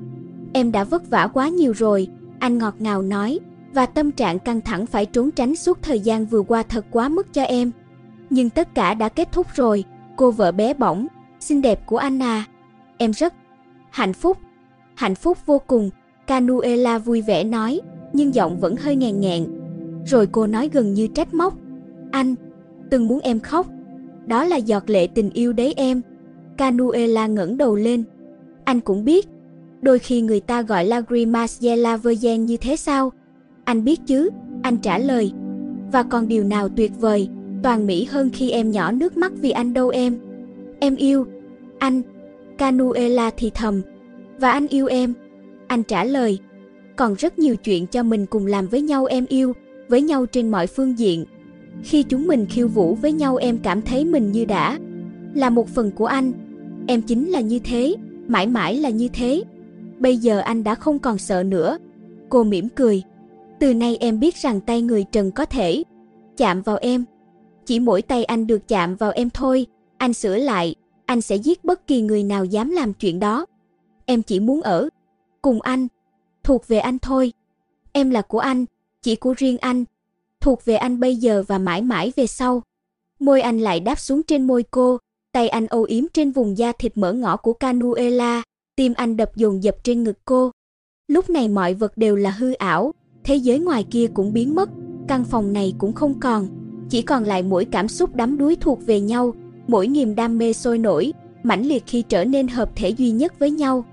Em đã vất vả quá nhiều rồi, anh ngọt ngào nói, và tâm trạng căng thẳng phải trốn tránh suốt thời gian vừa qua thật quá mức cho em. Nhưng tất cả đã kết thúc rồi, cô vợ bé bỏng, xinh đẹp của anh à. Em rất hạnh phúc, hạnh phúc vô cùng, Canuela vui vẻ nói, nhưng giọng vẫn hơi nghèn nghẹn. Rồi cô nói gần như trách móc. Anh từng muốn em khóc. Đó là giọt lệ tình yêu đấy em. Canuela ngẩng đầu lên. Anh cũng biết, đôi khi người ta gọi Lagrimas de la Virgen như thế sao? Anh biết chứ, anh trả lời. Và còn điều nào tuyệt vời, toàn mỹ hơn khi em nhỏ nước mắt vì anh đâu em. Em yêu anh, Canuela thì thầm. Và anh yêu em, anh trả lời. Còn rất nhiều chuyện cho mình cùng làm với nhau em yêu, với nhau trên mọi phương diện. Khi chúng mình khiêu vũ với nhau em cảm thấy mình như đã là một phần của anh. Em chính là như thế, mãi mãi là như thế. Bây giờ anh đã không còn sợ nữa. Cô mỉm cười. Từ nay em biết rằng tay người trần có thể chạm vào em. Chỉ mỗi tay anh được chạm vào em thôi. Anh sửa lại, anh sẽ giết bất kỳ người nào dám làm chuyện đó. Em chỉ muốn ở cùng anh, thuộc về anh thôi. Em là của anh, chỉ của riêng anh, thuộc về anh bây giờ và mãi mãi về sau. Môi anh lại đáp xuống trên môi cô, tay anh âu yếm trên vùng da thịt mỡ ngõ của Canuela, tim anh đập dồn dập trên ngực cô. Lúc này mọi vật đều là hư ảo, thế giới ngoài kia cũng biến mất, căn phòng này cũng không còn, chỉ còn lại mỗi cảm xúc đắm đuối thuộc về nhau, mỗi niềm đam mê sôi nổi, mãnh liệt khi trở nên hợp thể duy nhất với nhau.